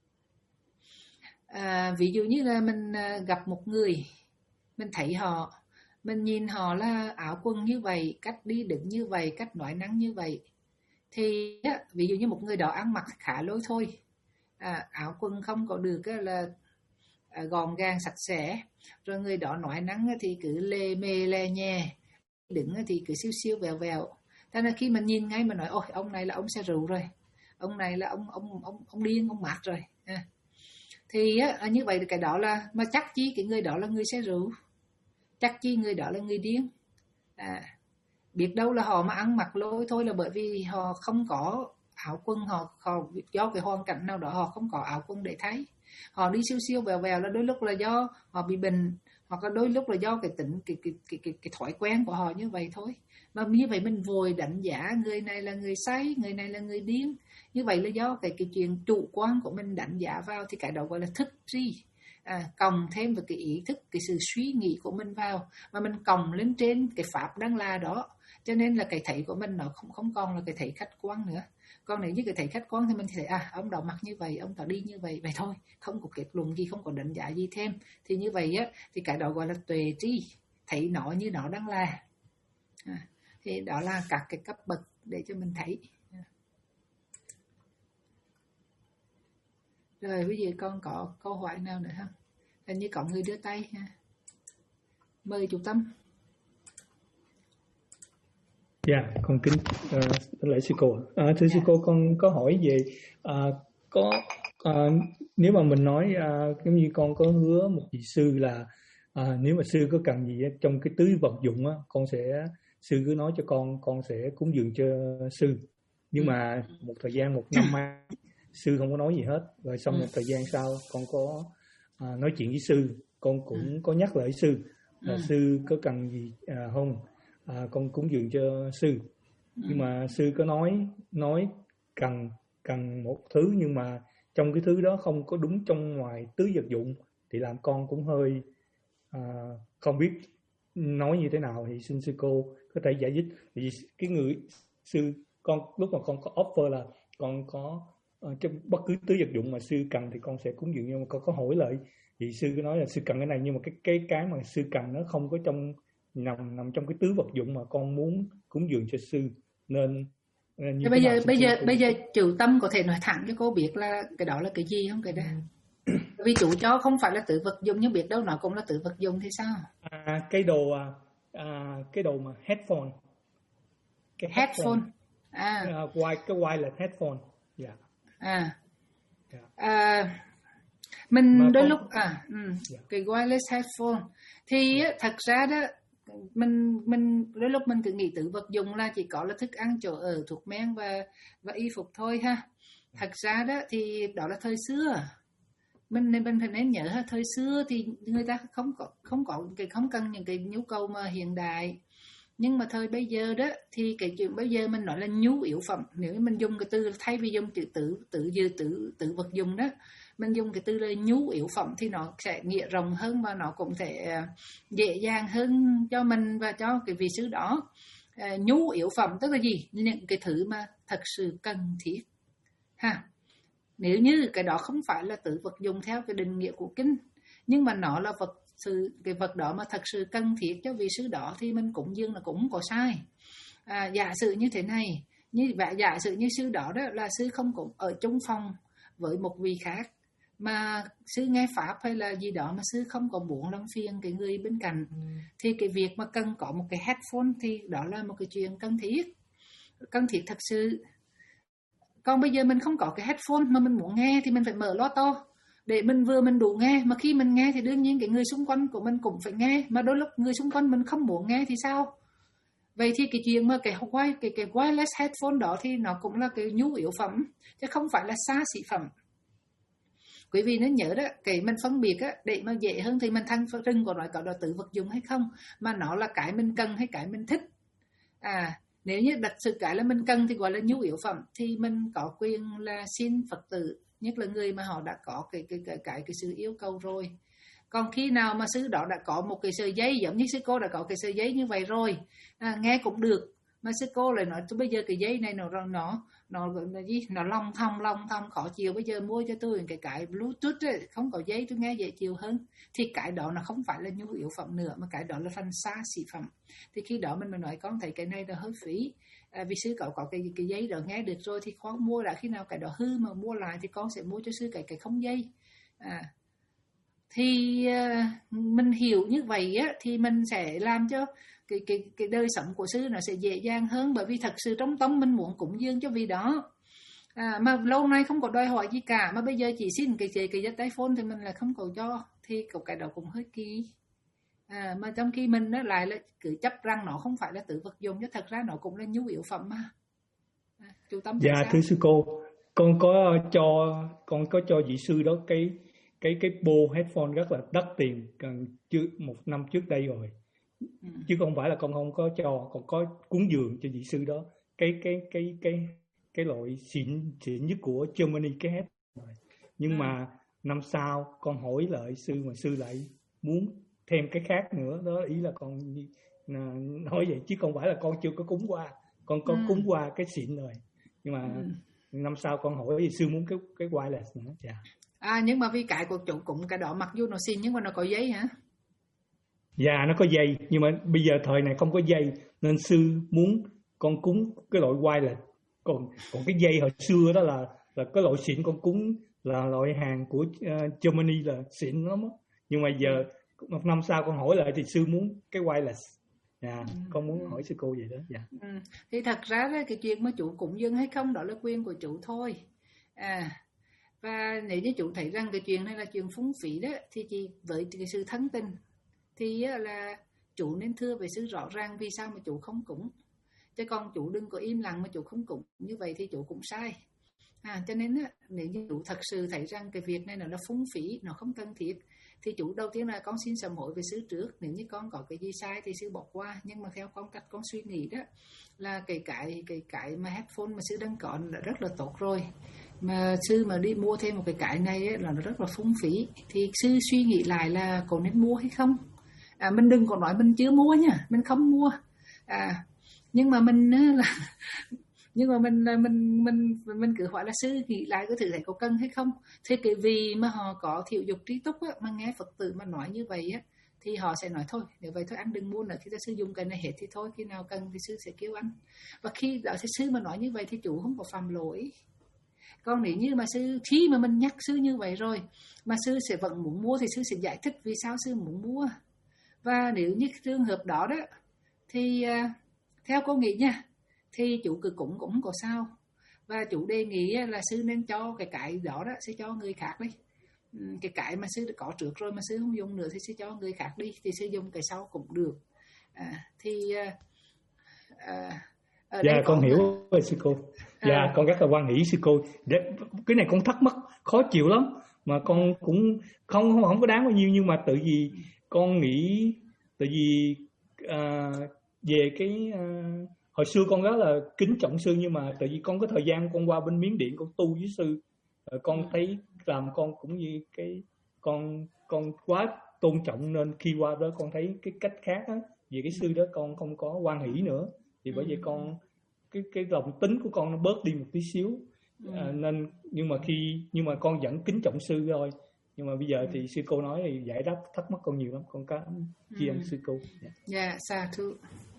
À, ví dụ như là mình gặp một người, mình thấy họ, mình nhìn họ là áo quần như vậy, cách đi đứng như vậy, cách nói năng như vậy, thì ví dụ như một người đó ăn mặc khá lôi thôi, à, áo quần không có được là gọn gàng sạch sẽ, rồi người đó nói năng thì cứ lề mề lè nhè, đứng thì cứ siêu siêu vèo vèo. Thế nên khi mình nhìn ngay mà nói ôi ông này là ông xe rượu rồi, ông này là ông ông ông ông điên, ông mạt rồi, à. Thì á, như vậy cái đó là, mà chắc chi cái người đó là người xe rượu, chắc chi người đó là người điên. À, biết đâu là họ mà ăn mặc lôi thôi là bởi vì họ không có áo quần, họ, họ do cái hoàn cảnh nào đó họ không có áo quần để thay. Họ đi siêu siêu vèo vèo là đôi lúc là do họ bị bệnh, hoặc là đôi lúc là do cái tính cái cái cái cái, cái thói quen của họ như vậy thôi. Mà như vậy mình vội đánh giá người này là người say, người này là người điên. Như vậy là do cái cái chuyện chủ quan của mình đánh giá vào, thì cái đó gọi là thức tri. À, cộng thêm vào cái ý thức, cái sự suy nghĩ của mình vào, mà mình cộng lên trên cái pháp đang là đó, cho nên là cái thấy của mình nó không không còn là cái thấy khách quan nữa. Còn nếu như cái thấy khách quan thì mình thấy à ông đó mặc như vậy, ông đó đi như vậy, vậy thôi, không có kết luận gì, không có đánh giá gì thêm. Thì như vậy á, thì cái đó gọi là tuệ tri, thấy nó như nó đang là. À, thì đó là các cái cấp bậc để cho mình thấy. Rồi bây giờ con có câu hỏi nào nữa không? Hình như có người đưa tay ha. Mời chú Tâm. Dạ, yeah, con kính uh, lễ sư cô. À, thưa yeah. sư cô, con có hỏi về uh, có uh, nếu mà mình nói uh, giống như con có hứa một vị sư là uh, nếu mà sư có cần gì trong cái tứ vật dụng á, con sẽ sư cứ nói cho con, con sẽ cúng dường cho sư. Nhưng ừ. mà một thời gian một năm mai sư không có nói gì hết. Rồi xong ừ. một thời gian sau con có uh, nói chuyện với sư, con cũng ừ. có nhắc lại sư là ừ. sư có cần gì uh, không? À, con cúng dường cho sư. ừ. Nhưng mà sư có nói nói cần cần một thứ, nhưng mà trong cái thứ đó không có đúng trong ngoài tứ vật dụng, thì làm con cũng hơi à, không biết nói như thế nào. Thì xin sư cô có thể giải thích. Vì cái người sư con lúc mà con có offer là con có uh, trong bất cứ tứ vật dụng mà sư cần thì con sẽ cúng dường, nhưng mà con có hỏi lại thì sư cứ nói là sư cần cái này, nhưng mà cái cái cái mà sư cần nó không có trong nằm nằm trong cái tứ vật dụng mà con muốn cúng dường cho sư, nên, nên như bây giờ bây giờ bây giờ chủ Tâm có thể nói thẳng cho cô biết là cái đó là cái gì không? Cái đó vì chủ cho không phải là tứ vật dụng, nhưng biết đâu nó cũng là tứ vật dụng thì sao? À, cái đồ à, cái đồ mà headphone, cái headphone, headphone. À, uh, wire, cái wireless headphone. Yeah. À, yeah. à mình mà đôi con... lúc à ừ, yeah. cái wireless headphone thì yeah. thật ra đó mình mình đôi lúc mình cứ nghĩ tứ vật dụng là chỉ có là thức ăn, chỗ ở, thuốc men và và y phục thôi ha. Thật ra đó thì đó là thời xưa. Mình nên mình phải nên nhớ ha, thời xưa thì người ta không có không có cái không cần những cái nhu cầu mà hiện đại. Nhưng mà thời bây giờ đó thì cái chuyện bây giờ mình nói là nhu yếu phẩm. Nếu mình dùng cái từ thay vì dùng chữ tử tự dư tử tự vật dụng đó, mình dùng cái từ là nhu yếu phẩm thì nó sẽ nghĩa rộng hơn và nó cũng sẽ dễ dàng hơn cho mình và cho cái vị sư đó. À, nhu yếu phẩm tức là gì? Những cái thứ mà thật sự cần thiết ha. Nếu như cái đó không phải là tự vật dụng theo cái định nghĩa của kinh, nhưng mà nó là vật sự, cái vật đó mà thật sự cần thiết cho vị sư đó thì mình cúng dường là cũng không có sai. À, giả sử như thế này, như vậy giả sử như sư đó đó là sư không cũng ở chung phòng với một vị khác, mà sư nghe pháp hay là gì đó mà sư không có muốn làm phiền cái người bên cạnh, ừ. thì cái việc mà cần có một cái headphone thì đó là một cái chuyện cần thiết, cần thiết thật sự. Còn bây giờ mình không có cái headphone mà mình muốn nghe thì mình phải mở loa to để mình vừa mình đủ nghe, mà khi mình nghe thì đương nhiên cái người xung quanh của mình cũng phải nghe, mà đôi lúc người xung quanh mình không muốn nghe thì sao? Vậy thì cái chuyện mà cái cái cái wireless headphone đó thì nó cũng là cái nhu yếu phẩm chứ không phải là xa xỉ phẩm. Quý vị nên nhớ đó, cái mình phân biệt á, để mà dễ hơn thì mình thăng trưng có nói có đó tự vật dụng hay không, mà nó là cái mình cần hay cái mình thích. À, nếu như đặt sự cái là mình cần thì gọi là nhu yếu phẩm, thì mình có quyền là xin Phật tử, nhất là người mà họ đã có cái cái cái cái, cái sự yêu cầu rồi. Còn khi nào mà sư đó đã có một cái sợi dây, giống như sư cô đã có cái sợi dây như vậy rồi, à, nghe cũng được, mà sư cô lại nói bây giờ cái dây này nó nó nó là gì, nó long thong long thong khó chịu, bây giờ mua cho tôi cái cái bluetooth ấy, không có dây tôi nghe dễ chịu hơn, thì cái đó nó không phải là nhu yếu phẩm nữa, mà cái đó là phần xa xỉ phẩm. Thì khi đó mình mới nói con thấy cái này là hơi phí, à, vì sư cậu có cái cái dây đó nghe được rồi thì khoan mua đã, khi nào cái đó hư mà mua lại thì con sẽ mua cho sư cái cái không dây. À, thì uh, mình hiểu như vậy á, thì mình sẽ làm cho cái cái cái đời sống của sư nó sẽ dễ dàng hơn, bởi vì thật sự trong tâm mình muốn cúng dường cho vị đó, à, mà lâu nay không có đòi hỏi gì cả, mà bây giờ chỉ xin cái cái cái dây phone thì mình lại không có cho, thì cái đó cũng hơi kỳ. À, mà trong khi mình nó lại là cứ chấp rằng nó không phải là tự vật dụng, chứ thật ra nó cũng là nhu yếu phẩm mà. À, chú Tâm dạ sao? Thưa sư cô, con có cho con có cho vị sư đó cái cái cái bộ headphone rất là đắt tiền gần trước một năm trước đây rồi, ừ. chứ không phải là con không có cho, còn có cúng dường cho vị sư đó cái cái cái cái cái loại xịn xịn nhất của Germany cái headphone. Nhưng ừ. mà năm sau con hỏi lại sư mà sư lại muốn thêm cái khác nữa đó, ý là con nói vậy, chứ không phải là con chưa có cúng qua, con có ừ. cúng qua cái xịn rồi, nhưng mà ừ. năm sau con hỏi thì sư muốn cái cái wireless nữa. Dạ. À, nhưng mà vì cái của chủ cũng cái đó mặc dù nó xịn nhưng mà nó có dây hả? Dạ nó có dây, nhưng mà bây giờ thời này không có dây nên sư muốn con cúng cái loại wireless. Còn còn cái dây hồi xưa đó là là cái loại xịn con cúng là loại hàng của uh, Germany là xịn lắm á. Nhưng mà giờ một năm sau con hỏi lại thì sư muốn cái wireless. Dạ, ừ. con muốn hỏi sư cô vậy đó. Dạ. Ừ. Thì thật ra đó, cái chuyện mà chủ cúng dường hay không đó là quyền của chủ thôi. À, và nếu như chủ thấy rằng cái chuyện này là chuyện phung phí đó, thì chỉ với cái sự thân tình thì là chủ nên thưa về sự rõ ràng vì sao mà chủ không cúng, chứ còn chủ đừng có im lặng mà chủ không cúng, như vậy thì chủ cũng sai. À, cho nên á, nếu như chủ thật sự thấy rằng cái việc này nó là phung phí, nó không cần thiết, thì chủ đầu tiên là con xin sám hối về sư trước. Nếu như con có cái gì sai thì sư bỏ qua, nhưng mà theo con cách con suy nghĩ đó là cái cái cái cái mà headphone mà sư đang có là rất là tốt rồi, mà sư mà đi mua thêm một cái cái này ấy, là nó rất là phung phí, thì sư suy nghĩ lại là có nên mua hay không. À, mình đừng có nói mình chưa mua nha, mình không mua. À, nhưng mà mình là nhưng mà mình mình mình mình cứ hỏi là sư nghĩ lại có thử thấy có cần hay không. Thế cái vì mà họ có thiểu dục trí túc á, mà nghe Phật tử mà nói như vậy á, thì họ sẽ nói thôi, nếu vậy thôi anh đừng mua nữa, khi ta sử dụng cái này hết thì thôi, khi nào cần thì sư sẽ kêu anh. Và khi đó thì sư mà nói như vậy thì chủ không có phạm lỗi. Còn nếu như mà sư, khi mà mình nhắc sư như vậy rồi mà sư sẽ vẫn muốn mua thì sư sẽ giải thích vì sao sư muốn mua. Và nếu như trường hợp đó đó thì uh, theo cô nghĩ nha, thì chủ cứ cũng cũng không có sao. Và chủ đề nghị là sư nên cho cái cái đó đó sư cho người khác đi. Cái cái mà sư đã có trước rồi mà sư không dùng nữa thì sư cho người khác đi, thì sư dùng cái sau cũng được. À, thì uh, uh, dạ con hiểu rồi sư cô. Dạ à, con rất là hoan hỷ sư cô. Để, cái này con thắc mắc khó chịu lắm mà con cũng không không không có đáng bao nhiêu, nhưng mà tự vì con nghĩ tự vì uh, về cái uh, hồi xưa con rất là kính trọng sư, nhưng mà tại vì con có thời gian con qua bên Miến Điện con tu với sư, rồi con thấy làm con cũng như cái con con quá tôn trọng, nên khi qua đó con thấy cái cách khác á, về cái sư đó con không có hoan hỷ nữa, thì bởi vậy con cái cái lòng tính của con nó bớt đi một tí xíu. À, nên nhưng mà khi nhưng mà con vẫn kính trọng sư thôi, nhưng mà bây giờ thì sư cô nói thì giải đáp thắc mắc con nhiều lắm, con có tri ân sư cô. Dạ, yeah, sa thú.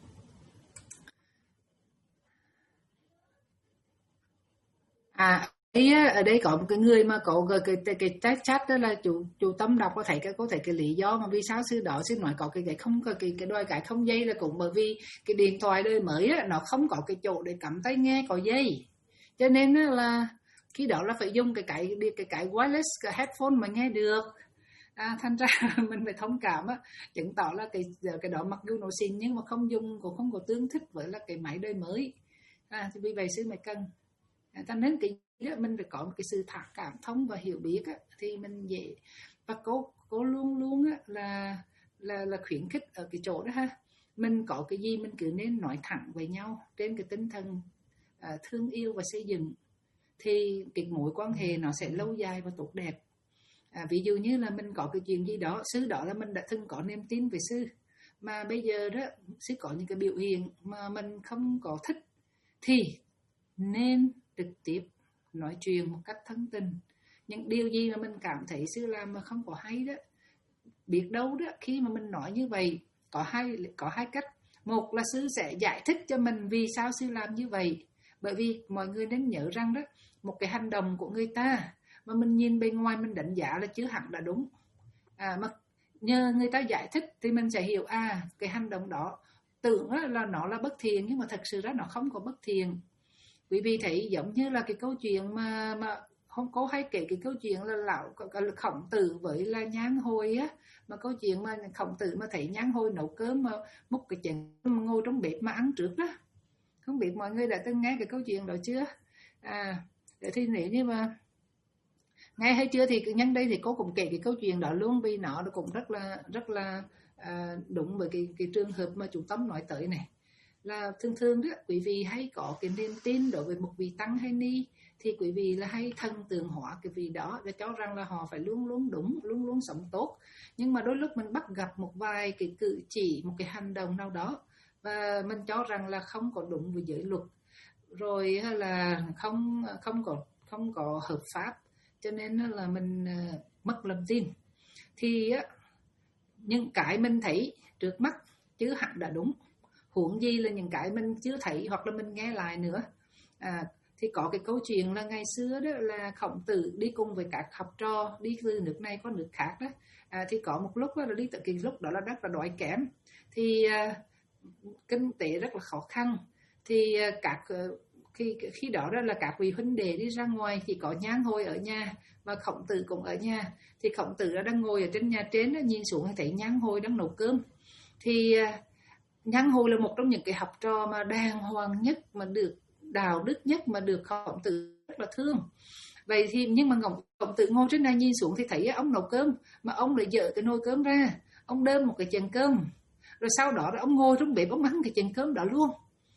À, ở đây có một cái người mà có cái cái cái chat chat đó là chủ chủ Tâm đọc có thể cái có thể cái lý do mà vì sao sư đó sư nói có cái cái không có cái cái đôi cái không dây là cũng bởi vì cái điện thoại đời mới á, nó không có cái chỗ để cắm tai nghe có dây, cho nên là khi đó là phải dùng cái cái cái cái wireless cái headphone mà nghe được. À, thành ra mình phải thông cảm á, chứng tỏ là cái cái đó mặc dù nó xịn nhưng mà không dùng cũng không có tương thích với là cái máy đời mới. À, thì vì vậy sư mới cần. À, cho nên cái đó mình phải có một cái sự thả cảm thông và hiểu biết á, thì mình dễ. Và cô cô luôn luôn á, là là là khuyến khích ở cái chỗ đó ha, mình có cái gì mình cứ nên nói thẳng với nhau trên cái tinh thần à, thương yêu và xây dựng, thì cái mối quan hệ nó sẽ lâu dài và tốt đẹp. À, ví dụ như là mình có cái chuyện gì đó, sư đó là mình đã từng có niềm tin về sư, mà bây giờ đó sư có những cái biểu hiện mà mình không có thích, thì nên trực tiếp nói chuyện một cách thân tình. Những điều gì mà mình cảm thấy sư làm mà không có hay đó, biết đâu đó khi mà mình nói như vậy có hai có hai cách. Một là sư sẽ giải thích cho mình vì sao sư làm như vậy, bởi vì mọi người nên nhớ rằng đó, một cái hành động của người ta mà mình nhìn bên ngoài mình đánh giá là chưa hẳn đã đúng. À, mà nhờ người ta giải thích thì mình sẽ hiểu à cái hành động đó tưởng là nó là bất thiện nhưng mà thật sự ra nó không có bất thiện. Quý vị thấy giống như là cái câu chuyện mà mà không có hay kể cái câu chuyện là lão Khổng Tử với là Nhan Hồi á, mà câu chuyện mà Khổng Tử mà thấy Nhan Hồi nấu cơm mà múc cái chén mà ngồi trong bếp mà ăn trước đó. Không biết mọi người đã từng nghe cái câu chuyện đó chưa? À, thì nếu như mà nghe hay chưa thì nhân đây thì cô cũng kể cái câu chuyện đó luôn, vì nó cũng rất là rất là à, đúng với cái cái trường hợp mà chú Tâm nói tới này. Là thường thường đó quý vị hay có cái niềm tin đối với một vị tăng hay ni, thì quý vị là hay thần tượng hóa cái vị đó và cho rằng là họ phải luôn luôn đúng, luôn luôn sống tốt. Nhưng mà đôi lúc mình bắt gặp một vài cái cử chỉ, một cái hành động nào đó và mình cho rằng là không có đúng với giới luật, rồi hay là không không có không có hợp pháp, cho nên là mình uh, mất lòng tin. Thì uh, những cái mình thấy trước mắt chứ hẳn đã đúng, huống gì là những cái mình chưa thấy hoặc là mình nghe lại nữa. À, thì có cái câu chuyện là ngày xưa đó là Khổng Tử đi cùng với các học trò đi từ nước này qua nước khác đó. À, thì có một lúc đó là đi tới cái lúc đó là rất là đói kém, thì uh, kinh tế rất là khó khăn, thì uh, các uh, khi khi đó đó là các vị huynh đệ đi ra ngoài, thì có Nhan Hồi ở nhà và Khổng Tử cũng ở nhà. Thì Khổng Tử đã đang ngồi ở trên nhà trên đó, nhìn xuống thấy Nhan Hồi đang nấu cơm. Thì uh, Nhan Hồi là một trong những cái học trò mà đàng hoàng nhất, mà được đạo đức nhất, mà được Khổng Tử rất là thương. Vậy thì nhưng mà Khổng Tử ngồi trên này nhìn xuống thì thấy ông nấu cơm, mà ông lại dỡ cái nồi cơm ra, ông đơm một cái chén cơm, rồi sau đó ông ngồi trong bếp ông ăn cái chén cơm đó luôn,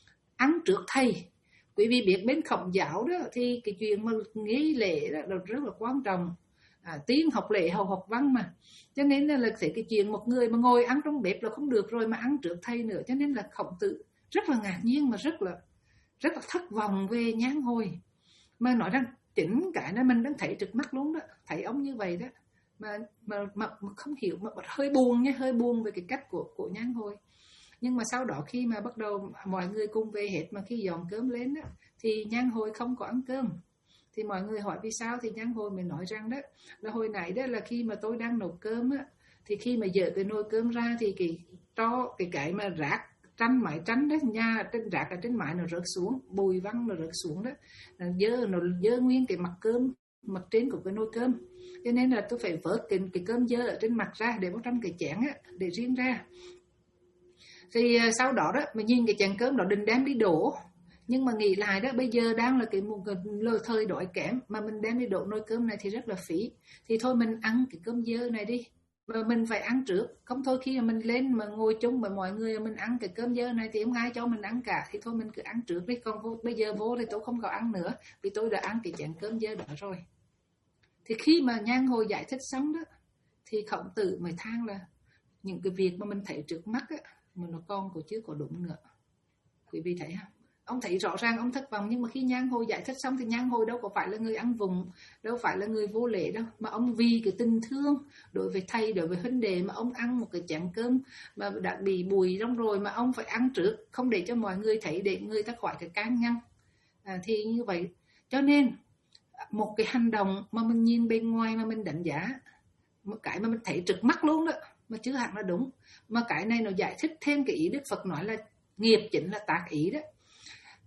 ăn trước thầy. Quý vị biết bên Khổng giáo đó thì cái chuyện mà nghi lễ đó là rất là quan trọng. À, tiếng học lễ hầu học văn mà, cho nên là thấy cái chuyện một người mà ngồi ăn trong bếp là không được rồi mà ăn trước thầy nữa. Cho nên là Khổng Tử rất là ngạc nhiên mà rất là rất là thất vọng về Nhan Hồi, mà nói rằng chính cái này mình đang thấy trước mắt luôn đó, thấy ông như vậy đó mà mà, mà, mà không hiểu, mà hơi buồn nha, hơi buồn về cái cách của của Nhan Hồi. Nhưng mà sau đó khi mà bắt đầu mọi người cùng về hết, mà khi dọn cơm lên đó, thì Nhan Hồi không có ăn cơm. Thì mọi người hỏi vì sao, thì Nhan Hồi mới nói rằng đó là hồi nãy đó là khi mà tôi đang nấu cơm á, thì khi mà dỡ cái nồi cơm ra thì cái to cái cái mà rác tranh mái tranh đó, nhà trên rác ở trên mái nó rớt xuống, bùi văng nó rớt xuống đó, nó dơ nó dơ nguyên cái mặt cơm, mặt trên của cái nồi cơm. Cho nên là tôi phải vớt cái, cái cơm dơ ở trên mặt ra để vào trong cái chén á, để riêng ra. Thì sau đó đó mà nhìn cái chén cơm đó định đem đi đổ, nhưng mà nghĩ lại đó, bây giờ đang là cái một cái lời thời đói kém mà mình đem đi đổ nồi cơm này thì rất là phí. Thì thôi mình ăn cái cơm dơ này đi, và mình phải ăn trước, không thôi khi mà mình lên mà ngồi chung với mọi người mình ăn cái cơm dơ này thì không ai cho mình ăn cả, thì thôi mình cứ ăn trước đi, còn vô, bây giờ vô thì tôi không có ăn nữa vì tôi đã ăn cái chén cơm dơ đó rồi. Thì khi mà Nhan Hồi giải thích xong đó, thì Khổng Tử mới than là những cái việc mà mình thấy trước mắt á, mà nó còn có chưa có đúng nữa. Quý vị thấy không? Ông thấy rõ ràng ông thất vọng, nhưng mà khi Nhan Hồi giải thích xong thì Nhan Hồi đâu có phải là người ăn vùng, đâu phải là người vô lễ đâu, mà ông vì cái tình thương đối với thầy, đối với huynh đệ mà ông ăn một cái chén cơm mà đã bị bùi trong rồi mà ông phải ăn trước, không để cho mọi người thấy, để người ta khỏi cái can ngăn. À, thì như vậy, cho nên một cái hành động mà mình nhìn bên ngoài mà mình đánh giá, một cái mà mình thấy trực mắt luôn đó, mà chứ hẳn là đúng. Mà cái này nó giải thích thêm cái ý Đức Phật nói là nghiệp chính là tác ý đó.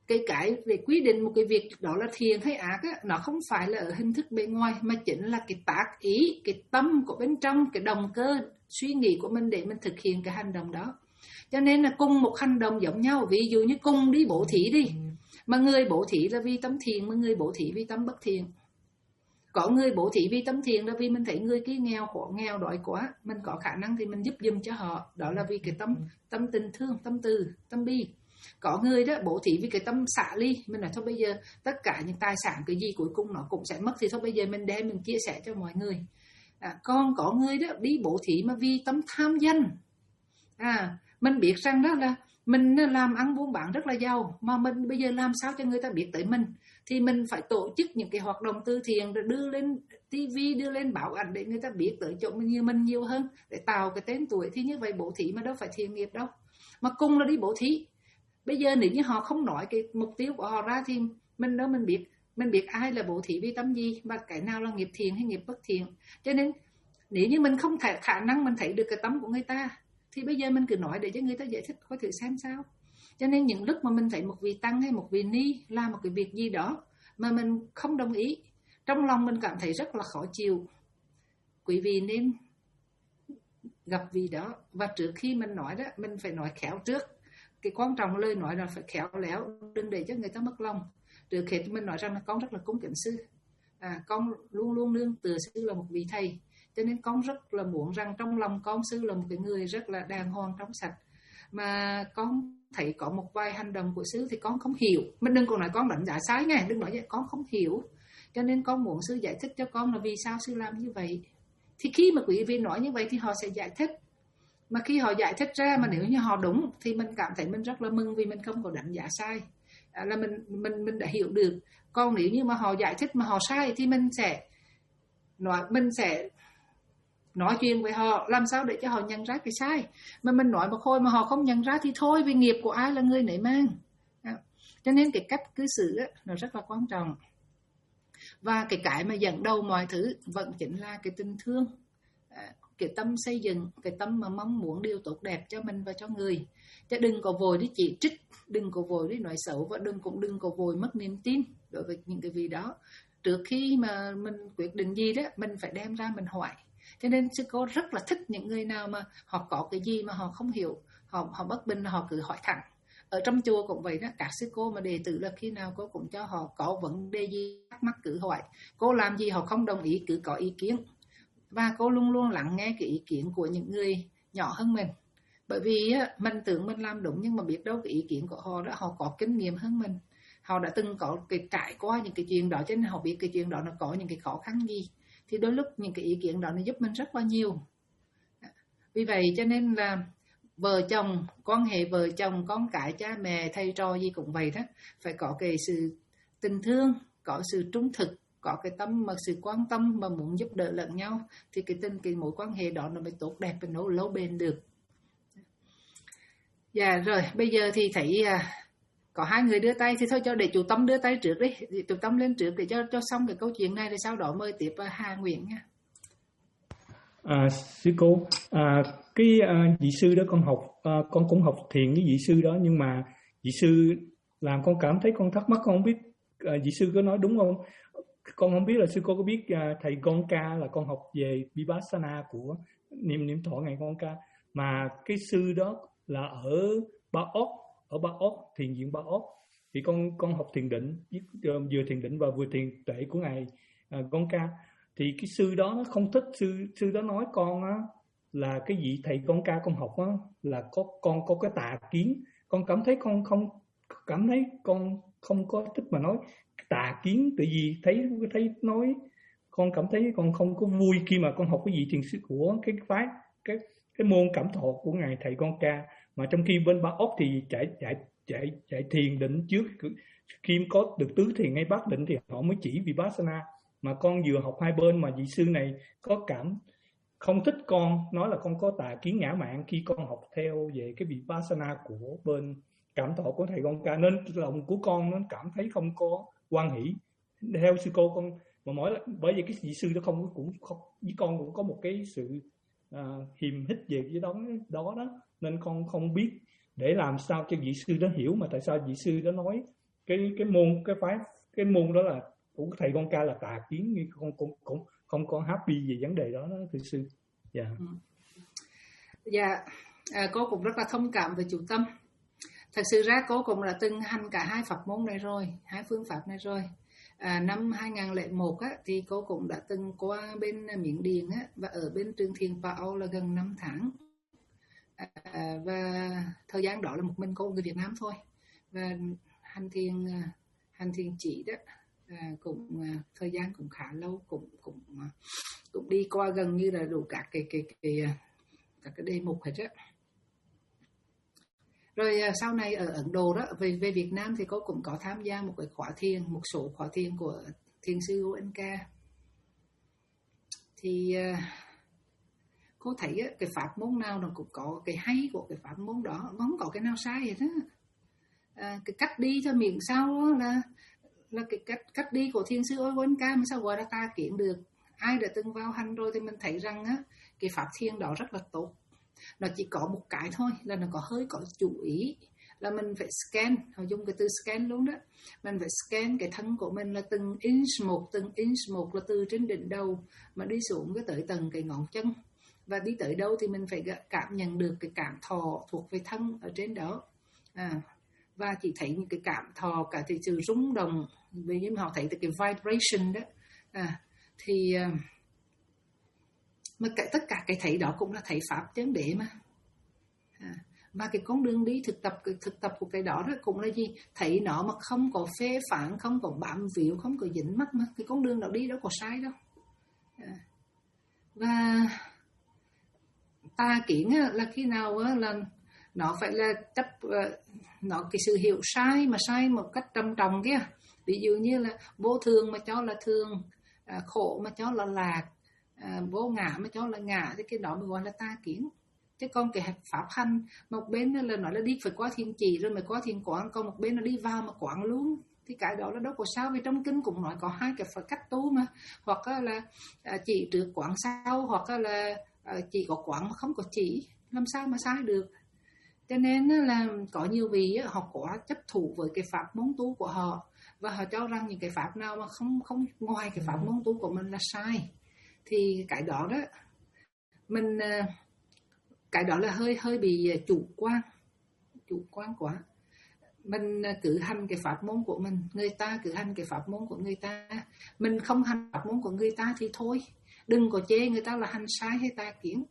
cái cái để quy định một cái việc đó là thiện hay ác á, nó không phải là ở hình thức bề ngoài mà chính là cái tác ý, cái tâm của bên trong, cái động cơ suy nghĩ của mình để mình thực hiện cái hành động đó. Cho nên là cùng một hành động giống nhau, ví dụ như cùng đi bố thí đi, mà người bố thí là vì tâm thiện, mà người bố thí vì tâm bất thiện. Có người bố thí vì tâm thiện là vì mình thấy người kia nghèo khổ, nghèo đói quá, mình có khả năng thì mình giúp giùm cho họ, đó là vì cái tâm tâm tình thương, tâm từ, tâm bi. Có người đó bố thí vì cái tâm xả ly, mình nói thôi bây giờ tất cả những tài sản cái gì cuối cùng nó cũng sẽ mất, thì thôi bây giờ mình đem mình chia sẻ cho mọi người. À, còn có người đó đi bố thí mà vì tâm tham danh. À, mình biết rằng đó là mình làm ăn buôn bán rất là giàu, mà mình bây giờ làm sao cho người ta biết tới mình, thì mình phải tổ chức những cái hoạt động từ thiện rồi đưa lên tivi, đưa lên báo ảnh để người ta biết tới chỗ mình như mình nhiều hơn, để tạo cái tên tuổi. Thì như vậy bố thí mà đâu phải thiện nghiệp đâu, mà cùng là đi bố thí. Bây giờ nếu như họ không nói cái mục tiêu của họ ra thì mình đâu mình biết mình biết ai là bố thí vì tâm gì, và cái nào là nghiệp thiện hay nghiệp bất thiện. Cho nên nếu như mình không thể khả năng mình thấy được cái tâm của người ta, thì bây giờ mình cứ nói để cho người ta giải thích coi thử xem sao. Cho nên những lúc mà mình thấy một vị tăng hay một vị ni làm một cái việc gì đó mà mình không đồng ý, trong lòng mình cảm thấy rất là khó chịu, quý vị nên gặp vị đó, và trước khi mình nói đó mình phải nói khéo trước. Cái quan trọng lời nói là phải khéo léo, đừng để cho người ta mất lòng. Trước hết mình nói rằng là con rất là cúng kính sư, à, con luôn luôn nương tựa sư là một vị thầy, cho nên con rất là muốn rằng trong lòng con sư là một cái người rất là đàng hoàng trong sạch, mà con thấy có một vài hành động của sư thì con không hiểu. Mình đừng có nói con đánh giá sai nghe, đừng nói vậy, con không hiểu, cho nên con muốn sư giải thích cho con là vì sao sư làm như vậy. Thì khi mà quý vị nói như vậy thì họ sẽ giải thích. Mà khi họ giải thích ra mà nếu như họ đúng thì mình cảm thấy mình rất là mừng, vì mình không có đánh giá sai, à, là mình mình mình đã hiểu được. Còn nếu như mà họ giải thích mà họ sai thì mình sẽ nói mình sẽ nói chuyện với họ làm sao để cho họ nhận ra cái sai. Mà mình nói một hồi mà họ không nhận ra thì thôi, vì nghiệp của ai là người nấy mang. À, cho nên cái cách cư xử á, nó rất là quan trọng. Và cái cái mà dẫn đầu mọi thứ vẫn chính là cái tình thương, à, cái tâm xây dựng, cái tâm mà mong muốn điều tốt đẹp cho mình và cho người. Chứ đừng có vội đi chỉ trích, đừng có vội đi nói xấu, và đừng cũng đừng có vội mất niềm tin đối với những cái vị đó. Trước khi mà mình quyết định gì đó, mình phải đem ra mình hỏi. Cho nên sư cô rất là thích những người nào mà họ có cái gì mà họ không hiểu, họ họ bất bình, họ cứ hỏi thẳng. Ở trong chùa cũng vậy đó, các sư cô mà đệ tử là khi nào cô cũng cho họ có vấn đề gì thắc mắc cứ hỏi. Cô làm gì họ không đồng ý cứ có ý kiến. Và cô luôn luôn lắng nghe cái ý kiến của những người nhỏ hơn mình. Bởi vì mình tưởng mình làm đúng, nhưng mà biết đâu cái ý kiến của họ đó, họ có kinh nghiệm hơn mình, họ đã từng có cái trải qua những cái chuyện đó, cho nên họ biết cái chuyện đó nó có những cái khó khăn gì. Thì đôi lúc những cái ý kiến đó nó giúp mình rất là nhiều. Vì vậy cho nên là vợ chồng, quan hệ vợ chồng, con cái, cha mẹ, thầy trò gì cũng vậy đó, phải có cái sự tình thương, có sự trung thực, có cái tâm mà sự quan tâm mà muốn giúp đỡ lẫn nhau, thì cái tình cái mối quan hệ đó nó mới tốt đẹp và nó lâu bền được. Dạ rồi, bây giờ thì thấy à, có hai người đưa tay, thì thôi cho để chủ Tâm đưa tay trước đi, chủ Tâm lên trước để cho cho xong cái câu chuyện này, rồi sau đó mời tiếp Hà Nguyễn nha. À, sư cô, à, cái à, vị sư đó con học, à, con cũng học thiền với vị sư đó, nhưng mà vị sư làm con cảm thấy con thắc mắc, con không biết à, vị sư có nói đúng không? Con không biết là sư cô có biết à, thầy Gonka là con học về Vipassana của niệm niệm thọ ngày Gonka, mà cái sư đó là ở Ba Ốc, ở Ba Ốc, thiền viện Ba Ốc. Thì con con học thiền định, vừa thiền định và vừa thiền tuệ của ngài à, Gonka. Thì cái sư đó nó không thích, sư sư đó nói con á là cái vị thầy Gonka con học á là có con có cái tà kiến. Con cảm thấy con không cảm thấy con không có thích mà nói tà kiến, tại vì thấy thấy nói con cảm thấy con không có vui khi mà con học cái vị thiền sư của cái phái cái cái môn cảm thọ của ngài thầy Gonka, mà trong khi bên Ba Ốc thì chạy chạy chạy chạy thiền định trước, khi có được tứ thiền hay bát định thì họ mới chỉ Vipassana. Mà con vừa học hai bên mà vị sư này có cảm không thích con, nói là con có tà kiến ngã mạn khi con học theo về cái Vipassana của bên cảm thọ của thầy Gonka, nên lòng của con nó cảm thấy không có hoan hỷ theo sư cô. Con mà mỗi là bởi vì cái vị sư đó không cũng không, với con cũng có một cái sự uh, hiềm hích về cái đó đó đó, nên con không biết để làm sao cho vị sư đó hiểu mà tại sao vị sư đó nói cái cái môn cái phái cái môn đó là của thầy con ca là tà kiến, không cũng cũng không có happy về vấn đề đó đó thưa sư. Dạ. Yeah. Ừ. Dạ, à, cô cũng rất là thông cảm với chú Tâm. Thật sự ra cô cũng đã từng hành cả hai pháp môn này rồi, hai phương pháp này rồi. À, năm hai không không một á, thì cô cũng đã từng qua bên Miến Điện á, và ở bên trường thiền Pao là gần năm tháng. À, và thời gian đó là một mình cô người Việt Nam thôi. Và hành thiền hành thiền chỉ đó à, cũng à, thời gian cũng khá lâu, cũng cũng cũng đi qua gần như là đủ các cái cái cái các cái đề mục hết á. Rồi sau này ở Ấn Độ đó, về về Việt Nam thì cô cũng có tham gia một cái khóa thiền, một số khóa thiền của thiền sư Goenka. Thì cô thấy cái pháp môn nào nó cũng có cái hay của cái pháp môn đó, nó không có cái nào sai hết á. À, cái cách đi thôi miệng sao là là cái cách cách đi của thiền sư Goenka mà sao gọi là tà kiến được. Ai đã từng vào hành rồi thì mình thấy rằng á, cái pháp thiền đó rất là tốt. Nó chỉ có một cái thôi là nó có hơi có chú ý là mình phải scan, họ dùng cái từ scan luôn đó, mình phải scan cái thân của mình là từng inch một, từng inch một, là từ trên đỉnh đầu mà đi xuống cái tới tầng cái ngón chân, và đi tới đâu thì mình phải cảm nhận được cái cảm thọ thuộc về thân ở trên đó. À, và chỉ thấy những cái cảm thọ cả thì sự rung động, vì như họ thấy được cái vibration đó. À, thì mà cái, tất cả cái thấy đó cũng là thấy pháp chân đế mà. À, và cái con đường đi thực tập cái thực tập của cái đó đó cũng là gì? Thấy nó mà không có phê phán, không có bám víu, không có dính mắc mà cái con đường đó đi đâu có sai đâu. À, và tà kiến là khi nào là nó phải là chấp nó cái sự hiểu sai mà sai một cách trầm trọng kia. Ví dụ như là vô thường mà cho là thường, à, khổ mà cho là lạc, à, vô ngã mà cho là ngã, thì cái đó mới gọi là tà kiến. Chứ còn cái pháp hành một bên là nói là đi phải qua thiền chỉ rồi mới qua thiền quán, còn một bên là đi vào mà quán luôn, thì cái đó là đâu có sao. Vì trong kinh cũng nói có hai cái cách tu mà, hoặc là chỉ trước quán sau, hoặc là chỉ có quán mà không có chỉ, làm sao mà sai được. Cho nên là có nhiều vị họ quá chấp thủ với cái pháp môn tu của họ, và họ cho rằng những cái pháp nào mà không không ngoài cái pháp môn tu của mình là sai. Thì cái đó đó mình cái đó là hơi hơi bị chủ quan chủ quan quá. Mình cứ hành cái pháp môn của mình, người ta cứ hành cái pháp môn của người ta, mình không hành pháp môn của người ta thì thôi, đừng có chê người ta là hành sai hay tà kiến.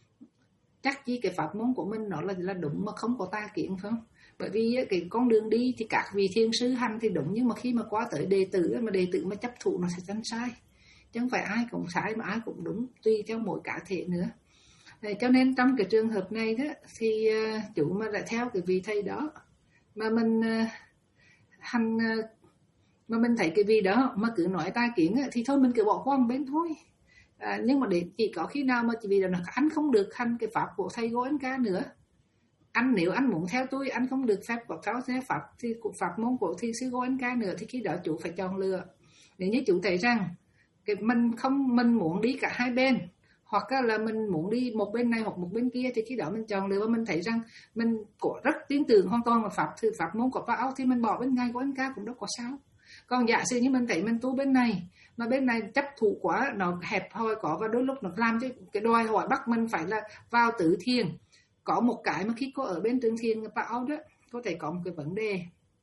Chắc gì cái pháp môn của mình nó là là đúng mà không có tà kiến, phải không? Bởi vì cái con đường đi thì các vị thiền sư hành thì đúng, nhưng mà khi mà qua tới đệ tử mà đệ tử mà chấp thủ nó sẽ chân sai, chứ không phải ai cũng sai mà ai cũng đúng, tùy theo mỗi cá thể nữa. Cho nên trong cái trường hợp này đó thì uh, chủ mà lại theo cái vị thầy đó mà mình uh, hành uh, mà mình thấy cái vị đó mà cứ nói tà kiến uh, thì thôi mình cứ bỏ qua một bên thôi. À, nhưng mà để chỉ có khi nào mà chỉ vì là anh không được hành cái pháp của thầy Goenka nữa, anh nếu anh muốn theo tôi, anh không được phép của theo pháp thì của pháp môn của thiền sư Goenka nữa, thì khi đó chủ phải chọn lựa. Nếu như chủ thấy rằng cái mình không mình muốn đi cả hai bên, hoặc là mình muốn đi một bên này hoặc một bên kia, thì khi đó mình chọn lựa và mình thấy rằng mình có rất tin tưởng hoàn toàn vào pháp thư pháp môn của Phao, thì mình bỏ bên ngay Goenka cũng đâu có sao. Còn giả sử như mình thấy mình tu bên này mà bên này chấp thủ quá, nó hẹp hòi quá, và đôi lúc nó làm cho cái đòi hỏi bắt mình phải là vào tứ thiền. Có một cái mà khi cô ở bên trường thiền Phao đó, có thể có một cái vấn đề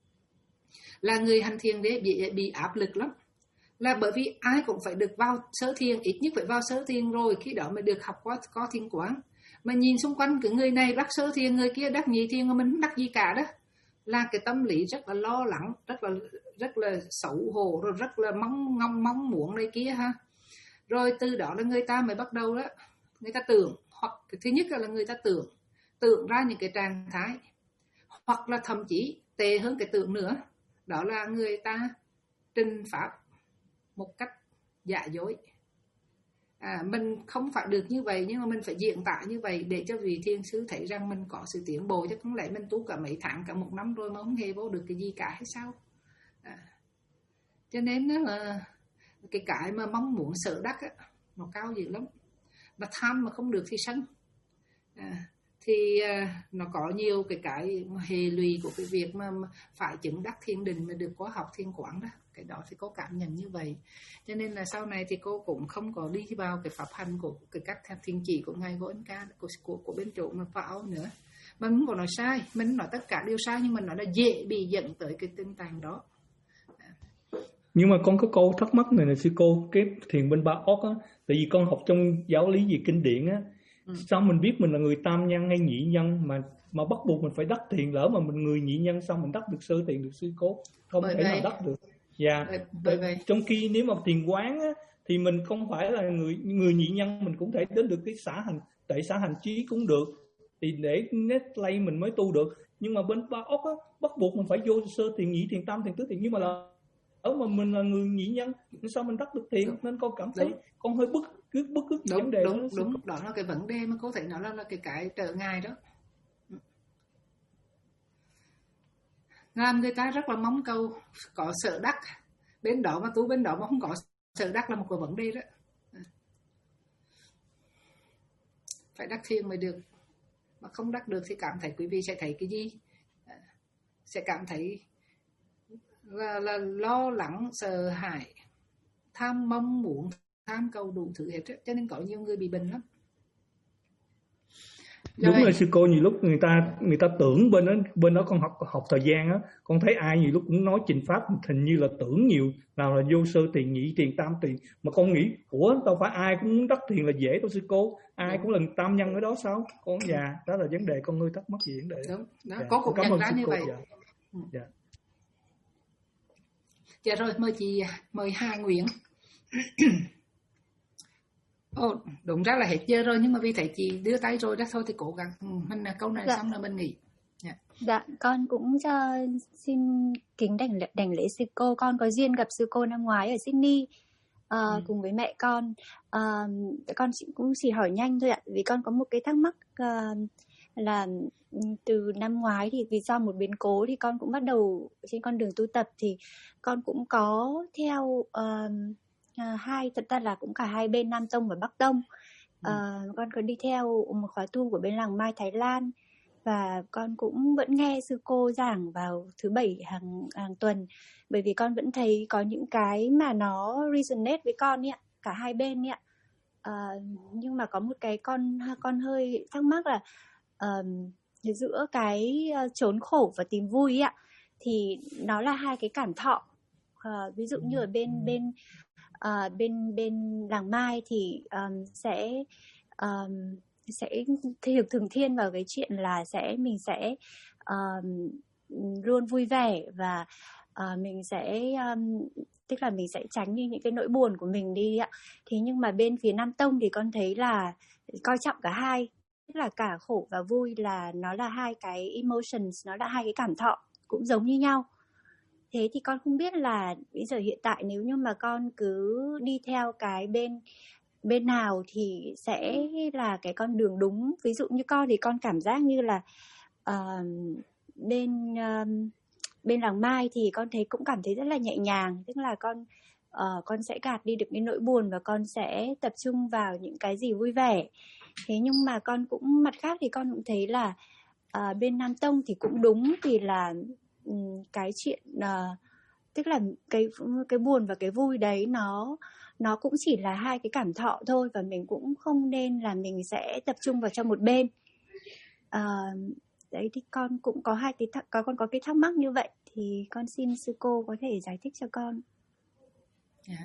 là người hành thiền đấy bị, bị áp lực lắm. Là bởi vì ai cũng phải được vào sơ thiền, ít nhất phải vào sơ thiền rồi khi đó mới được học qua có thiền quán. Mà nhìn xung quanh cái người này đắc sơ thiền, người kia đắc nhị thiền mà mình không đắc gì cả đó, là cái tâm lý rất là lo lắng, rất là rất là xấu hổ, rồi rất là mong ngóng mong muốn này kia ha. Rồi từ đó là người ta mới bắt đầu đó, người ta tưởng, hoặc thứ nhất là người ta tưởng tưởng ra những cái trạng thái, hoặc là thậm chí tệ hơn cái tưởng nữa, đó là người ta trình pháp một cách giả dối. À, mình không phải được như vậy, nhưng mà mình phải diễn tả như vậy để cho vị thiền sư thấy rằng mình có sự tiến bộ, chứ không lẽ mình tu cả mấy tháng, cả một năm rồi mà không hề vô được cái gì cả hay sao? À, cho nên đó là cái cái mà mong muốn sở đắc á, nó cao dữ lắm. Và tham mà không được thì sân. À, thì à, nó có nhiều cái cái hệ lụy của cái việc mà, mà phải chứng đắc thiền định mà được qua học thiền quán đó. Cái đó thì cô cảm nhận như vậy, cho nên là sau này thì cô cũng không có đi vào cái pháp hành của cái cách thiền chỉ của ngài Goenka của, của của bên chỗ mà Phao nữa. Mình không có nói sai, mình nói tất cả đều sai, nhưng mình nói là dễ bị dẫn tới cái tinh tàng đó. Nhưng mà con có câu thắc mắc này nè sư cô, cái thiền bên Ba Óc á, tại vì con học trong giáo lý về kinh điển á, ừ. sao mình biết mình là người tam nhân hay nhị nhân mà mà bắt buộc mình phải đắc thiền, lỡ mà mình người nhị nhân sao mình đắc được sơ thiền được sư cô? Không bởi thể vậy, nào đắc được. Dạ. Bởi, bởi vậy. Trong khi nếu mà thiền quán á, thì mình không phải là người người nhị nhân, mình cũng thể đến được cái xã hành tệ xã hành trí cũng được. Thì để net lay mình mới tu được. Nhưng mà bên Ba Óc á, bắt buộc mình phải vô sơ thiền, nhị thiền, tam thiền, tứ thiền, nhưng mà là ở mà mình là người nhị nhân, sao mình đắc được thiền? Nên con cảm thấy đúng. Con hơi bức cứ bức cứ đúng, vấn đề đúng, đó. Đúng, đó là cái vấn đề mà có thể nói là, là cái cái trở ngại đó. Làm người ta rất là mong cầu có sở đắc, bên đó mà tu bên đó mà không có sở đắc là một cái vấn đề đó. Phải đắc thiền mới được, mà không đắc được thì cảm thấy quý vị sẽ thấy cái gì? Sẽ cảm thấy là, là lo lắng, sợ hãi, tham mong muốn, tham cầu đủ thứ hết. Cho nên có nhiều người bị bệnh lắm. Đúng rồi sư cô, nhiều lúc người ta người ta tưởng bên đó bên đó con học học thời gian á, con thấy ai nhiều lúc cũng nói trình pháp hình như là tưởng nhiều, nào là vô sơ tiền, nhị tiền, tam tiền, mà con nghĩ ủa đâu phải ai cũng muốn đắc tiền là dễ đâu sư cô, ai đúng. Cũng là tam nhân ở đó sao? Con già đó là vấn đề con hơi thắc mắc về vấn đề. Đúng, đó dạ. Có cũng nhận ra như cô. Vậy. Dạ. Dạ. Dạ rồi, mời chị, mời Hà Nguyễn. Ồ, đúng ra là hết giờ rồi, nhưng mà vì thấy chị đưa tay rồi đó thôi thì cố gắng mình câu này dạ. Xong là mình nghỉ. Dạ. Dạ, con cũng cho xin kính đảnh lễ, đảnh lễ sư cô. Con có duyên gặp sư cô năm ngoái ở Sydney uh, ừ. cùng với mẹ con. Uh, con cũng chỉ hỏi nhanh thôi ạ, vì con có một cái thắc mắc uh, là từ năm ngoái thì vì do một biến cố thì con cũng bắt đầu trên con đường tu tập, thì con cũng có theo uh, uh, hai, thật ra là cũng cả hai bên Nam Tông và Bắc Tông. Uh, ừ. Con có đi theo một khóa tu của bên làng Mai Thái Lan, và con cũng vẫn nghe sư cô giảng vào thứ bảy hàng, hàng tuần, bởi vì con vẫn thấy có những cái mà nó resonate với con ạ, cả hai bên ạ. Uh, nhưng mà có một cái con con hơi thắc mắc là uh, giữa cái uh, trốn khổ và tìm vui ạ, thì nó là hai cái cản thọ. Uh, ví dụ như ở bên bên uh, bên bên làng Mai thì um, sẽ um, sẽ thường thường thiên vào cái chuyện là sẽ mình sẽ um, luôn vui vẻ, và uh, mình sẽ um, tức là mình sẽ tránh đi những cái nỗi buồn của mình đi ạ. Thế nhưng mà bên phía Nam Tông thì con thấy là coi trọng cả hai, tức là cả khổ và vui là nó là hai cái emotions, nó là hai cái cảm thọ cũng giống như nhau. Thế thì con không biết là bây giờ hiện tại nếu như mà con cứ đi theo cái bên bên nào thì sẽ là cái con đường đúng. Ví dụ như con thì con cảm giác như là uh, bên uh, bên làng Mai thì con thấy cũng cảm thấy rất là nhẹ nhàng, tức là con uh, con sẽ gạt đi được cái nỗi buồn và con sẽ tập trung vào những cái gì vui vẻ. Thế nhưng mà con cũng mặt khác thì con cũng thấy là uh, bên Nam Tông thì cũng đúng, vì là um, cái chuyện uh, tức là cái cái buồn và cái vui đấy nó nó cũng chỉ là hai cái cảm thọ thôi, và mình cũng không nên là mình sẽ tập trung vào trong một bên. À, đấy thì con cũng có hai cái th- có con có cái thắc mắc như vậy, thì con xin sư cô có thể giải thích cho con. Yeah.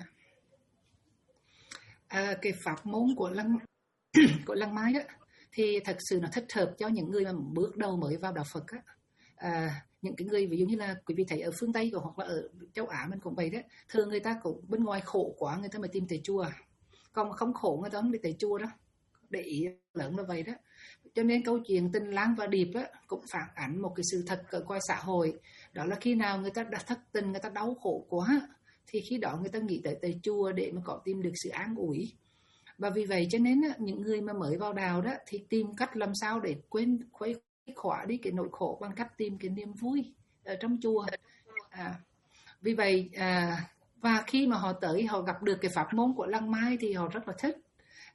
À, cái pháp môn của lăng của lăng Mai đó thì thật sự nó thích hợp cho những người mà bước đầu mới vào đạo Phật á. À, những cái người ví dụ như là quý vị thấy ở phương Tây hoặc là ở châu Á mình cũng vậy đó, thường người ta cũng bên ngoài khổ quá người ta mới tìm tới chùa, còn không khổ người ta không đi tới chùa đó, để ý lớn là vậy đó. Cho nên câu chuyện Tình Lang và Điệp á, cũng phản ánh một cái sự thật ở ngoài xã hội, đó là khi nào người ta đã thất tình, người ta đau khổ quá thì khi đó người ta nghĩ tới tới chùa để mà có tìm được sự an ủi. Và vì vậy cho nên á, những người mà mới vào đạo đó thì tìm cách làm sao để quên khuấy khỏa đi cái nỗi khổ bằng cách tìm cái niềm vui ở trong chùa. À, vì vậy à, và khi mà họ tới họ gặp được cái pháp môn của lăng Mai thì họ rất là thích.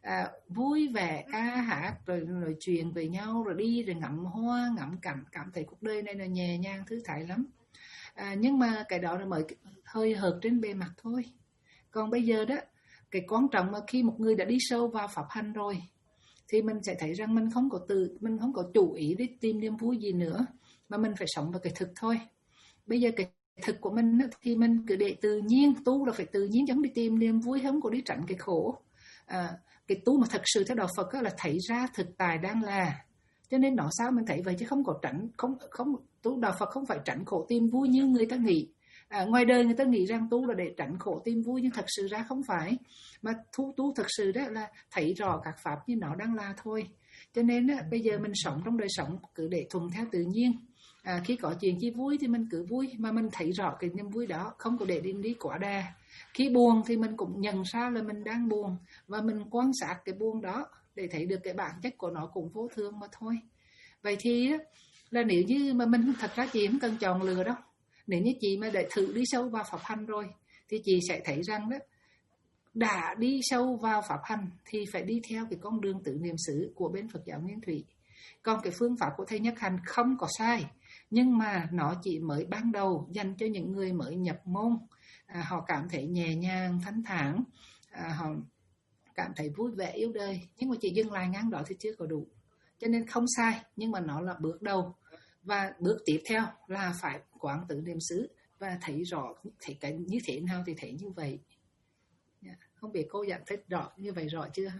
à, vui vẻ ca hát rồi nói chuyện với nhau, rồi đi rồi ngắm hoa ngắm cảnh, cảm thấy cuộc đời này là nhẹ nhàng thư thái lắm. À, nhưng mà cái đó là mới hơi hợt trên bề mặt thôi. Còn bây giờ đó, cái quan trọng là khi một người đã đi sâu vào pháp hành rồi thì mình sẽ thấy rằng mình không có tự mình không có chủ ý để tìm niềm vui gì nữa, mà mình phải sống vào cái thực thôi. Bây giờ cái thực của mình thì mình cứ để tự nhiên, tu là phải tự nhiên, chẳng đi tìm niềm vui, không có đi tránh cái khổ. À, cái tu mà thật sự theo đạo Phật là thấy ra thực tại đang là, cho nên đó sao mình thấy vậy, chứ không có tránh, không không tu đạo Phật không phải tránh khổ tìm vui như người ta nghĩ. À, ngoài đời người ta nghĩ rằng tu là để tránh khổ tìm vui, nhưng thật sự ra không phải, mà tu tu thật sự đó là thấy rõ các pháp như nó đang là thôi. Cho nên á, bây giờ mình sống trong đời sống cứ để thuận theo tự nhiên. À, khi có chuyện chi vui thì mình cứ vui, mà mình thấy rõ cái niềm vui đó, không có để đi đi quá đà. Khi buồn thì mình cũng nhận ra là mình đang buồn, và mình quan sát cái buồn đó để thấy được cái bản chất của nó cũng vô thường mà thôi. Vậy thì á, là nếu như mà mình thật ra chị không cần chọn lựa đâu. Nếu như chị mà để thử đi sâu vào pháp hành rồi thì chị sẽ thấy rằng đó, đã đi sâu vào pháp hành thì phải đi theo cái con đường tự niệm xứ của bên Phật giáo Nguyên Thủy. Còn cái phương pháp của thầy Nhất Hạnh không có sai, nhưng mà nó chỉ mới ban đầu dành cho những người mới nhập môn. À, họ cảm thấy nhẹ nhàng, thanh thản, à, họ cảm thấy vui vẻ yêu đời, nhưng mà chỉ dừng lại ngang đó thì chưa có đủ. Cho nên không sai, nhưng mà nó là bước đầu. Và bước tiếp theo là phải quán tự niệm xứ và thấy rõ thấy cái như thế nào thì thấy như vậy. Không biết cô giải thích rõ như vậy rõ chưa?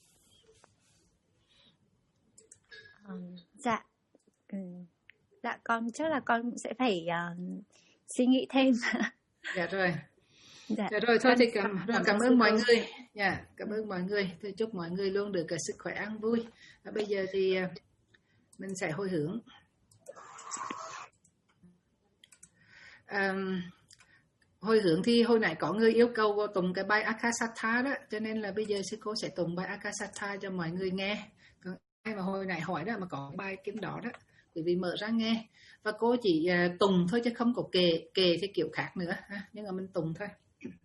Um, dạ, ừ. Dạ con chắc là con cũng sẽ phải uh, suy nghĩ thêm. Dạ rồi. Dạ, dạ rồi thôi thì cảm, cảm, cảm, cảm ơn mọi người. Dạ, cảm ơn mọi người. Tôi chúc mọi người luôn được cái sức khỏe an vui. Và bây giờ thì mình sẽ hồi hướng. Um, hồi hướng thì hồi nãy có người yêu cầu tụng cái bài Akasatha đó, cho nên là bây giờ sư cô sẽ tụng bài Akasatha cho mọi người nghe. Còn ai mà hồi nãy hỏi đó mà có bài kiếm đó đó, quý vị mở ra nghe. Và cô chỉ uh, tụng thôi chứ không có kề kề theo kiểu khác nữa ha. Nhưng mà mình tụng thôi.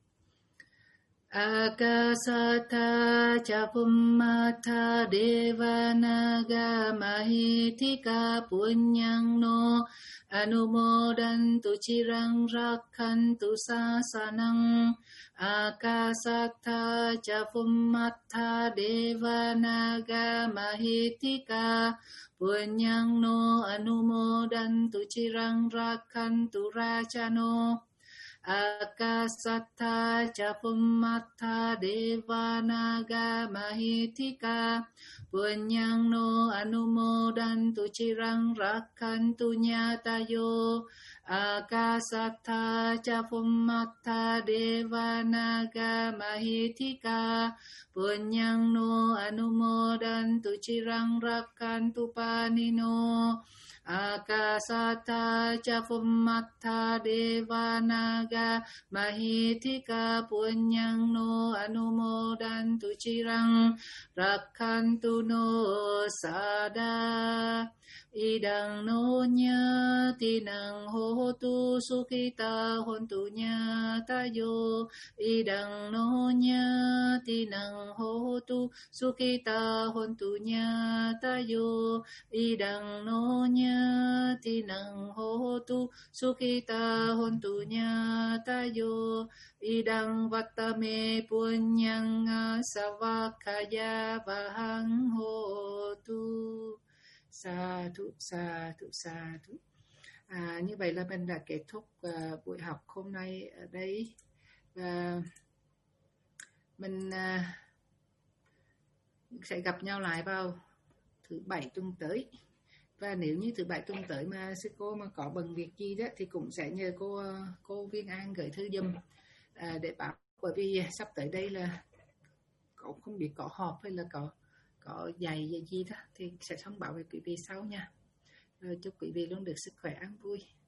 Akasatha chapummata devanaga mahitika punyang no anumodantu chirang rakhantu sasanang. Akasatha chapummata devanaga mahitika punyang no anumodantu chirang rakhantu rachano. Akasatha chapummata devanaga mahitika punyang no anumodantu chirang rakhantu nyatayo. Akasatha chapummata devanaga mahitika punyang no anumodantu chirang rakhantu panino. Akasatha chapummata devanaga mahitika punyang no anumodantu chirang rakhantu no sada. Idang no nyati nang hotu sukhita hontu nyatayo. Idang no nyati nang hotu sukhita hontu nyatayo. Idang no nyati nang hotu sukhita hontu nyatayo. Idang vatame punyang savakaya vahang hotu. Sa thụ sa thụ sa thụ. À, như vậy là mình đã kết thúc uh, buổi học hôm nay ở đây. Và mình uh, sẽ gặp nhau lại vào thứ bảy tuần tới. Và nếu như thứ bảy tuần tới mà sư cô mà có bận việc gì đó thì cũng sẽ nhờ cô cô Viên An gửi thư giùm à, để bảo, bởi vì sắp tới đây là cũng không biết có họp hay là có có dạy gì đó thì sẽ thông báo với quý vị sau nha. Rồi chúc quý vị luôn được sức khỏe an vui.